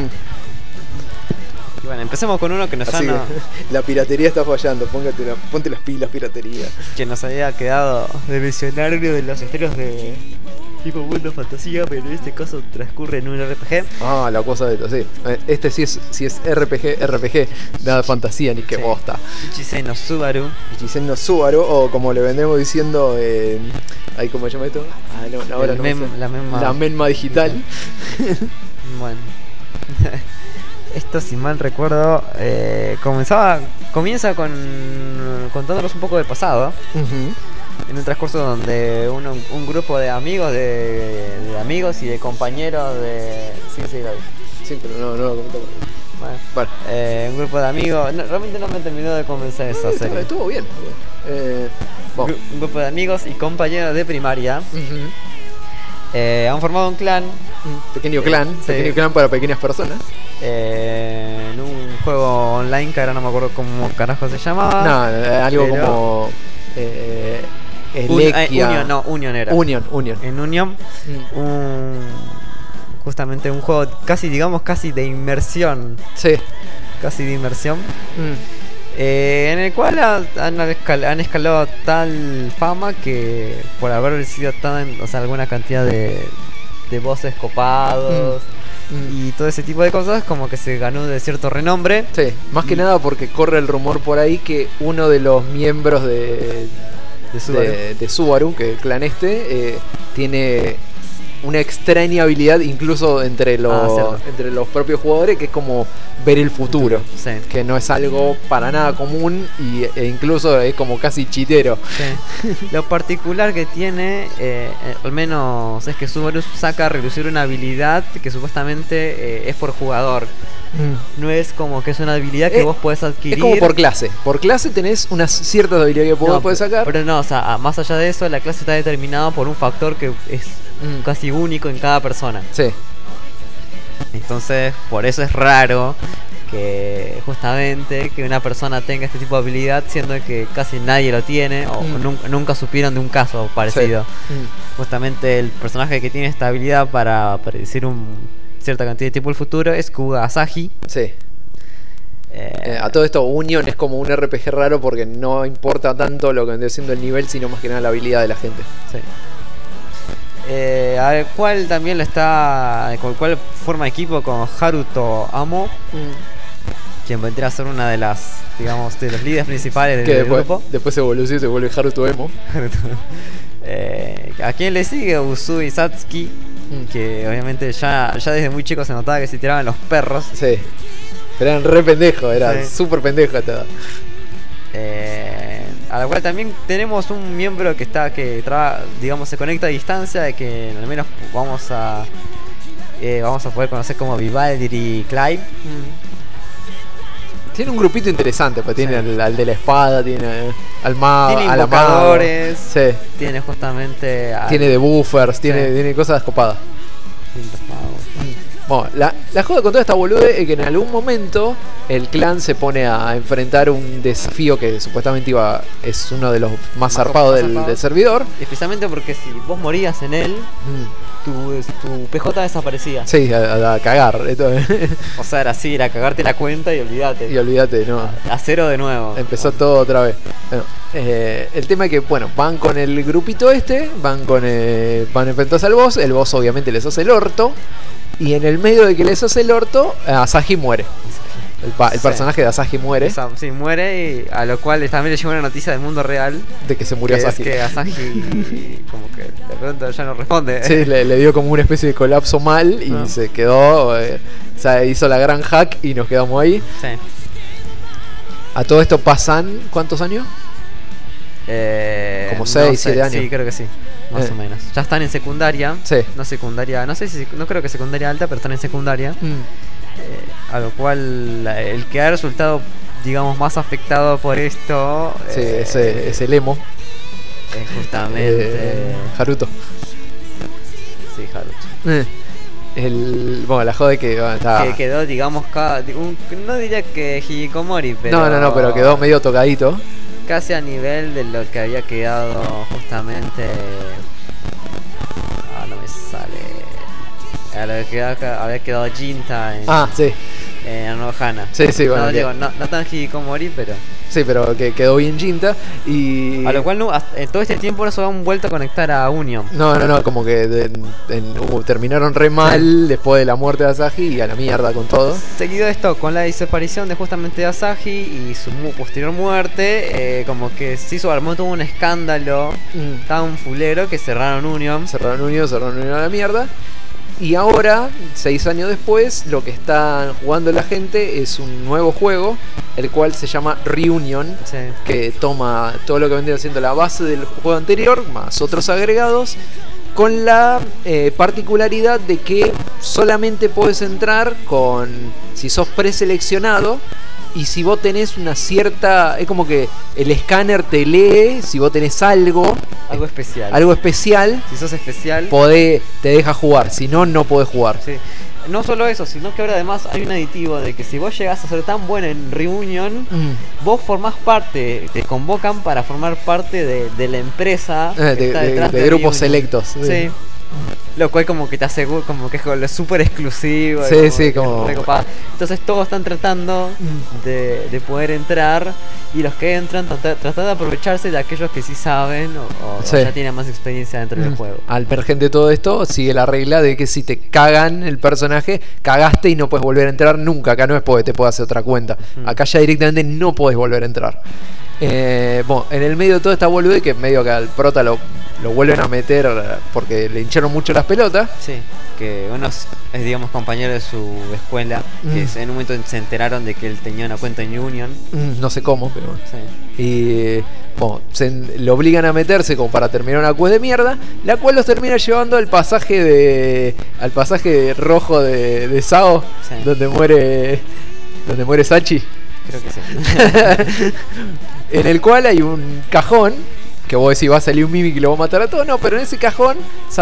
Y bueno, empecemos con uno que nos, Así que, la piratería está fallando, ponte las pilas, piratería. que nos había quedado de visionario de los estrenos de tipo mundo fantasía, pero en este caso transcurre en un RPG. Ah, la cosa de esto, sí. Este sí es RPG, nada de fantasía ni que Sí. bosta. Ichisei no Subaru. Ichisei no Subaru, o como le vendremos diciendo, ahí ¿cómo se llama esto? Ah, no, ahora El no mem- me sé. la memma digital. Bueno. Esto, si mal recuerdo, comienza con contándonos un poco del pasado. Ujú. En un transcurso donde un grupo de amigos, de amigos y de compañeros de... Sí, David. Sí, pero no lo comentamos. Bueno, Bueno, un grupo de amigos... realmente no me terminó de convencer esa serie. estuvo bien. Bueno. Un grupo de amigos y compañeros de primaria han formado un clan Pequeño clan, sí. pequeño clan para pequeñas personas. en un juego online que ahora no me acuerdo cómo carajo se llamaba. No, algo pero- como Elequia. Union era. Union. En Union, justamente un juego casi de inmersión. Sí. Casi de inmersión. Mm. En el cual han escalado tal fama que por haber sido alguna cantidad de voces copados y todo ese tipo de cosas, como que se ganó de cierto renombre. Sí, más que nada porque corre el rumor por ahí que uno de los miembros de Subaru, que el clan tiene una extraña habilidad incluso entre los propios jugadores, que es como ver el futuro, Sí. que no es algo para nada común e incluso es como casi chitero. Sí. Lo particular que tiene, al menos, es que Subaru saca a relucir una habilidad que supuestamente es por jugador. No es como que es una habilidad que vos podés adquirir. Es como por clase. Por clase tenés unas ciertas habilidades que vos podés sacar. Pero no, o sea, más allá de eso, la clase está determinada por un factor que es casi único en cada persona. Sí. Entonces, por eso es raro que justamente que una persona tenga este tipo de habilidad, siendo que casi nadie lo tiene o nunca supieron de un caso parecido. Sí. Justamente el personaje que tiene esta habilidad para predecir cierta cantidad de tiempo el futuro es Kuga Asahi. Sí. A todo esto, Union es como un RPG raro porque no importa tanto lo que vendría siendo el nivel, sino más que nada la habilidad de la gente. Sí. Al cual también con el cual forma equipo con Haruto Amo, quien vendría a ser una de las, digamos, de los líderes principales Que del grupo. después se evoluciona y se vuelve Haruto Emo. A quien le sigue Usui Satsuki, que obviamente ya desde muy chico se notaba que se tiraban los perros. Sí. Pero eran re pendejos, era Sí. súper pendejo todo. A la cual también tenemos un miembro que digamos, se conecta a distancia, de que al menos vamos a poder conocer como Vivaldi Clive. Tiene un grupito interesante, pues tiene al de la espada, tiene al mago, Tiene a la maga. invocadores, Sí. tiene justamente Tiene debuffers, Sí. tiene cosas copadas. Bueno, la joda con toda esta bolude es que en algún momento el clan se pone a enfrentar un desafío que supuestamente es uno de los más zarpados del servidor. Especialmente porque si vos morías en él, tu PJ desaparecía. Sí, a cagar. O sea, era cagarte la cuenta y olvídate. Y olvídate, no. A cero de nuevo. Empezó todo otra vez. Bueno, el tema es que, bueno, van con el grupito van a enfrentarse al boss. El boss obviamente les hace el orto. Y en el medio de que les hace el orto, Asahi muere. El personaje de Asahi muere. Sí, muere, y a lo cual también le llegó una noticia del mundo real. De que se murió Que es Asahi. que Asahi como que de pronto ya no responde. Sí, le dio como una especie de colapso mal y se quedó. O sea, hizo la gran hack y nos quedamos ahí. Sí. A todo esto pasan, ¿cuántos años? Como 6, 7 años. Sí, creo que sí. Más o menos. Ya están en secundaria. Sí. No secundaria. No creo que secundaria alta, pero están en secundaria. A lo cual el que ha resultado, digamos, más afectado por esto. Sí, es el emo. Es justamente. Haruto. Sí, Haruto. Bueno, la joda es que está... Que quedó, digamos, no diría que Hikikomori, pero... No, pero quedó medio tocadito. Casi a nivel de lo que había quedado justamente... no me sale... A lo que había quedado Jinta en... Sí. En Anohana. Sí, bueno. No, digo, no tan Hikikomori, pero... Sí, pero que quedó bien Jinta y... A lo cual todo este tiempo no se habían vuelto a conectar a Union. No, como que terminaron re mal después de la muerte de Asahi y a la mierda con todo. Seguido esto, con la desaparición de justamente Asahi y su posterior muerte, como que se armó todo un escándalo tan fulero que cerraron Union. Cerraron Union a la mierda. Y ahora, 6 años después, lo que están jugando la gente es un nuevo juego, el cual se llama Reunion, Sí. que toma todo lo que vendría siendo la base del juego anterior, más otros agregados, con la particularidad de que solamente puedes entrar si sos preseleccionado. Y si vos tenés una cierta... Es como que el escáner te lee si vos tenés algo especial. Si sos especial, te deja jugar. Si no, no podés jugar. Sí. No solo eso, sino que ahora además hay un aditivo de que si vos llegás a ser tan bueno en Reunion, vos formás parte, te convocan para formar parte de la empresa que está detrás de grupos Reunion. selectos. Sí. Lo cual como que te asegura, como que es lo súper exclusivo. Sí, como... Entonces todos están tratando de poder entrar. Y los que entran tratando de aprovecharse de aquellos que sí saben o ya tienen más experiencia dentro del juego. Al vergen de todo esto, sigue la regla de que si te cagan el personaje, cagaste y no puedes volver a entrar nunca. Acá no es porque te puedas hacer otra cuenta. Acá ya directamente no podés volver a entrar. Bueno, en el medio de todo esta boludez, que medio que al prota lo vuelven a meter porque le hincharon mucho las pelotas. Sí, que unos es digamos compañeros de su escuela que en un momento se enteraron de que él tenía una cuenta en Union. No sé cómo, pero sí. Y bueno, lo obligan a meterse como para terminar una quest de mierda, la cual los termina llevando al pasaje rojo de Sao, Sí. donde muere Sachi. Creo que sí. En el cual hay un cajón que vos decís va a salir un Mimic y lo va a matar a todos. No, pero en ese cajón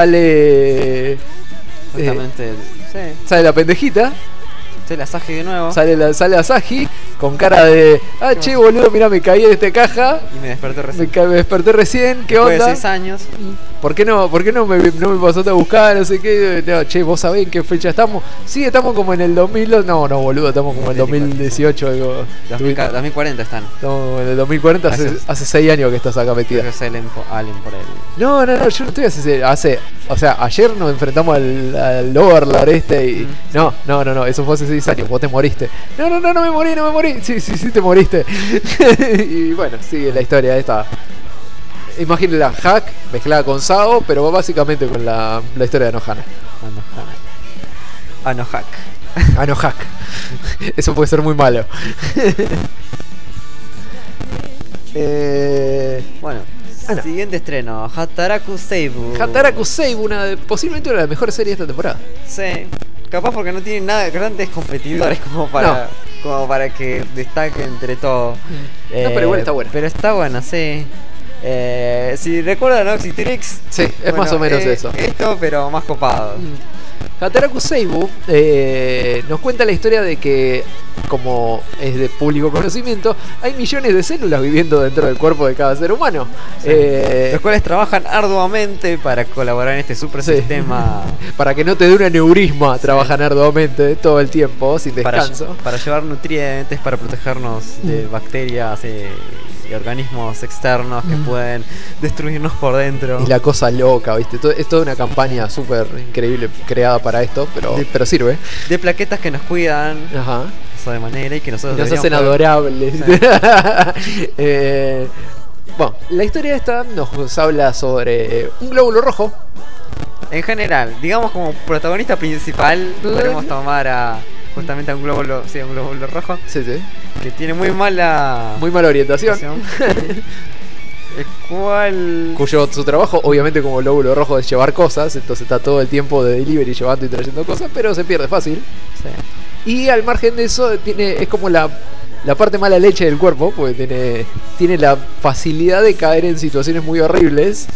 sale Justamente sale la pendejita. Sale Asahi de nuevo. Sale Asahi con cara de che boludo, mirá, me caí en esta caja. Y me desperté recién. Me desperté recién, ¿qué Después onda? de 6 años. ¿Por qué no me pasaste a buscar? No sé qué. No, che, ¿vos sabés en qué fecha estamos? Sí, estamos como en el 2000. No, boludo, estamos como en el 2018. 2040 están. Estamos en el 2040, hace 6 años que estás acá metida. Creo que es Alien por él. No, yo no estoy o sea, ayer nos enfrentamos al Overlord y... No, eso fue hace 6 años, vos te moriste. No me morí. Sí, te moriste. Y bueno, sigue la historia esta. Imagínate la Hack mezclada con Sao, pero básicamente con la historia de Anohana. Anohak. Eso puede ser muy malo. Bueno, siguiente estreno, Hataraku Seibu. Hataraku Seibu, posiblemente una de las mejores series de esta temporada. Sí, capaz porque no tiene nada grandes competidores como para que destaque entre todos. No, pero igual está buena. Pero está buena, sí. Si recuerdan Oxytrix, sí, es más o menos eso. Esto, pero más copado. Hataraku Seibu nos cuenta la historia de que, como es de público conocimiento, hay millones de células viviendo dentro del cuerpo de cada ser humano. Sí. Los cuales trabajan arduamente para colaborar en este super sistema. Para que no te dé un aneurisma, trabajan arduamente todo el tiempo, sin descanso. Para llevar nutrientes, para protegernos de bacterias y organismos externos que pueden destruirnos por dentro. Y la cosa loca, ¿viste? Es toda una campaña súper increíble creada para esto, pero sirve. De plaquetas que nos cuidan. Ajá. Eso de manera y que nosotros nos hacen adorables. Sí. Bueno, la historia esta nos habla sobre un glóbulo rojo. En general, digamos como protagonista principal, podemos tomar justamente a un glóbulo rojo. Sí. Que tiene muy mala orientación. El cual... Cuyo su trabajo, obviamente, como glóbulo rojo, es llevar cosas. Entonces está todo el tiempo de delivery llevando y trayendo cosas, pero se pierde fácil. Sí. Y al margen de eso, es como la parte mala leche del cuerpo, porque tiene la facilidad de caer en situaciones muy horribles.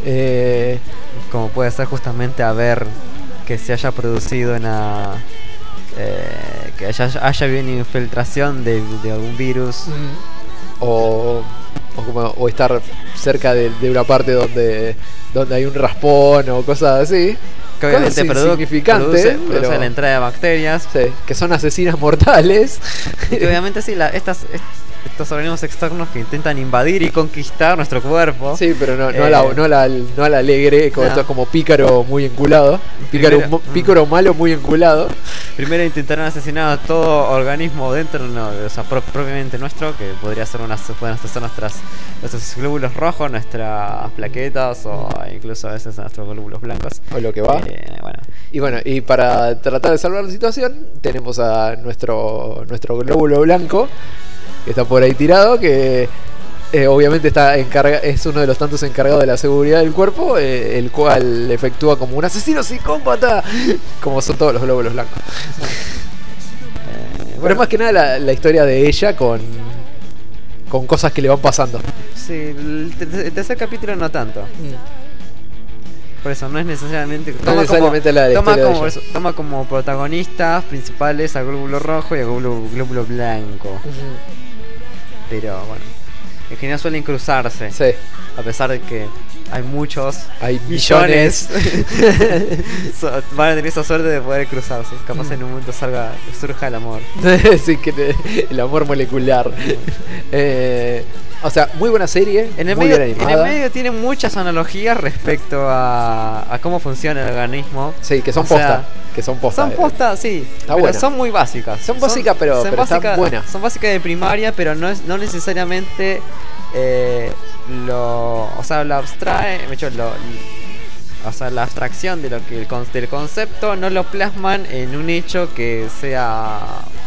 Como puede ser justamente a ver que se haya producido una... que haya habido una infiltración de algún virus. O estar cerca de una parte donde hay un raspón o cosas así. Que obviamente insignificantes, produce la entrada de bacterias. Sí, que son asesinas mortales. Y que obviamente sí, estos organismos externos que intentan invadir y conquistar nuestro cuerpo. Sí, pero no a la alegre, como esto es como pícaro muy enculado. Pícaro malo muy enculado. Primero intentaron asesinar a todo organismo dentro, propiamente nuestro, que pueden ser nuestros glóbulos rojos, nuestras plaquetas o incluso a veces nuestros glóbulos blancos. O lo que va. Y para tratar de salvar la situación, tenemos a nuestro glóbulo blanco, que está por ahí tirado, que obviamente es uno de los tantos encargados de la seguridad del cuerpo, el cual efectúa como un asesino psicópata, como son todos los glóbulos blancos. Pero es más que nada la historia de ella con cosas que le van pasando. Sí, el tercer capítulo no tanto. Por eso no es necesariamente... Toma como protagonistas principales al glóbulo rojo y al glóbulo blanco. Pero bueno, en general suelen cruzarse. Sí. A pesar de que hay millones. Van a tener esa suerte de poder cruzarse. Capaz en un momento surja el amor. Sí, que el amor molecular. O sea, muy buena serie. En el medio tiene muchas analogías respecto a cómo funciona el organismo. Sí, que son posta. Son posta, sí. Está pero son muy básicas. Son básicas, pero están buenas. Son básicas de primaria, pero no necesariamente la abstrae. La abstracción de lo que del concepto no lo plasman en un hecho que sea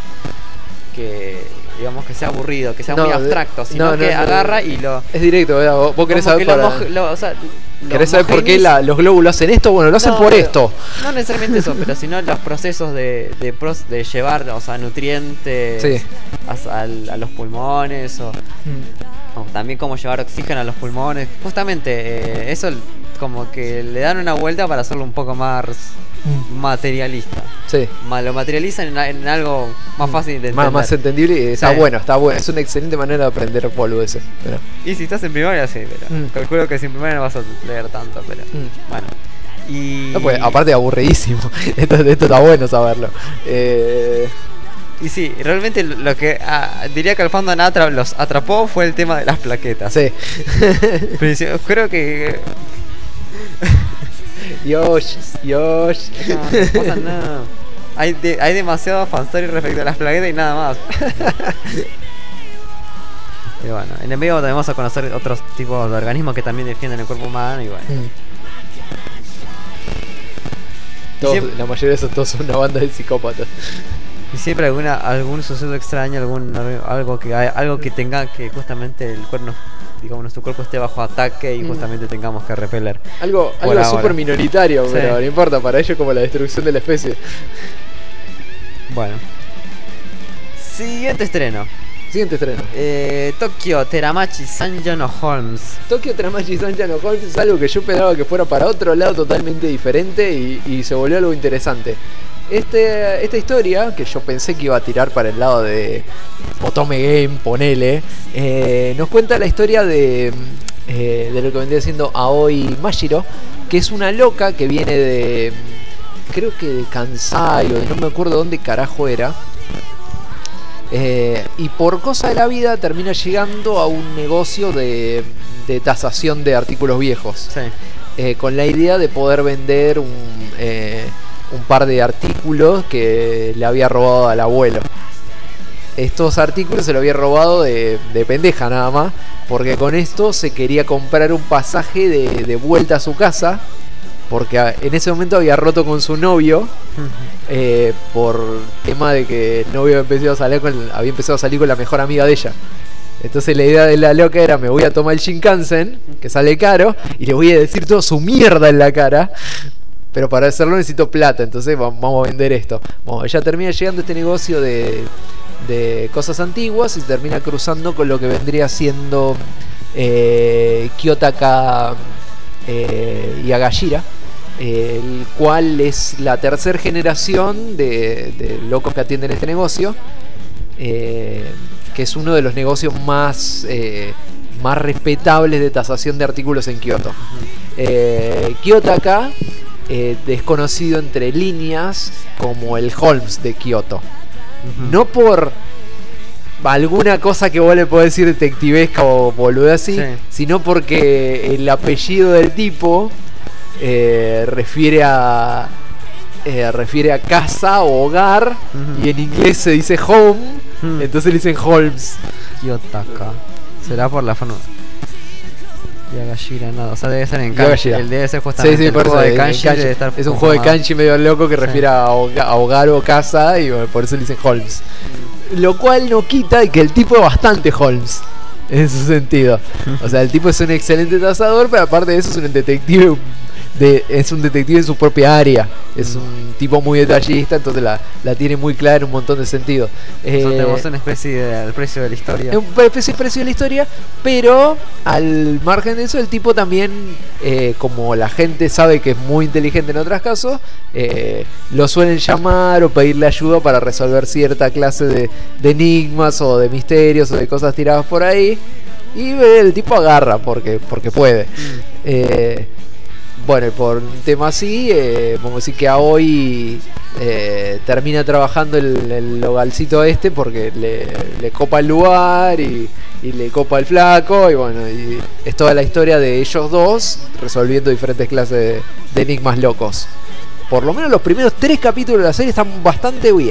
digamos que sea aburrido, que sea muy abstracto, sino que agarra y lo... Es directo, vos querés saber ¿querés saber por qué los glóbulos hacen esto? Bueno, lo hacen por esto. No necesariamente eso, pero sino los procesos de llevar, nutrientes a los pulmones o también cómo llevar oxígeno a los pulmones. Justamente eso como que le dan una vuelta para hacerlo un poco más materialista. Sí. Lo materializan en algo más fácil de entender. Más entendible y está bueno. Es una excelente manera de aprender boludeces. Y si estás en primaria, sí, pero calculo que si en primaria no vas a leer tanto, pero bueno. Y... No, pues, aparte aburridísimo. Esto está bueno saberlo. Y sí, realmente lo que diría que al fondo los atrapó fue el tema de las plaquetas. Sí. Pero creo que... Yosh. No pasa nada. Hay demasiado fanservice respecto a las plaquetas y nada más. Y bueno, en el medio también vamos a conocer otros tipos de organismos que también defienden el cuerpo humano y bueno. La mayoría de esos todos son una banda de psicópatas. Y siempre algún suceso extraño, algo que tenga que justamente el cuerpo, digamos, nuestro cuerpo esté bajo ataque y justamente tengamos que repeler. Algo súper minoritario, pero no importa, para ellos como la destrucción de la especie. Bueno. Siguiente estreno. Tokyo Teramachi Sanjano Holmes. Tokyo Teramachi Sanjano Holmes es algo que yo esperaba que fuera para otro lado totalmente diferente y se volvió algo interesante. Esta historia, que yo pensé que iba a tirar para el lado de Otome Game, ponele, nos cuenta la historia de lo que vendría siendo Aoi Mashiro, que es una loca que viene de, creo que de Kansai o de no me acuerdo dónde carajo era, y por cosa de la vida termina llegando a un negocio de tasación de artículos viejos, con la idea de poder vender un par de artículos que le había robado al abuelo. Estos artículos se lo había robado de pendeja nada más, porque con esto se quería comprar un pasaje de vuelta a su casa, porque en ese momento había roto con su novio, por tema de que el novio había empezado a salir con la mejor amiga de ella. Entonces la idea de la loca era: me voy a tomar el Shinkansen, que sale caro, y le voy a decir toda su mierda en la cara, pero para hacerlo necesito plata, entonces vamos a vender esto. Bueno, ella termina llegando a este negocio de cosas antiguas y termina cruzando con lo que vendría siendo Kiyotaka y Agashira, el cual es la tercera generación de locos que atienden este negocio, que es uno de los negocios más respetables de tasación de artículos en Kioto. Kioto acá es conocido entre líneas como el Holmes de Kioto. No por alguna cosa que vos le podés decir detectivesca o boludo así, Sí. sino porque el apellido del tipo refiere a casa o hogar, y en inglés se dice home, entonces le dicen Holmes. Yotaka. ¿Será por la forma? Yagashira, no, o sea, debe ser en kanji. Yagashira. El debe ser justamente el por juego eso, de kanji, kanji. debe estar Es un juego de conformado. kanji medio loco que refiere a hogar o casa, y bueno, por eso le dicen Holmes. Lo cual no quita de que el tipo es bastante Holmes en su sentido. O sea, el tipo es un excelente tasador, pero aparte de eso es un detective. Es un detective en su propia área. Es un tipo muy detallista, entonces la tiene muy clara en un montón de sentidos. Tenemos una especie del precio de la historia. Es una especie de precio de la historia, pero al margen de eso, el tipo también, como la gente sabe que es muy inteligente en otros casos, lo suelen llamar o pedirle ayuda para resolver cierta clase de enigmas o de misterios o de cosas tiradas por ahí. Y el tipo agarra porque puede. Bueno, y por un tema así, vamos a decir que Aoi termina trabajando el logalcito este porque le copa el lugar y le copa el flaco, y bueno, y es toda la historia de ellos dos resolviendo diferentes clases de enigmas locos. Por lo menos los primeros 3 capítulos de la serie están bastante bien.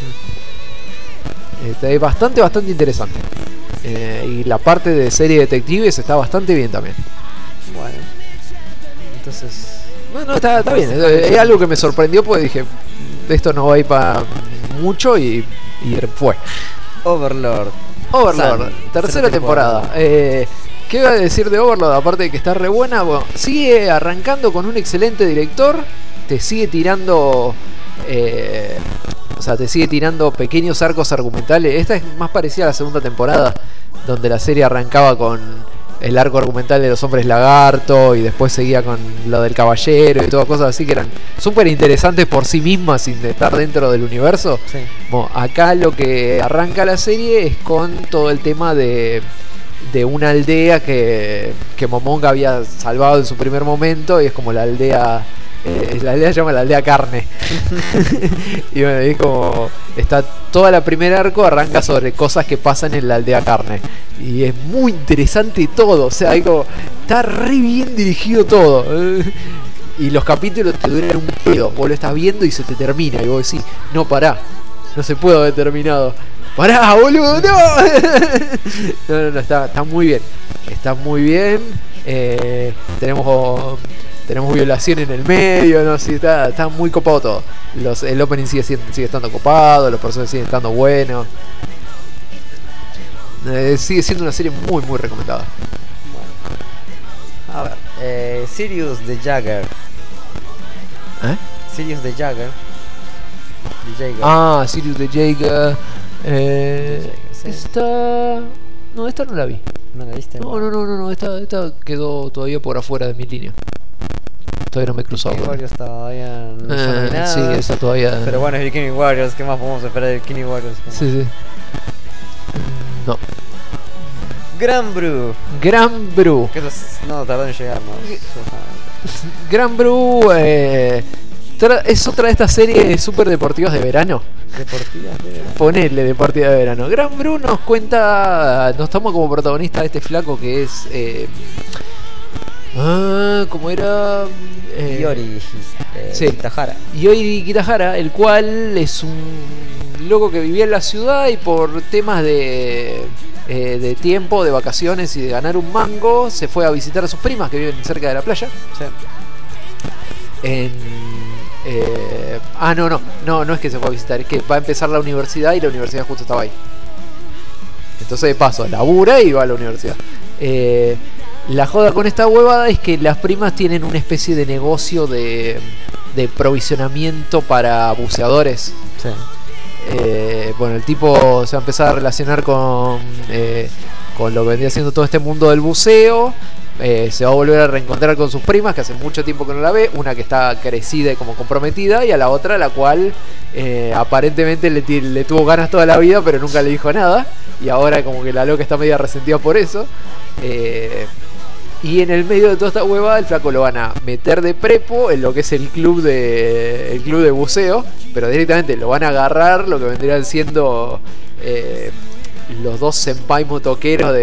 Es bastante interesante. Y la parte de serie de detectives está bastante bien también. Bueno, entonces. No, está bien. Es algo que me sorprendió porque dije, esto no va a ir para mucho, y fue. Overlord. Overlord, tercera temporada. ¿Qué iba a decir de Overlord? Aparte de que está re buena, bueno, sigue arrancando con un excelente director. Te sigue tirando. Te sigue tirando pequeños arcos argumentales. Esta es más parecida a la segunda temporada, donde la serie arrancaba con el arco argumental de los hombres lagarto y después seguía con lo del caballero y todas cosas así que eran súper interesantes por sí mismas sin estar dentro del universo. Sí. Bueno, acá lo que arranca la serie es con todo el tema de una aldea que Momonga había salvado en su primer momento, y es como la aldea. La aldea se llama la aldea carne. Y bueno, es como está toda la primer arco, arranca sobre cosas que pasan en la aldea carne, y es muy interesante todo. O sea, está re bien dirigido todo. Y los capítulos te duran un pedo. Vos lo estás viendo y se te termina, y vos decís, no, pará, no se puede haber terminado. Pará, boludo, no. No, está muy bien. Está muy bien. Tenemos violación en el medio, ¿no? Sí, está muy copado todo. El opening sigue estando copado, los personajes siguen estando buenos. Sigue siendo una serie muy recomendada. A ver, Sirius the Jagger. Sirius the Jagger. Ah, Sirius the Jaeger. Sí. No, esta no la vi. ¿No la viste? No, esta quedó todavía por afuera de mi línea. Todavía no me he cruzado. Bikini Warriors todavía no son nominadas. Sí, esa todavía. Pero bueno, es Bikini Warriors, ¿qué más podemos esperar de Bikini Warriors? Sí. No. Gran Brew. Gran Brew. Que no tardó en llegar, ¿no? Gran Brew es otra de estas series súper deportivas de verano. Deportivas de verano. Ponele deportiva de verano. Gran Brew nos toma como protagonista a este flaco que es. ¿Cómo era? Yori sí. Kitahara. Yori Kitahara, el cual es un loco que vivía en la ciudad y por temas de tiempo, de vacaciones y de ganar un mango, se fue a visitar a sus primas que viven cerca de la playa. Sí. No es que se fue a visitar, es que va a empezar la universidad y la universidad justo estaba ahí. Entonces de paso labura y va a la universidad. La joda con esta huevada es que las primas tienen una especie de negocio de provisionamiento para buceadores. Sí. Bueno, el tipo se va a empezar a relacionar con lo que vendría siendo todo este mundo del buceo, se va a volver a reencontrar con sus primas, que hace mucho tiempo que no la ve. Una que está crecida y como comprometida, y a la otra la cual aparentemente le tuvo ganas toda la vida, pero nunca le dijo nada. Y ahora como que la loca está media resentida por eso. Y en el medio de toda esta huevada, el flaco lo van a meter de prepo en lo que es el club de buceo, pero directamente lo van a agarrar, lo que vendrían siendo los dos senpai motoqueros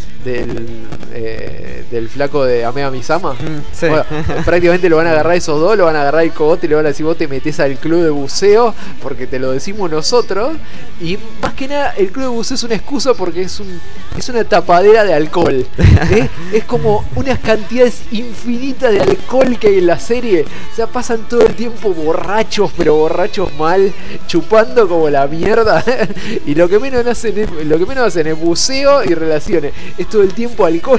del flaco de Amea Misama. Sí. Bueno, prácticamente lo van a agarrar esos dos, lo van a agarrar el cogote y le van a decir: vos te metés al club de buceo porque te lo decimos nosotros. Y más que nada, el club de buceo es una excusa porque es una tapadera de alcohol. Es como unas cantidades infinitas de alcohol que hay en la serie. O sea, pasan todo el tiempo borrachos, pero borrachos mal, chupando como la mierda. Y lo que menos hacen es buceo y relaciones. Es todo el tiempo alcohol.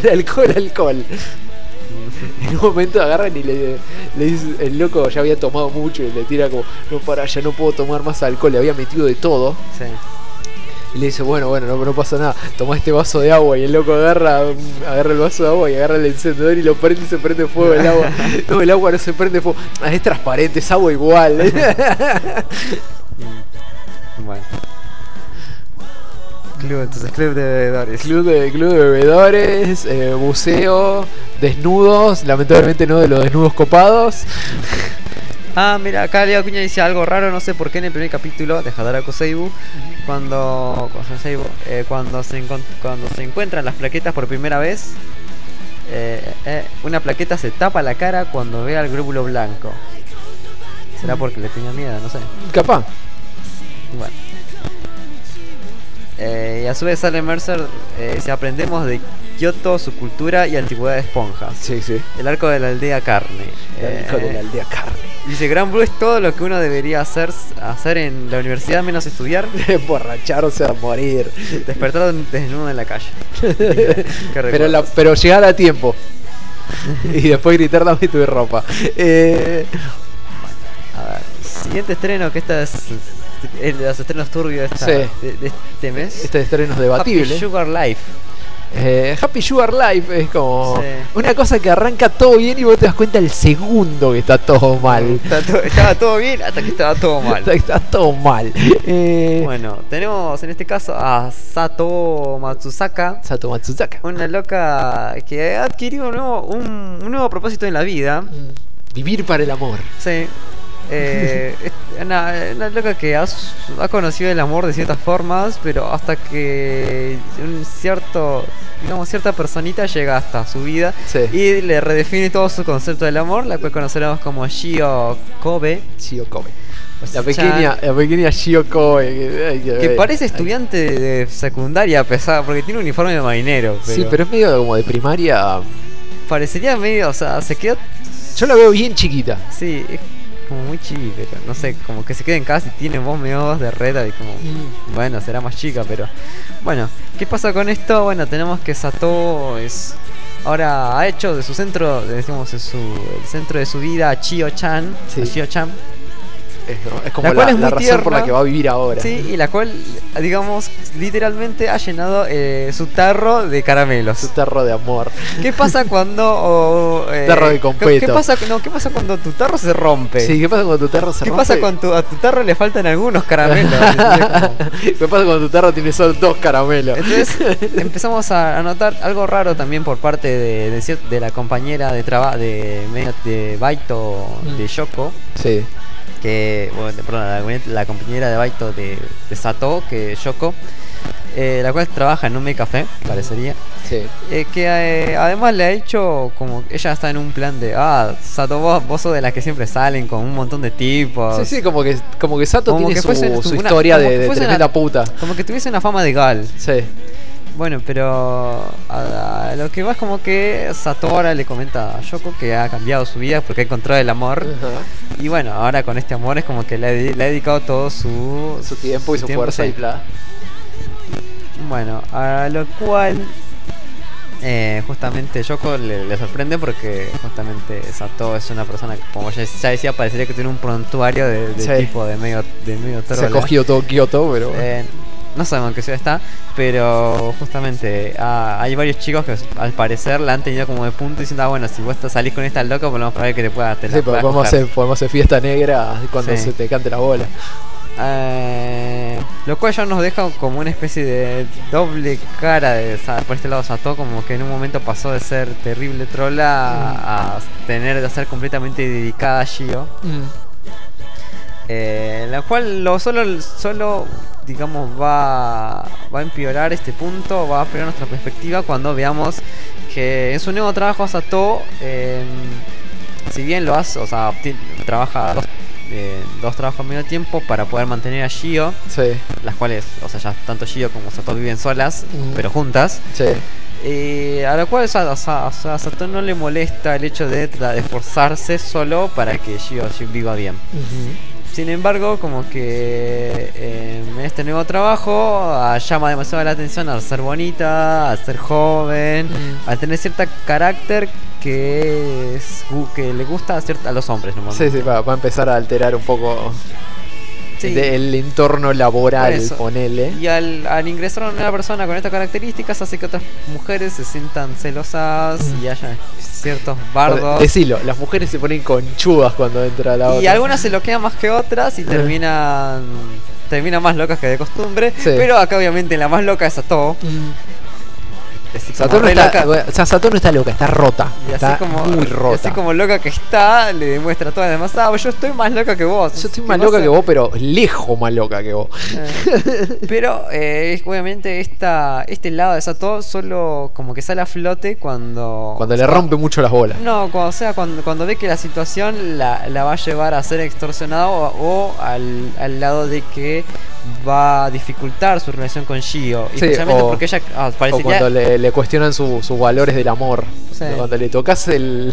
En un momento agarran y le dice, el loco ya había tomado mucho y le tira como: no, para, ya no puedo tomar más alcohol. Le había metido de todo. Sí. Y le dice: bueno, no pasa nada, toma este vaso de agua. Y el loco agarra el vaso de agua y agarra el encendedor y lo prende y se prende fuego el agua. No, el agua no se prende fuego. Es transparente, es agua igual. Bueno. Club de bebedores. Club de bebedores, buceo, desnudos, lamentablemente no de los desnudos copados. Ah, mira, acá Leo Acuña dice algo raro, no sé por qué en el primer capítulo de Hadara Koseibu, cuando se encuentran las plaquetas por primera vez, una plaqueta se tapa la cara cuando ve al glóbulo blanco. ¿Será porque le tenía miedo? No sé. Capaz. Bueno. Y a su vez sale Mercer, si aprendemos de Kioto, su cultura y antigüedad de esponjas. Sí. El arco de la aldea carne. El arco de la aldea carne. Dice: Gran Blue es todo lo que uno debería hacer en la universidad menos estudiar. Emborracharse a morir. Despertar desnudo en la calle. pero llegar a tiempo. Y después gritar: dame tu ropa. A ver, siguiente estreno, que esta es el de los estrenos turbios de este mes. Este estreno es debatible. Happy Sugar Life. Happy Sugar Life es como Sí. una cosa que arranca todo bien y vos te das cuenta el segundo que está todo mal. Estaba todo bien hasta que estaba todo mal. Está todo mal. Bueno, tenemos en este caso a Sato Matsusaka, una loca que ha adquirido un nuevo propósito en la vida. Vivir para el amor. Sí. Una loca que ha conocido el amor de ciertas formas, pero hasta que cierta personita llega hasta su vida y le redefine todo su concepto del amor, la cual conoceremos como Shio Kobe. La pequeña Shio Kobe. Que parece estudiante de secundaria, pesada, porque tiene un uniforme de marinero. Sí, pero es medio como de primaria. Parecería medio, o sea, se queda. Yo la veo bien chiquita. Sí, es como muy chiquita, no sé, como que se queda en casa y tiene voz medio de reta y como, bueno, será más chica, pero bueno, ¿qué pasa con esto? Bueno, tenemos que Sato ahora ha hecho de su centro, decimos, el centro de su vida a Chio-chan, Es como la razón tierna, por la que va a vivir ahora. Sí, y la cual, digamos, literalmente ha llenado su tarro de caramelos. Su tarro de amor. ¿Qué pasa cuando... tarro de completo. ¿Qué pasa cuando tu tarro se rompe? Sí, ¿qué pasa cuando tu tarro se rompe? ¿Qué pasa cuando a tu tarro le faltan algunos caramelos? ¿Qué pasa cuando tu tarro tiene solo 2 caramelos? Entonces empezamos a notar algo raro también por parte de la compañera de trabajo de Baito, de Shoko. Sí. La compañera de Baito de Sato, que es Yoko, la cual trabaja en un café, parecería. Sí. Que además le ha hecho como ella está en un plan de Sato, vos sos de las que siempre salen con un montón de tipos. Sí, como que Sato como tiene que su historia de tremenda puta. Como que tuviese una fama de gal. Sí. Bueno, pero a lo que va es como que Sato ahora le comenta a Yoko que ha cambiado su vida porque ha encontrado el amor. Y bueno, ahora con este amor es como que le ha dedicado todo su tiempo y su fuerza y bla. Bueno, a lo cual justamente Yoko le sorprende porque justamente Sato es una persona que, como ya decía, parecería que tiene un prontuario de tipo de medio trola. Se ha cogido todo Kioto, pero no sabemos en qué ciudad está, pero justamente hay varios chicos que al parecer la han tenido como de punto diciendo, bueno, si vos salís con esta loca, volvemos para ver que te pueda Sí, podemos hacer fiesta negra cuando Sí. se te cante la bola. Lo cual ya nos deja como una especie de doble cara por este lado Sato, como que en un momento pasó de ser terrible trola a tener de ser completamente dedicada a Shio. La cual solo digamos va a empeorar este punto, va a empeorar nuestra perspectiva cuando veamos que en su nuevo trabajo Sato, si bien lo hace, o sea, trabaja dos trabajos al mismo tiempo para poder mantener a Shio, Sí, las cuales, o sea, ya tanto Shio como Sato viven solas, pero juntas. sí. A lo cual a Sato no le molesta el hecho de esforzarse solo para que Shio viva bien. Sin embargo, como que en este nuevo trabajo llama demasiado la atención al ser bonita, al ser joven, al tener cierto carácter que le gusta a los hombres. Sí, sí, va a empezar a alterar un poco Sí. el entorno laboral, Por eso. ponele. Y al ingresar a una persona con estas características hace que otras mujeres se sientan celosas y haya ciertos bardos. Decilo, las mujeres se ponen conchudas cuando entra la otra. Y algunas se loquean más que otras y terminan más locas que de costumbre. Sí. Pero acá obviamente la más loca es Sato. Sato no está, o sea, Sato no está loca, está rota. Y Está muy y rota. así como loca que está, le demuestra a todas las demás, yo estoy más loca que vos. Yo estoy ¿Qué más pasa? loca que vos, pero lejos más loca que vos. Pero obviamente este lado de Sato solo como que sale a flote cuando Cuando le rompe mucho las bolas. No, cuando ve que la situación la va a llevar a ser extorsionado o al lado de que va a dificultar su relación con Shio. Y Sí, especialmente o- porque ella parece O que cuando le cuestionan sus valores del amor. Sí. Cuando le tocas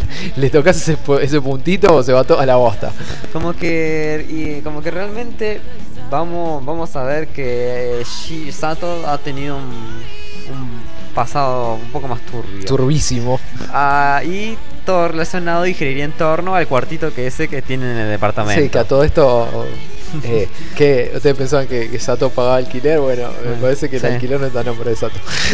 ese puntito, se va todo a la bosta. como que realmente vamos a ver que Sato ha tenido un pasado un poco más turbio. Turbísimo. Y todo relacionado y giraría en torno al cuartito que tienen en el departamento. Sí, que a todo esto. que ustedes pensaban que Sato pagaba alquiler. Bueno, me parece que sí. el alquiler no está a nombre de Sato.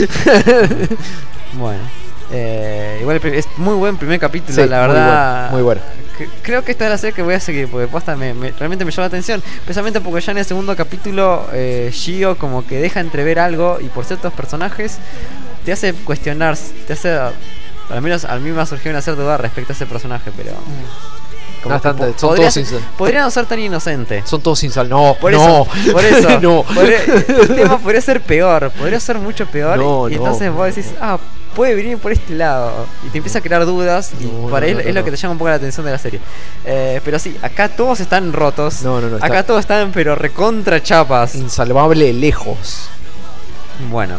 Bueno, igual es muy buen primer capítulo, Sí, la verdad. Muy bueno. Creo que esta es la serie que voy a seguir porque posta realmente me llama la atención. Especialmente porque ya en el segundo capítulo Shio como que deja entrever algo y por ciertos personajes te hace cuestionar, al menos a mí me ha surgido una cierta duda respecto a ese personaje, pero como No, que son podría todos ser- sin sal. podría no ser tan inocente. Son todos sin sal. No, Por no. eso, por eso. No. El tema podría ser peor, podría ser mucho peor. No, y no. entonces vos decís, puede venir por este lado. Y te empieza a crear dudas. Y No, por ahí no, es no, lo no. que te llama un poco la atención de la serie. Pero sí, acá todos están rotos. No, Acá todos están, pero recontra chapas. Insalvable lejos. Bueno.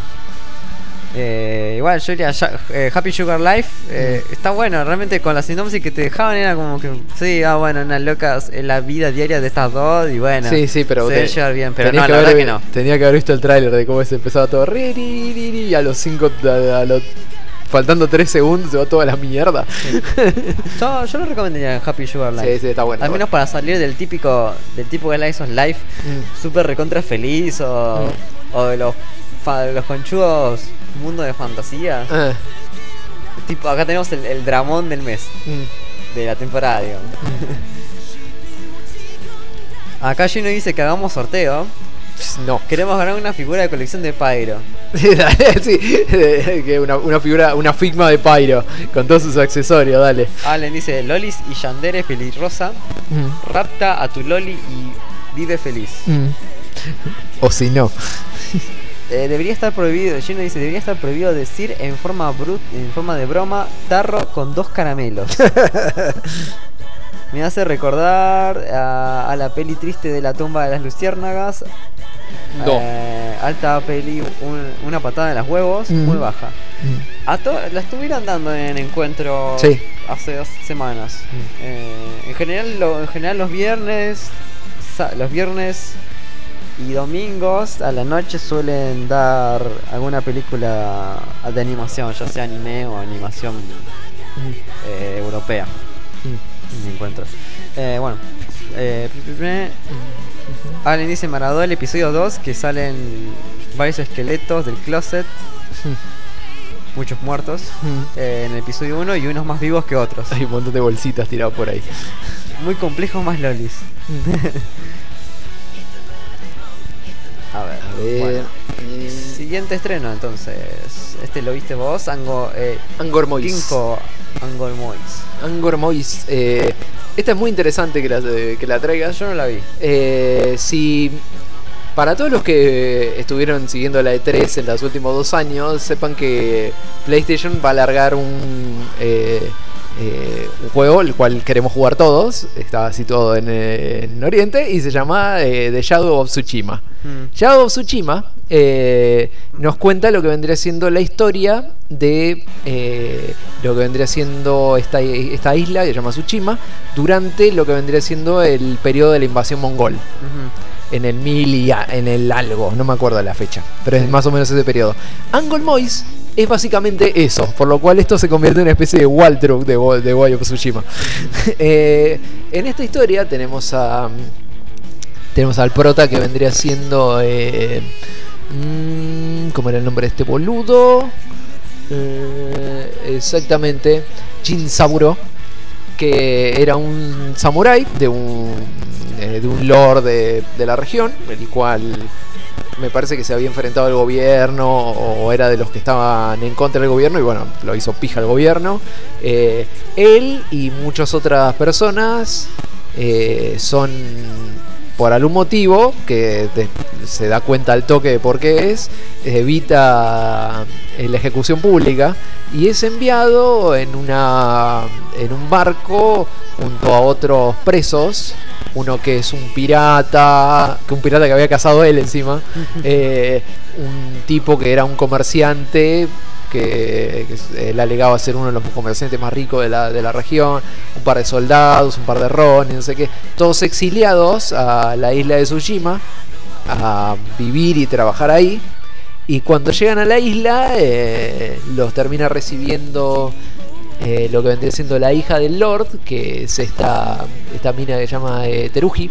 Igual yo diría Happy Sugar Life está bueno, realmente con la sinopsis que te dejaban era como que sí, bueno, unas locas en la vida diaria de estas dos y bueno, Sí, pero se debe llevar bien, pero tenías no, la verdad que no. Tenía que haber visto el tráiler de cómo se empezaba todo. Y a los 5, faltando 3 segundos, se va toda la mierda. Yo lo recomendaría en Happy Sugar Life. Sí, sí, está bueno. Al menos para salir del tipo de Slice of Life súper recontra feliz o de los conchudos mundo de fantasía. Tipo, acá tenemos el dramón del mes, de la temporada, digamos. Acá Gino dice que hagamos sorteo. No. Queremos ganar una figura de colección de Pyro. Sí, que una figura, una figma de Pyro con todos sus accesorios, dale. Allen dice Lolis y Yandere pelirrosa. Rapta a tu Loli y vive feliz. O si no. Debería estar prohibido, Gino dice, debería estar prohibido decir en forma de broma, tarro con 2 caramelos. Me hace recordar a la peli triste de la tumba de las luciérnagas. No. Alta peli, una patada en los huevos, muy baja. La estuvieron dando en encuentro Sí. hace 2 semanas. En general los viernes y domingos a la noche suelen dar alguna película de animación, ya sea anime o animación europea. Me encuentro. Bueno. Allen dice Maradona el episodio 2 que salen varios esqueletos del closet, muchos muertos en el episodio 1 y unos más vivos que otros. Hay un montón de bolsitas tiradas por ahí. Muy complejos, más lolis. A ver, bueno. Siguiente estreno entonces. Este lo viste vos, Angor Mois. Kinko Angor Mois. Angor Mois. Esta es muy interesante que la traigas. Yo no la vi. Si para todos los que estuvieron siguiendo la E3 en los últimos 2 años, sepan que PlayStation va a largar un juego el cual queremos jugar todos. Está situado en Oriente y se llama The Shadow of Tsushima. Shadow of Tsushima nos cuenta lo que vendría siendo la historia de lo que vendría siendo esta isla que se llama Tsushima durante lo que vendría siendo el periodo de la invasión mongol. En el 1000 y en el algo, no me acuerdo la fecha, pero es más o menos ese periodo. Angor Mois es básicamente eso, por lo cual esto se convierte en una especie de walkthrough de Way of Tsushima. En esta historia tenemos al prota que vendría siendo ¿cómo era el nombre de este boludo? Exactamente, Jin Saburo, que era un samurái de un lord de la región, el cual me parece que se había enfrentado al gobierno o era de los que estaban en contra del gobierno y bueno, lo hizo pija el gobierno. Él y muchas otras personas son, por algún motivo que se da cuenta al toque de por qué evita la ejecución pública y es enviado en un barco junto a otros presos. Uno que es un pirata que había cazado él encima, un tipo que era un comerciante que él alegaba ser uno de los comerciantes más ricos de la región, un par de soldados, un par de ronin, no sé qué, todos exiliados a la isla de Tsushima a vivir y trabajar ahí. Y cuando llegan a la isla los termina recibiendo lo que vendría siendo la hija del Lord, que es esta mina que se llama Teruji,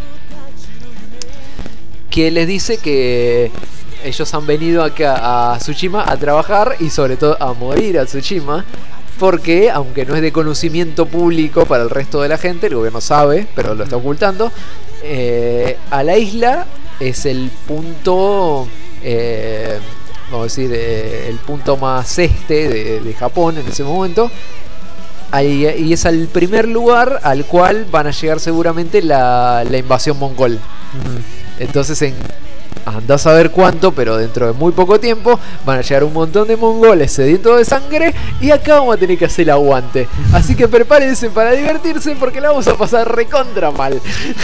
que les dice que ellos han venido acá a Tsushima a trabajar y sobre todo a morir a Tsushima, porque aunque no es de conocimiento público para el resto de la gente, el gobierno sabe, pero lo está ocultando, a la isla es el punto, vamos a decir, el punto más este de Japón en ese momento. Y es el primer lugar al cual van a llegar seguramente la invasión mongol. Entonces andás a ver cuánto, pero dentro de muy poco tiempo van a llegar un montón de mongoles sedientos de sangre y acá vamos a tener que hacer el aguante. Así que prepárense para divertirse porque la vamos a pasar recontra mal.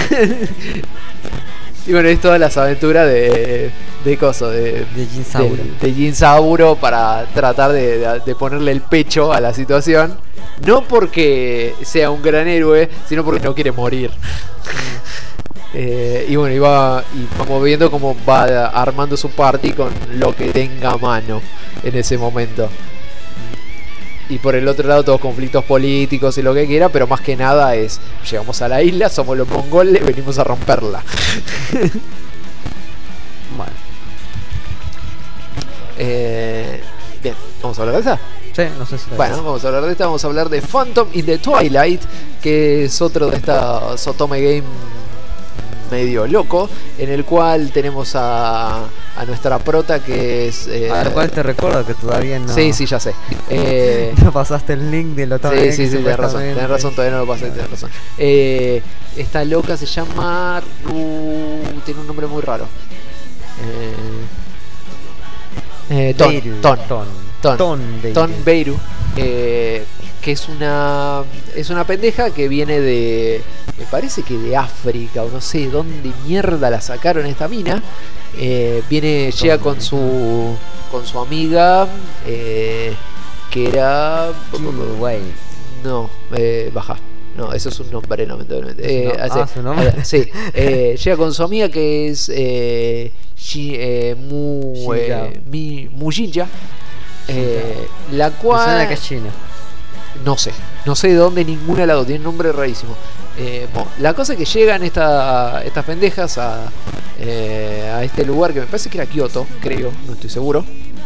Y bueno, es todas las aventuras de Jin Saburo. De Jin Saburo para tratar de ponerle el pecho a la situación. No porque sea un gran héroe, sino porque no quiere morir. Y bueno, y vamos viendo cómo va armando su party con lo que tenga a mano en ese momento. Y por el otro lado todos conflictos políticos y lo que quiera, pero más que nada es, llegamos a la isla, somos los mongoles, venimos a romperla. Bueno. Bien, ¿vamos a hablar de esa? Sí, no sé si vamos a hablar de esta, vamos a hablar de Phantom in the Twilight, que es otro de esta Sotome Game medio loco, en el cual tenemos a nuestra prota que es... al cual te recuerdo que todavía no... Sí, ya sé. No pasaste el link de lo también. Sí, tenés razón, todavía no lo pasé, tenés razón. Esta loca se llama... tiene un nombre muy raro. Ton Beiru, que es una pendeja que viene de, me parece que de África o no sé dónde mierda la sacaron esta mina. Llega con su amiga, que era baja. No, eso es un nombre, lamentablemente. ¿su nombre? Sí, llega con su amiga que es Mujinja, la cual... que es china. No sé de dónde ninguna de las dos, tiene un nombre rarísimo. La cosa es que llegan estas pendejas a este lugar que me parece que era Kioto, creo, no estoy seguro.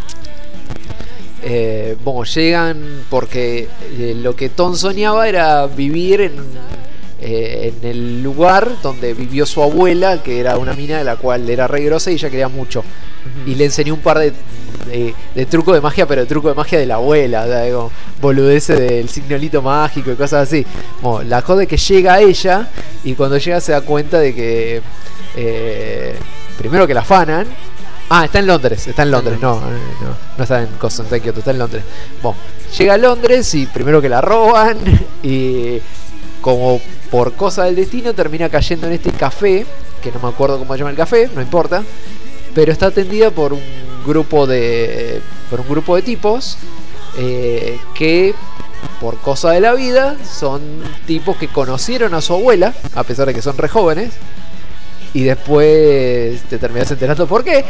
Llegan porque lo que Ton soñaba era vivir en el lugar donde vivió su abuela, que era una mina de la cual era re grosa y ella quería mucho. Y le enseñó un par de trucos de magia, pero de truco de magia de la abuela, o sea, como boludeces del signolito mágico y cosas así. La cosa es que llega ella y cuando llega se da cuenta de que primero que la afanan. Está en Londres, no está en Kyoto, está en Londres. Llega a Londres y primero que la roban y como por cosa del destino termina cayendo en este café, que no me acuerdo cómo se llama el café, no importa, pero está atendida por un grupo de tipos que por cosa de la vida son tipos que conocieron a su abuela, a pesar de que son re jóvenes. Y después te terminas enterando por qué.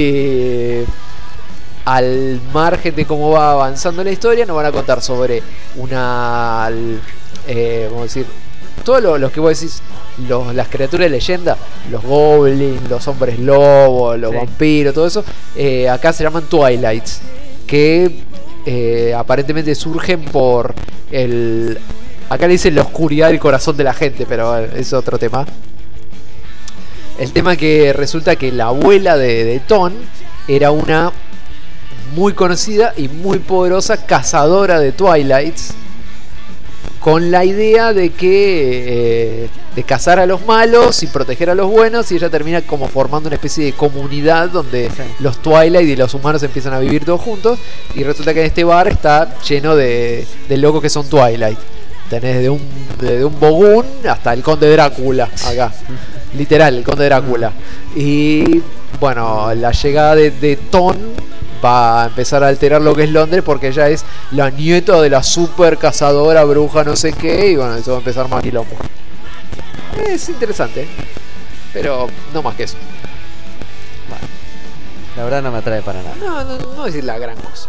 Al margen de cómo va avanzando la historia, nos van a contar sobre vamos a decir, todos los que vos decís, las criaturas de leyenda, los goblins, los hombres lobos, los vampiros, todo eso, acá se llaman Twilights, que aparentemente surgen por acá le dicen la oscuridad del corazón de la gente, pero es otro tema. El tema que resulta que la abuela de Ton era una muy conocida y muy poderosa cazadora de Twilights, con la idea de que de cazar a los malos y proteger a los buenos, y ella termina como formando una especie de comunidad donde los Twilight y los humanos empiezan a vivir todos juntos, y resulta que en este bar está lleno de locos que son Twilight. Tenés desde un Bogún hasta el Conde Drácula acá. Literal, el Conde Drácula. Y bueno, la llegada de Ton va a empezar a alterar lo que es Londres, porque ella es la nieta de la super cazadora bruja no sé qué. Y bueno, eso va a empezar más quilombo. Es interesante, pero no más que eso. Bueno, la verdad no me atrae para nada. No es la gran cosa.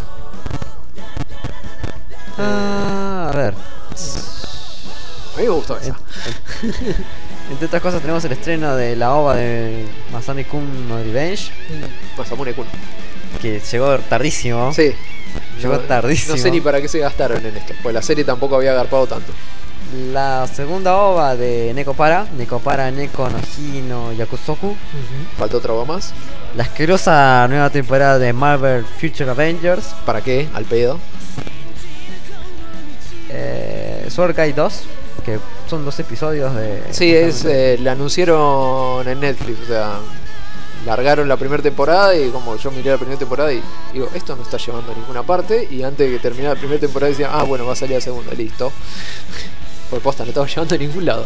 A ver. A mí me gustó esa. Entre otras cosas tenemos el estreno de la OVA de Masami-kun no Revenge, Masamune-kun, que llegó tardísimo. Sí. Llegó tardísimo. No sé ni para qué se gastaron en esto, pues la serie tampoco había agarpado tanto. La segunda OVA de Nekopara Neko no Hi no Yakusoku. Falta otra OVA más. La asquerosa nueva temporada de Marvel Future Avengers. ¿Para qué? Al pedo. Sword Guy 2, que son 2 episodios de... Sí, la anunciaron en Netflix, o sea, largaron la primera temporada y como yo miré la primera temporada y digo, esto no está llevando a ninguna parte, y antes de que terminara la primera temporada decía, bueno, va a salir la segunda, listo. Pues posta, no estaba llevando a ningún lado.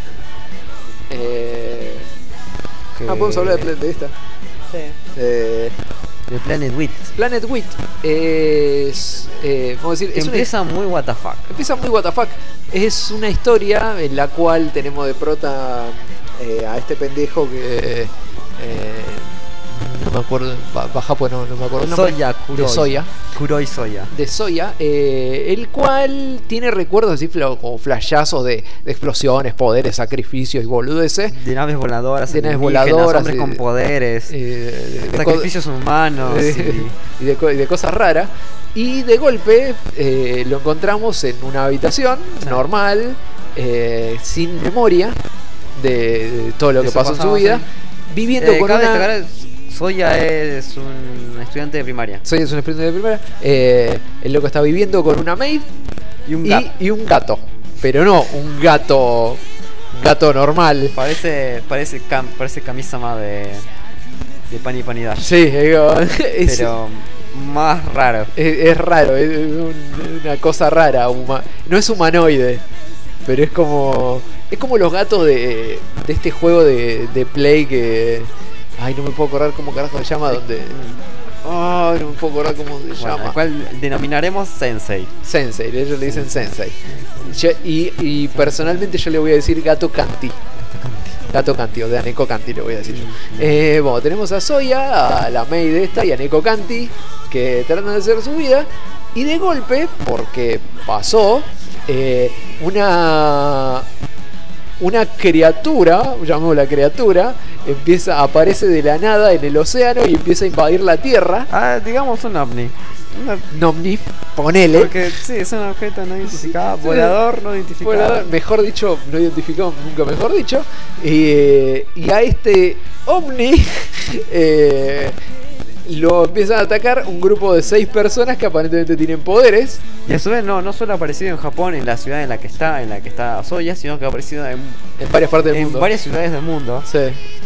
Podemos hablar de esta. Sí. De Planet Wit. Planet Wit es... vamos a decir, empieza muy what the fuck. Empieza muy what the fuck. Es una historia en la cual tenemos de prota a este pendejo que... no me acuerdo, baja pues no me acuerdo el nombre. Kuroi Soya, el cual tiene recuerdos así como flashazos de explosiones, poderes, sacrificios y boludeces. De naves voladoras, hombres con poderes, sacrificios humanos y de cosas raras. Y de golpe lo encontramos en una habitación normal, sin memoria de todo lo que pasó en su vida, viviendo con una... Soya es un estudiante de primaria. El loco está viviendo con una maid y un gato. Pero no un gato normal. Parece Kamisama de Pani Sí, pero más raro. Es raro, es una cosa rara. No es humanoide, pero es como los gatos de este juego de Play que... Ay, no me puedo acordar cómo carajo se llama, donde... Ay, no me puedo acordar cómo se llama. El cual denominaremos Sensei. Ellos le dicen Sensei. Y personalmente yo le voy a decir Gato Kanti. O de Aneko Kanti le voy a decir yo. Bueno, tenemos a Soya, a la maid esta, y a Aneko Kanti, que tratan de hacer su vida. Y de golpe, porque pasó, una criatura, llamémosla criatura, aparece de la nada en el océano y empieza a invadir la Tierra. Ah, digamos un ovni. Un ovni, ponele. Porque sí, es un objeto no identificado, volador no identificado. Volador, mejor dicho, no identificado, nunca mejor dicho. Y a este ovni lo empiezan a atacar un grupo de 6 personas que aparentemente tienen poderes. Y a su vez no solo ha aparecido en Japón, en la ciudad en la que está Soya, sino que ha aparecido en varias partes del mundo. En varias ciudades del mundo. Sí.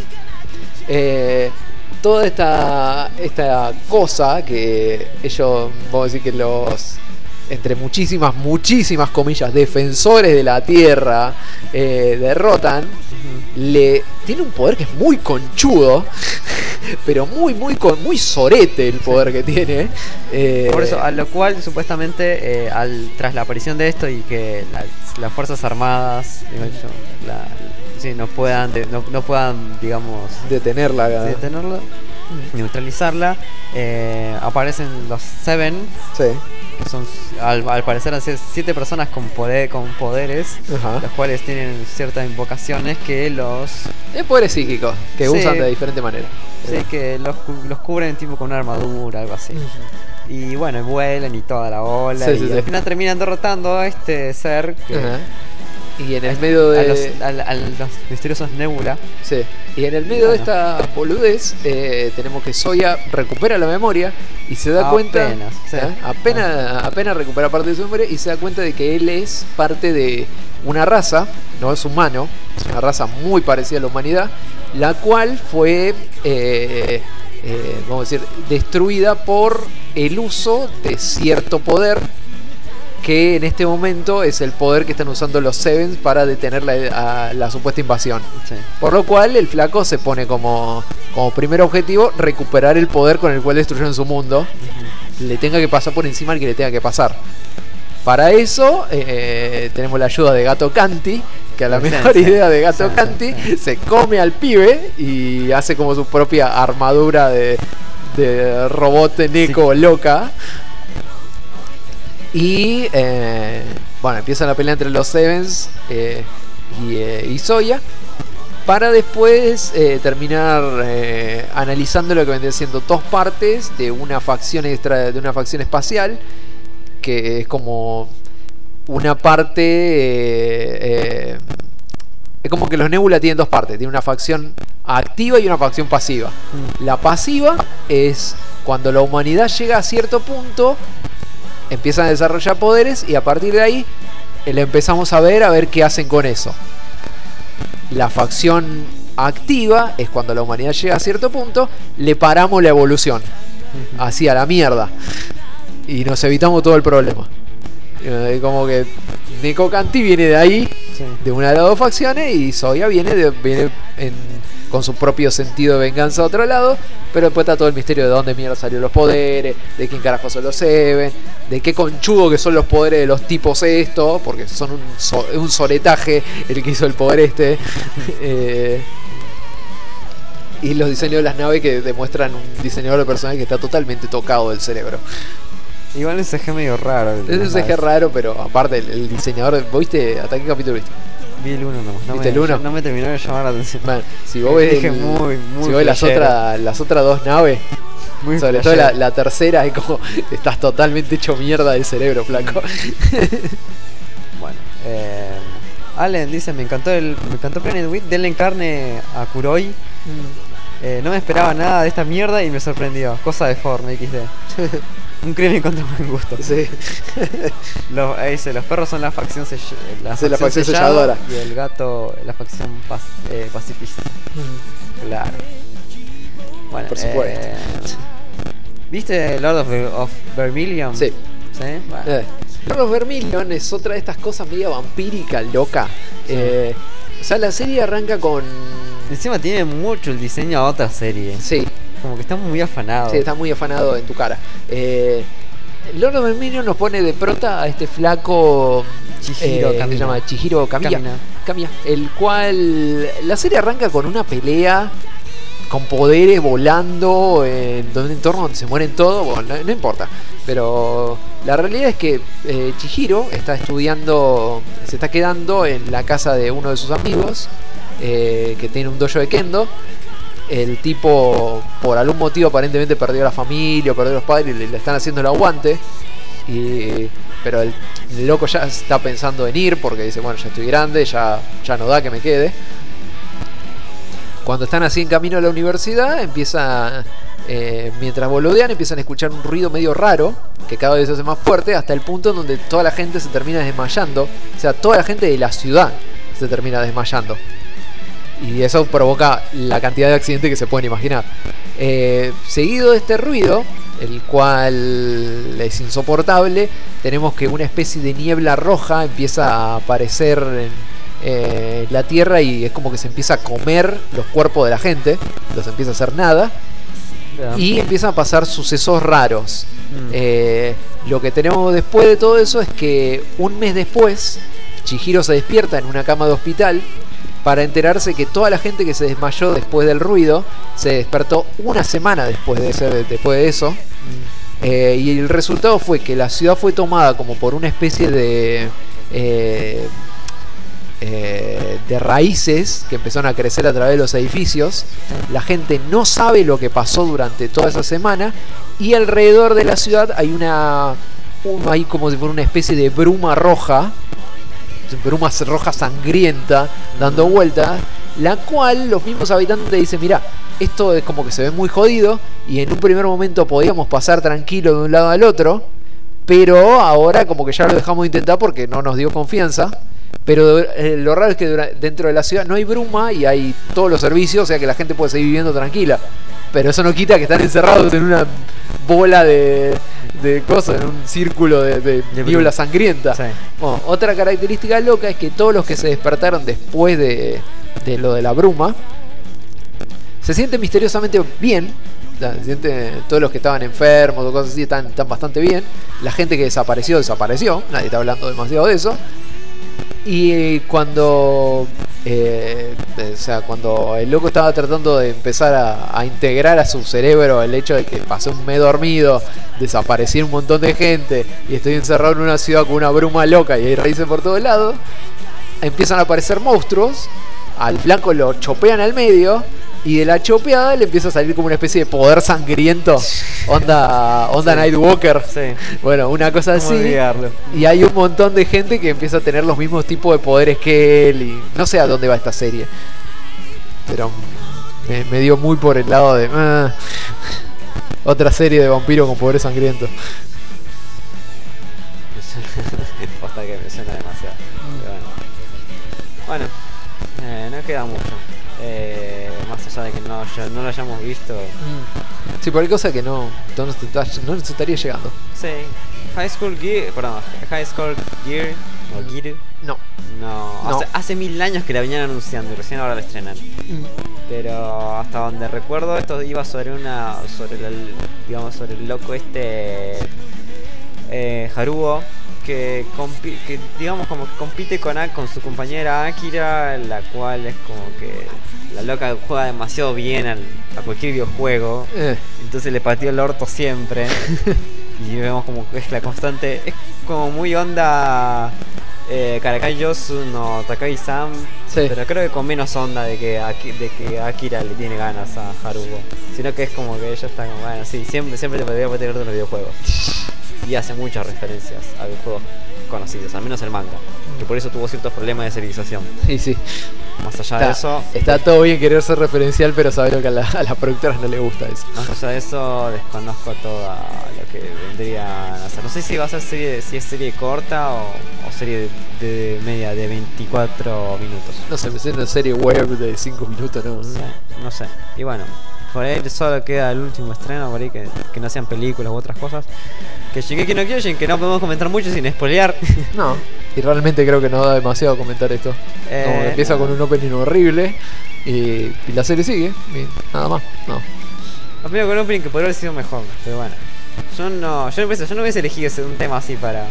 Toda esta cosa que ellos, vamos a decir que los, entre muchísimas comillas, defensores de la Tierra derrotan, tiene un poder que es muy conchudo, pero muy sorete el poder que tiene. Por eso, a lo cual supuestamente tras la aparición de esto y que las Fuerzas Armadas, digo yo, no puedan, digamos, detenerla, neutralizarla, aparecen los Seven, sí, que son al parecer 7 personas con poderes, ajá, los cuales tienen ciertas invocaciones que poderes psíquicos que sí, usan de diferente manera. Sí, que los cubren tipo con una armadura, algo así. Y bueno, vuelan y toda la ola, sí, y sí, al final terminan derrotando a este ser que, ajá. Y en el medio de los misteriosos Nebula. Sí. Y en el medio de esta boludez tenemos que Soya recupera la memoria y se da cuenta, sí. apenas recupera parte de su memoria y se da cuenta de que él es parte de una raza, no es humano, es una raza muy parecida a la humanidad, la cual fue vamos a decir, destruida por el uso de cierto poder, que en este momento es el poder que están usando los Sevens para detener la supuesta invasión. Sí. Por lo cual el flaco se pone como primer objetivo recuperar el poder con el cual destruyeron su mundo. Le tenga que pasar por encima al que le tenga que pasar. Para eso tenemos la ayuda de Gato Canti, que a la mejor idea de Gato Canti se come al pibe y hace como su propia armadura de robot Neko loca. Y bueno, empieza la pelea entre los Sevens y Soya, para después terminar analizando lo que vendría siendo 2 partes de una facción de una facción espacial, que es como una parte es como que los Nebula tienen 2 partes, tiene una facción activa y una facción pasiva. La pasiva es cuando la humanidad llega a cierto punto, empiezan a desarrollar poderes y a partir de ahí le empezamos a ver qué hacen con eso. La facción activa es cuando la humanidad llega a cierto punto, le paramos la evolución, así a la mierda, y nos evitamos todo el problema. Como que Neko Canti viene de ahí, sí, de una de las 2 facciones, y Soya viene con su propio sentido de venganza a otro lado, pero después está todo el misterio de dónde mierda salieron los poderes, de quién carajo son los Seven, de qué conchudo que son los poderes de los tipos estos, porque son un soretaje el que hizo el poder este. Y los diseños de las naves que demuestran un diseñador de personaje que está totalmente tocado del cerebro. Igual un CG medio raro. Es un CG raro, pero aparte el diseñador, ¿viste? ¿Hasta qué capítulo viste? Vi el 1 nomás. ¿Viste el 1? No me terminó de llamar la atención. Man, si vos ves, si ves las otras 2 naves, muy sobre todo la tercera, es como estás totalmente hecho mierda del cerebro, flaco. Bueno, Allen dice, me encantó Planet Week, denle carne a Kuroi. No me esperaba nada de esta mierda y me sorprendió. Cosa de forma, XD. Un crimen contra buen gusto. Sí. Los perros son la facción selladora y el gato la facción pacifista. Claro. Bueno, por supuesto. ¿Viste Lord of Vermilion? Sí. ¿Sí? Bueno. Lord of Vermilion es otra de estas cosas media vampírica, loca. Sí. O sea, la serie arranca con... Encima tiene mucho el diseño a otra serie. Sí. Como que está muy afanado. Sí, está muy afanado en tu cara. Lord of Vermilion nos pone de prota a este flaco Chihiro, que se llama Chihiro Kamiya, el cual la serie arranca con una pelea con poderes volando en un entorno donde se mueren todos. Bueno, no importa, pero La realidad es que Chihiro está estudiando, se está quedando en la casa de uno de sus amigos, que tiene un dojo de kendo. El tipo, por algún motivo, aparentemente perdió la familia, perdió los padres y le están haciendo el aguante. Pero el loco ya está pensando en ir porque dice, bueno, ya estoy grande, ya no da que me quede. Cuando están así en camino a la universidad, mientras boludean, empiezan a escuchar un ruido medio raro, que cada vez se hace más fuerte, hasta el punto en donde toda la gente se termina desmayando. O sea, toda la gente de la ciudad se termina desmayando. Y eso provoca la cantidad de accidentes que se pueden imaginar. Seguido de este ruido, el cual es insoportable, tenemos que una especie de niebla roja empieza a aparecer en la tierra y es como que se empieza a comer los cuerpos de la gente, los empieza a hacer nada y empiezan a pasar sucesos raros. Lo que tenemos después de todo eso es que un mes después Chihiro se despierta en una cama de hospital para enterarse que toda la gente que se desmayó después del ruido se despertó una semana después de eso. Y el resultado fue que la ciudad fue tomada como por una especie de raíces que empezaron a crecer a través de los edificios. La gente no sabe lo que pasó durante toda esa semana y alrededor de la ciudad hay como si fuera una especie de bruma roja sangrienta dando vueltas, la cual los mismos habitantes dicen, mira, esto es como que se ve muy jodido y en un primer momento podíamos pasar tranquilo de un lado al otro, pero ahora como que ya lo dejamos de intentar porque no nos dio confianza. Pero lo raro es que dentro de la ciudad no hay bruma y hay todos los servicios, o sea que la gente puede seguir viviendo tranquila. Pero eso no quita que están encerrados en una bola de cosas, en un círculo de niebla sangrienta. Sí. Bueno, otra característica loca es que todos los que se despertaron después de lo de la bruma se sienten misteriosamente bien. Todos los que estaban enfermos o cosas así están bastante bien. La gente que desapareció, nadie está hablando demasiado de eso. Y cuando cuando el loco estaba tratando de empezar a integrar a su cerebro el hecho de que pasé un mes dormido, desaparecí un montón de gente y estoy encerrado en una ciudad con una bruma loca y hay raíces por todos lados, empiezan a aparecer monstruos, al flaco lo chopean al medio y de la chopeada le empieza a salir como una especie de poder sangriento, onda Nightwalker. Sí. Bueno, una cosa así. Olvidarlo. Y hay un montón de gente que empieza a tener los mismos tipos de poderes que él y no sé a dónde va esta serie. Pero me dio muy por el lado de otra serie de vampiros con poderes sangrientos. Posta que me suena demasiado. Bueno, no queda mucho. Más allá de que no lo hayamos visto. Sí, por hay cosa que no nos estaría llegando. Sí. High School Gear o Gear. No. Hace 1000 años que la venían anunciando y recién ahora la estrenan. Pero hasta donde recuerdo esto iba sobre el loco Haruo que digamos como compite con su compañera Akira, la cual es como que la loca juega demasiado bien a cualquier videojuego, entonces le pateó el orto siempre. Y vemos como que es la constante, es como muy onda Karakai Yosu no Takagi-san, sí. Pero creo que con menos onda de que Akira le tiene ganas a Haruo, sino que es como que ella está como, bueno, sí, siempre te podría patear de los videojuegos. Y hace muchas referencias a videojuegos conocidos, al menos el manga, que por eso tuvo ciertos problemas de serialización. Sí. Más allá de eso, está todo bien querer ser referencial, pero saber que a las productoras no les gusta eso. Más allá de eso, desconozco todo lo que vendrían a hacer. No sé si va a ser si es serie corta o serie de media de 24 minutos. No sé, me sé una serie web de 5 minutos, ¿no? No sé. Y bueno, por ahí solo queda el último estreno, por ahí que no sean películas u otras cosas. Que Shingeki no Kyojin, que no podemos comentar mucho sin spoilear. No, y realmente creo que no da demasiado comentar esto. Como que empieza con un opening horrible y la serie sigue, y nada más. No. Opino con un opening que podría haber sido mejor, pero bueno. Yo no hubiese elegido un tema así para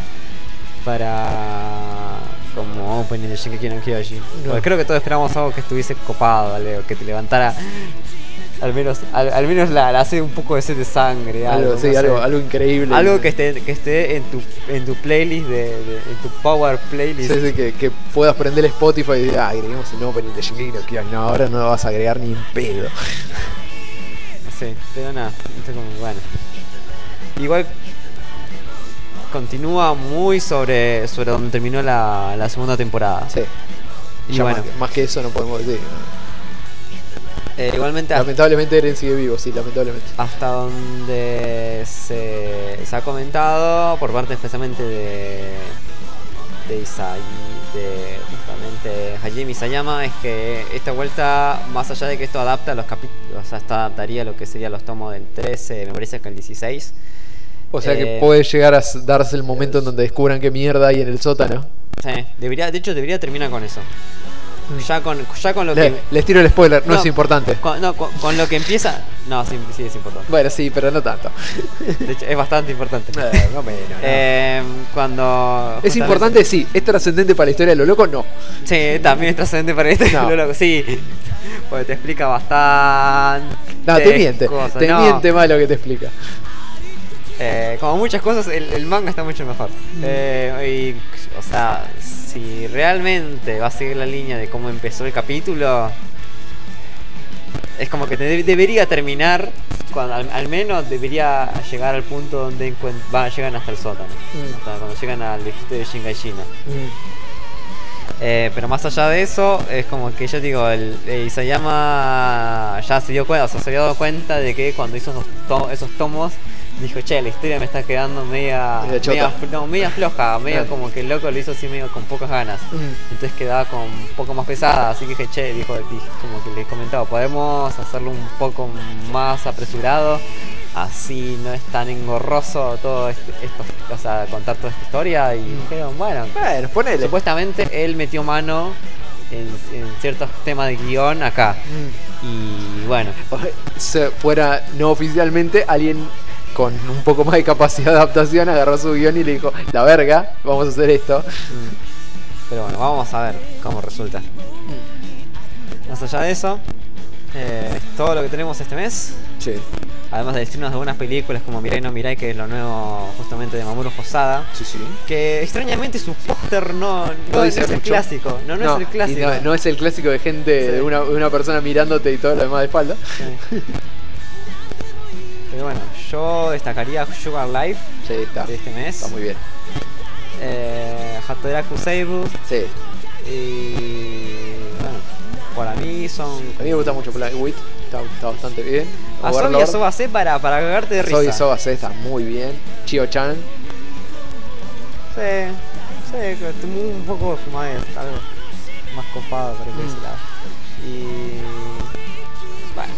como opening de Shingeki no Kyojin. Porque creo que todos esperábamos algo que estuviese copado, ¿vale? O que te levantara Al menos la hace un poco de sed de sangre. Algo, sí, no sé. algo increíble. Algo que esté en tu playlist, en tu power playlist. Sí, que puedas prender Spotify y decir, agreguemos el opening de Shingeki no Kyojin. No, ahora no lo vas a agregar ni en pedo. Sí, pero nada, bueno. Igual continúa muy sobre donde terminó la segunda temporada. Sí. Y Ya bueno, más que eso no podemos decir. igualmente Lamentablemente Eren sigue vivo, sí, lamentablemente. hasta donde se ha comentado por parte especialmente de justamente Hajime Isayama, es que esta vuelta, más allá de que esto adapta los capítulos, o sea, esto adaptaría lo que serían los tomos del 13, me parece que el 16. O sea que puede llegar a darse el momento en donde descubran qué mierda hay en el sótano. Sí, debería terminar con eso. Ya con lo que... Les tiro el spoiler, no es importante. Con lo que empieza... No, sí es importante. Bueno, sí, pero no tanto. De hecho, es bastante importante. No menos. Cuando... ¿Es importante? Sí. ¿Es trascendente para la historia de lo loco? No. Sí, también es trascendente para esto. No. Sí, porque te explica bastante. No, te miente. Cosas. Te miente más lo que te explica. Como muchas cosas, el manga está mucho mejor. O sea, si realmente va a seguir la línea de cómo empezó el capítulo, es como que debería terminar, al menos debería llegar al punto donde llegan hasta el sótano, hasta cuando llegan al distrito de Shingaishina. Pero más allá de eso, es como que yo digo, Isayama ya se dio cuenta, o sea, se había dado cuenta de que cuando hizo esos tomos, dijo, che, la historia me está quedando media floja, medio como que el loco lo hizo así medio con pocas ganas. Entonces quedaba con un poco más pesada, así que dije, che, como que le comentaba, podemos hacerlo un poco más apresurado, así no es tan engorroso todo esto, o sea, contar toda esta historia. Y dijeron, bueno, ponele. Supuestamente él metió mano en ciertos temas de guión acá. Y bueno, Fuera no oficialmente, alguien con un poco más de capacidad de adaptación agarró su guión y le dijo, la verga, vamos a hacer esto. pero bueno, vamos a ver cómo resulta. Más allá de eso, es todo lo que tenemos este mes. Sí. Además de estrenos de algunas películas como Mirai no Mirai, que es lo nuevo justamente de Mamoru Hosoda. Sí. Que extrañamente su póster no es dice el mucho. clásico. No es el clásico. No es el clásico de gente, Sí. de una persona mirándote y todo lo demás de espalda. Sí. Pero bueno, yo destacaría Sugar Life Sí, está. de este mes. Está muy bien. Hataraku Seibu. Sí. Y bueno, para mí son... A mí me gusta mucho Flyweight. Está bastante bien. Asobi y Asobase para cagarte de risa. Soy Sobase está muy bien. Chio-chan. Sí, estoy un poco fumado, algo más copado por ese lado. Y... bueno.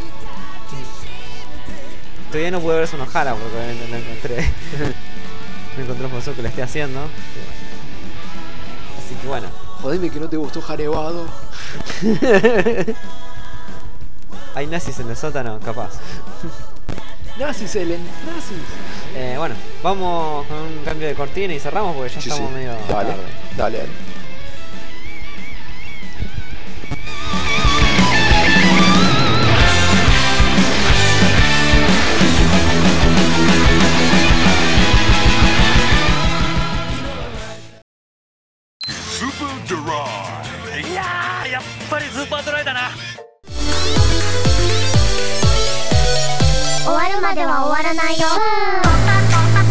Todavía no pude ver su Nohara porque obviamente no encontré. No encontré un profesor que lo esté haciendo. Así que bueno. Jodeme que no te gustó Jarevado. Hay nazis en el sótano, capaz. Nazis, Ellen. Nazis. Bueno, vamos con un cambio de cortina y cerramos porque ya estamos medio tarde. Dale. Super Drive. いやー、やっぱりスーパードライだな。 終わるまでは終わらないよ。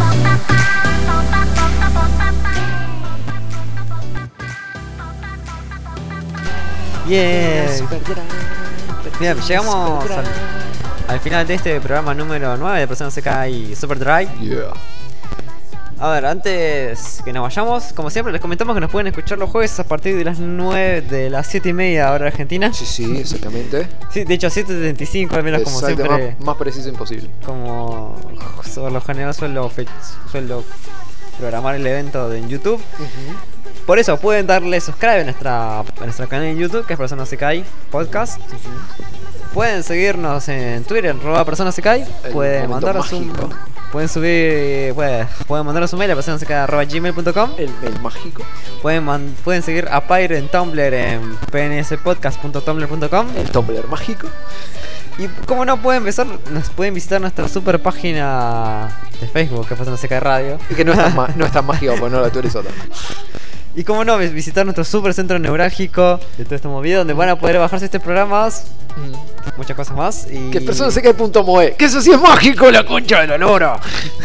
Bien. Bien, llegamos al final de este programa número 9 de Persona Sekai Super Drive. Yeah. A ver, antes que nos vayamos, como siempre les comentamos que nos pueden escuchar los jueves a partir de las 9, de las 7:30 hora argentina. Sí, exactamente. Sí, de hecho 7:75 al menos como Exacto, siempre. más preciso imposible. Como por lo general suelo programar el evento en YouTube. Por eso pueden darle subscribe a nuestro canal en YouTube, que es Persona Sekai Podcast. Pueden seguirnos en Twitter, @PersonaSekai. Pueden mandarnos pueden mandarnos un mail a personasekai@gmail.com. El mail mágico. Pueden seguir a Pyre en Tumblr en pnspodcast.tumblr.com. El Tumblr mágico. Y como no pueden empezar, nos pueden visitar nuestra super página de Facebook, que pasa en CK Radio. Y que no es tan mágico, porque no la actualizó tanto. Y como no, visitar nuestro super centro neurálgico de todo este movido, donde van a poder bajarse este programas, muchas cosas más. Y... Que personaseca.moe. Que eso sí es mágico, la concha de la lora.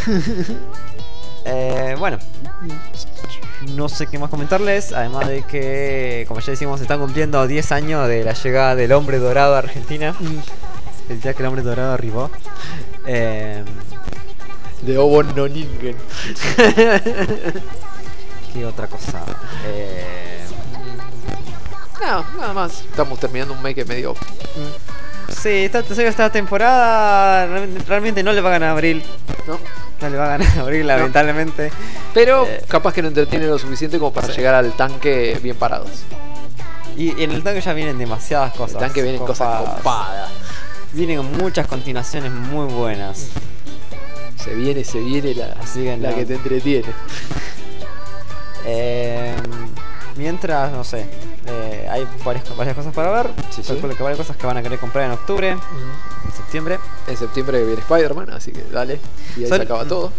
Bueno, no sé qué más comentarles, además de que, como ya decimos, se están cumpliendo 10 años de la llegada del hombre dorado a Argentina. El día que el hombre dorado arribó. De Obon no Ningen. ¿Qué otra cosa? No, nada más. Estamos terminando un mes que medio. Sí, esta temporada realmente no le va a ganar a Abril. No le va a ganar a Abril, lamentablemente. Pero capaz que no entretiene lo suficiente como para llegar al tanque bien parados. Y en el tanque ya vienen demasiadas cosas. En el tanque vienen cosas copadas. Vienen muchas continuaciones muy buenas. Se viene la que te entretiene. Mientras, no sé, hay varias cosas para ver. Calculo que varias cosas que van a querer comprar en octubre, en septiembre. En septiembre viene Spider-Man, así que dale. Y ahí se acaba todo.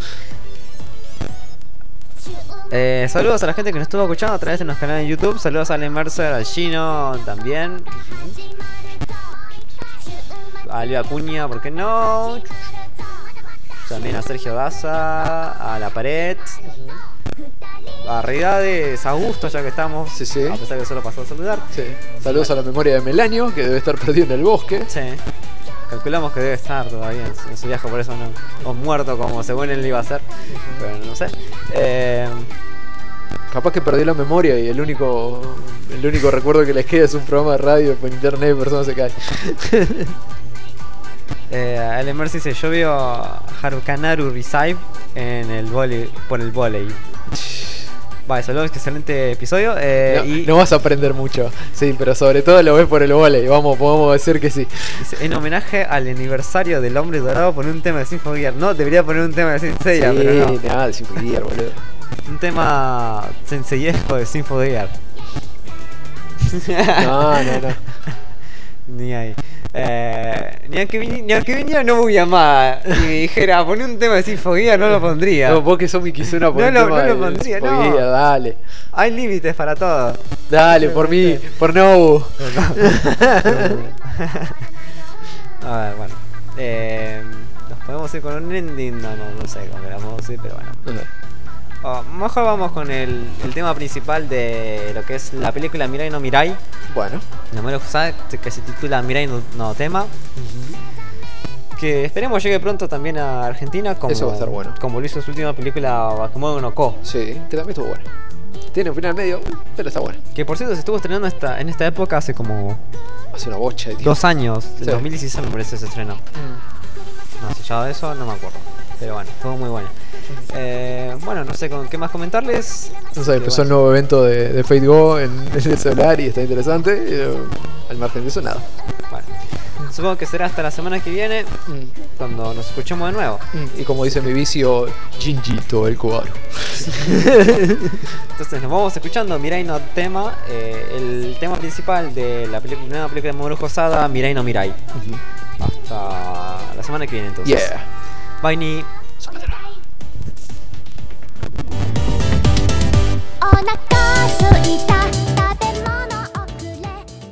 Saludos a la gente que nos estuvo escuchando a través de nuestro canal de YouTube. Saludos a Ale Mercer, al Gino también. A Leo Acuña, ¿por qué no? También a Sergio Daza, a La Pared. A realidades a gusto ya que estamos. Sí, sí. A pesar que solo pasó a saludar. Sí. Saludos a la memoria de Melanio, que debe estar perdido en el bosque. Sí. Calculamos que debe estar todavía en su viaje, por eso no. O muerto como según él iba a ser. Pero no sé. Capaz que perdió la memoria y el único recuerdo que les queda es un programa de radio por internet y personas se caen. El Emercy dice: yo veo a Harukanaru Recive en el por el volei. Vale, saludos, que excelente episodio. No vas a aprender mucho, sí, pero sobre todo lo ves por el volei. Podemos decir que sí. Dice, en homenaje al aniversario del hombre dorado, poner un tema de Symphony Gear. No, debería poner un tema de Sensei, sí, pero no. Nada de Symphony Gear, boludo. Un tema senseiesco de Symphony Gear. No. Ni ahí. Ni aunque viniera no muy amada y me dijera poné un tema de Symphony Gear, no lo pondría. No, vos que sos mi quisuna por no lo pondría, no. Gear, dale. Hay límites para todo. Dale, por mí, por Nobu. A ver, bueno. ¿Nos podemos ir con un ending? No sé cómo queramos ir, pero bueno. Mejor vamos con el tema principal de lo que es la película Mirai no Mirai. Bueno. Que se titula Mirai no Tema. Que esperemos llegue pronto también a Argentina. Eso va a estar bueno. Como lo hizo su última película Bakemono no Ko. Sí, que también estuvo bueno. Tiene un final medio, pero está bueno. Que por cierto se estuvo estrenando en esta época hace como... Hace una bocha de tiempo. 2 años. En Sí. 2016 me parece se estrenó. No sé, ya de eso no me acuerdo. Pero bueno, estuvo muy bueno. Bueno, no sé con qué más comentarles. No sé, empezó el nuevo evento de Fate Go en el celular y está interesante. Al margen de eso, nada. Bueno, supongo que será hasta la semana que viene cuando nos escuchemos de nuevo. Y como dice mi vicio, Jinjito el cubano. Entonces nos vamos escuchando Mirai no Tema, el tema principal de la nueva película de Mamoru Hosoda, Mirai no Mirai. Hasta la semana que viene entonces. Yeah. Bye ni. お腹すいた食べ物をくれ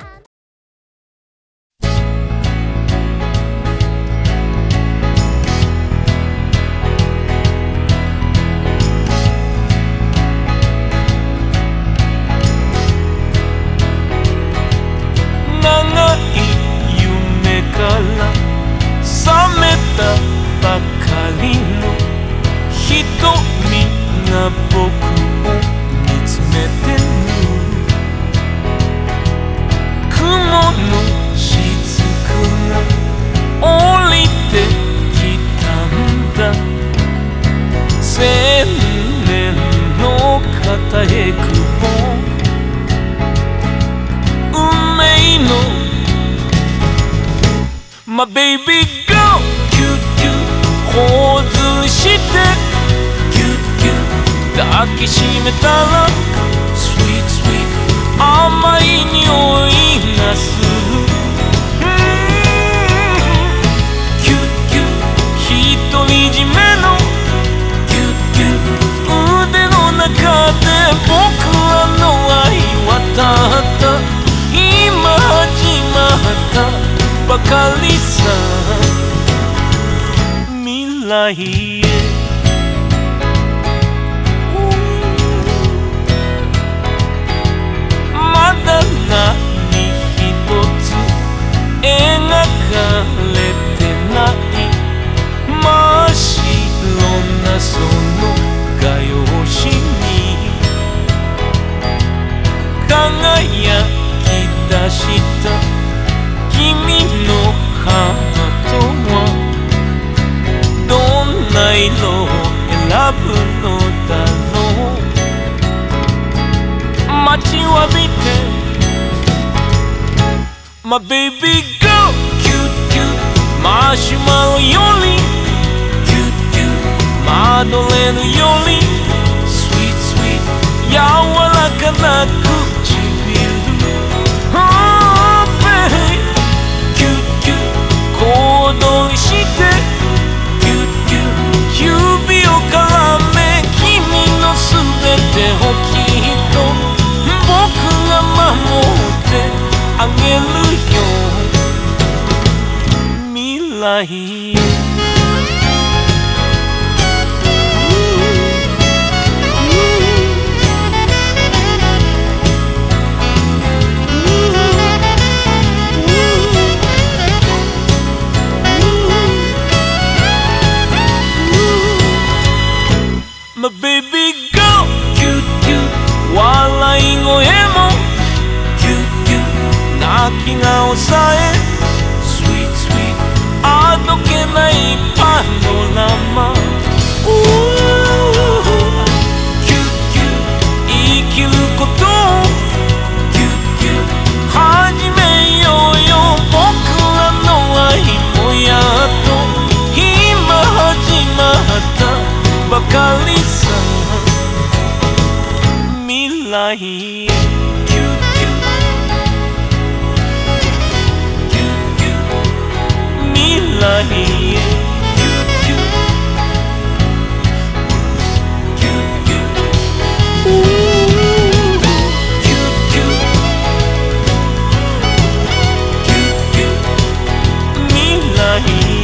長い夢から覚めたばかりの瞳が僕を見つめてる雲の雫が降りてきたんだ千年の片へくを運命の My baby go キュッキュッ外してキュッキュッ抱きしめたら Sweet sweet 甘い匂いがするばかりさ未来へまだ何一つ描かれてない真っ白なその画用紙に輝き出した君のハートはどんな色を選ぶのだろう待ちわびてMy baby girl キュッキュッマシュマロよりキュッキュッマドレーヌよりスイートスイート柔らかな唇Oh baby キュッキュッ行動してキュッキュッ指を絡め君のすべてをきっと僕が守ってあげるよ未来へMy baby girl キュッキュッ笑い声もキュッキュッ泣き顔さえ Sweet sweet あどけないパノラマキュッキュッ生きることをキュッキュッ始めようよ僕らの愛もやっと今始まったばかりさ未来へキュッキュッキュッキュッ未来へキュッキュッキュッキュッキュッキュッキュッ未来へ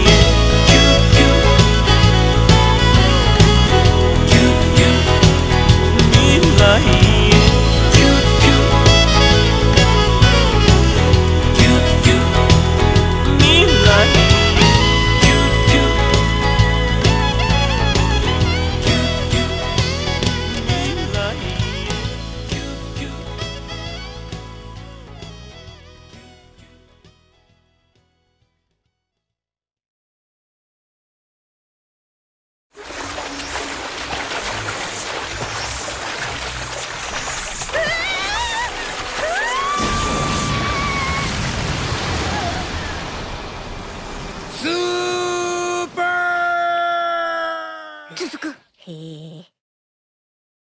続く。へえ。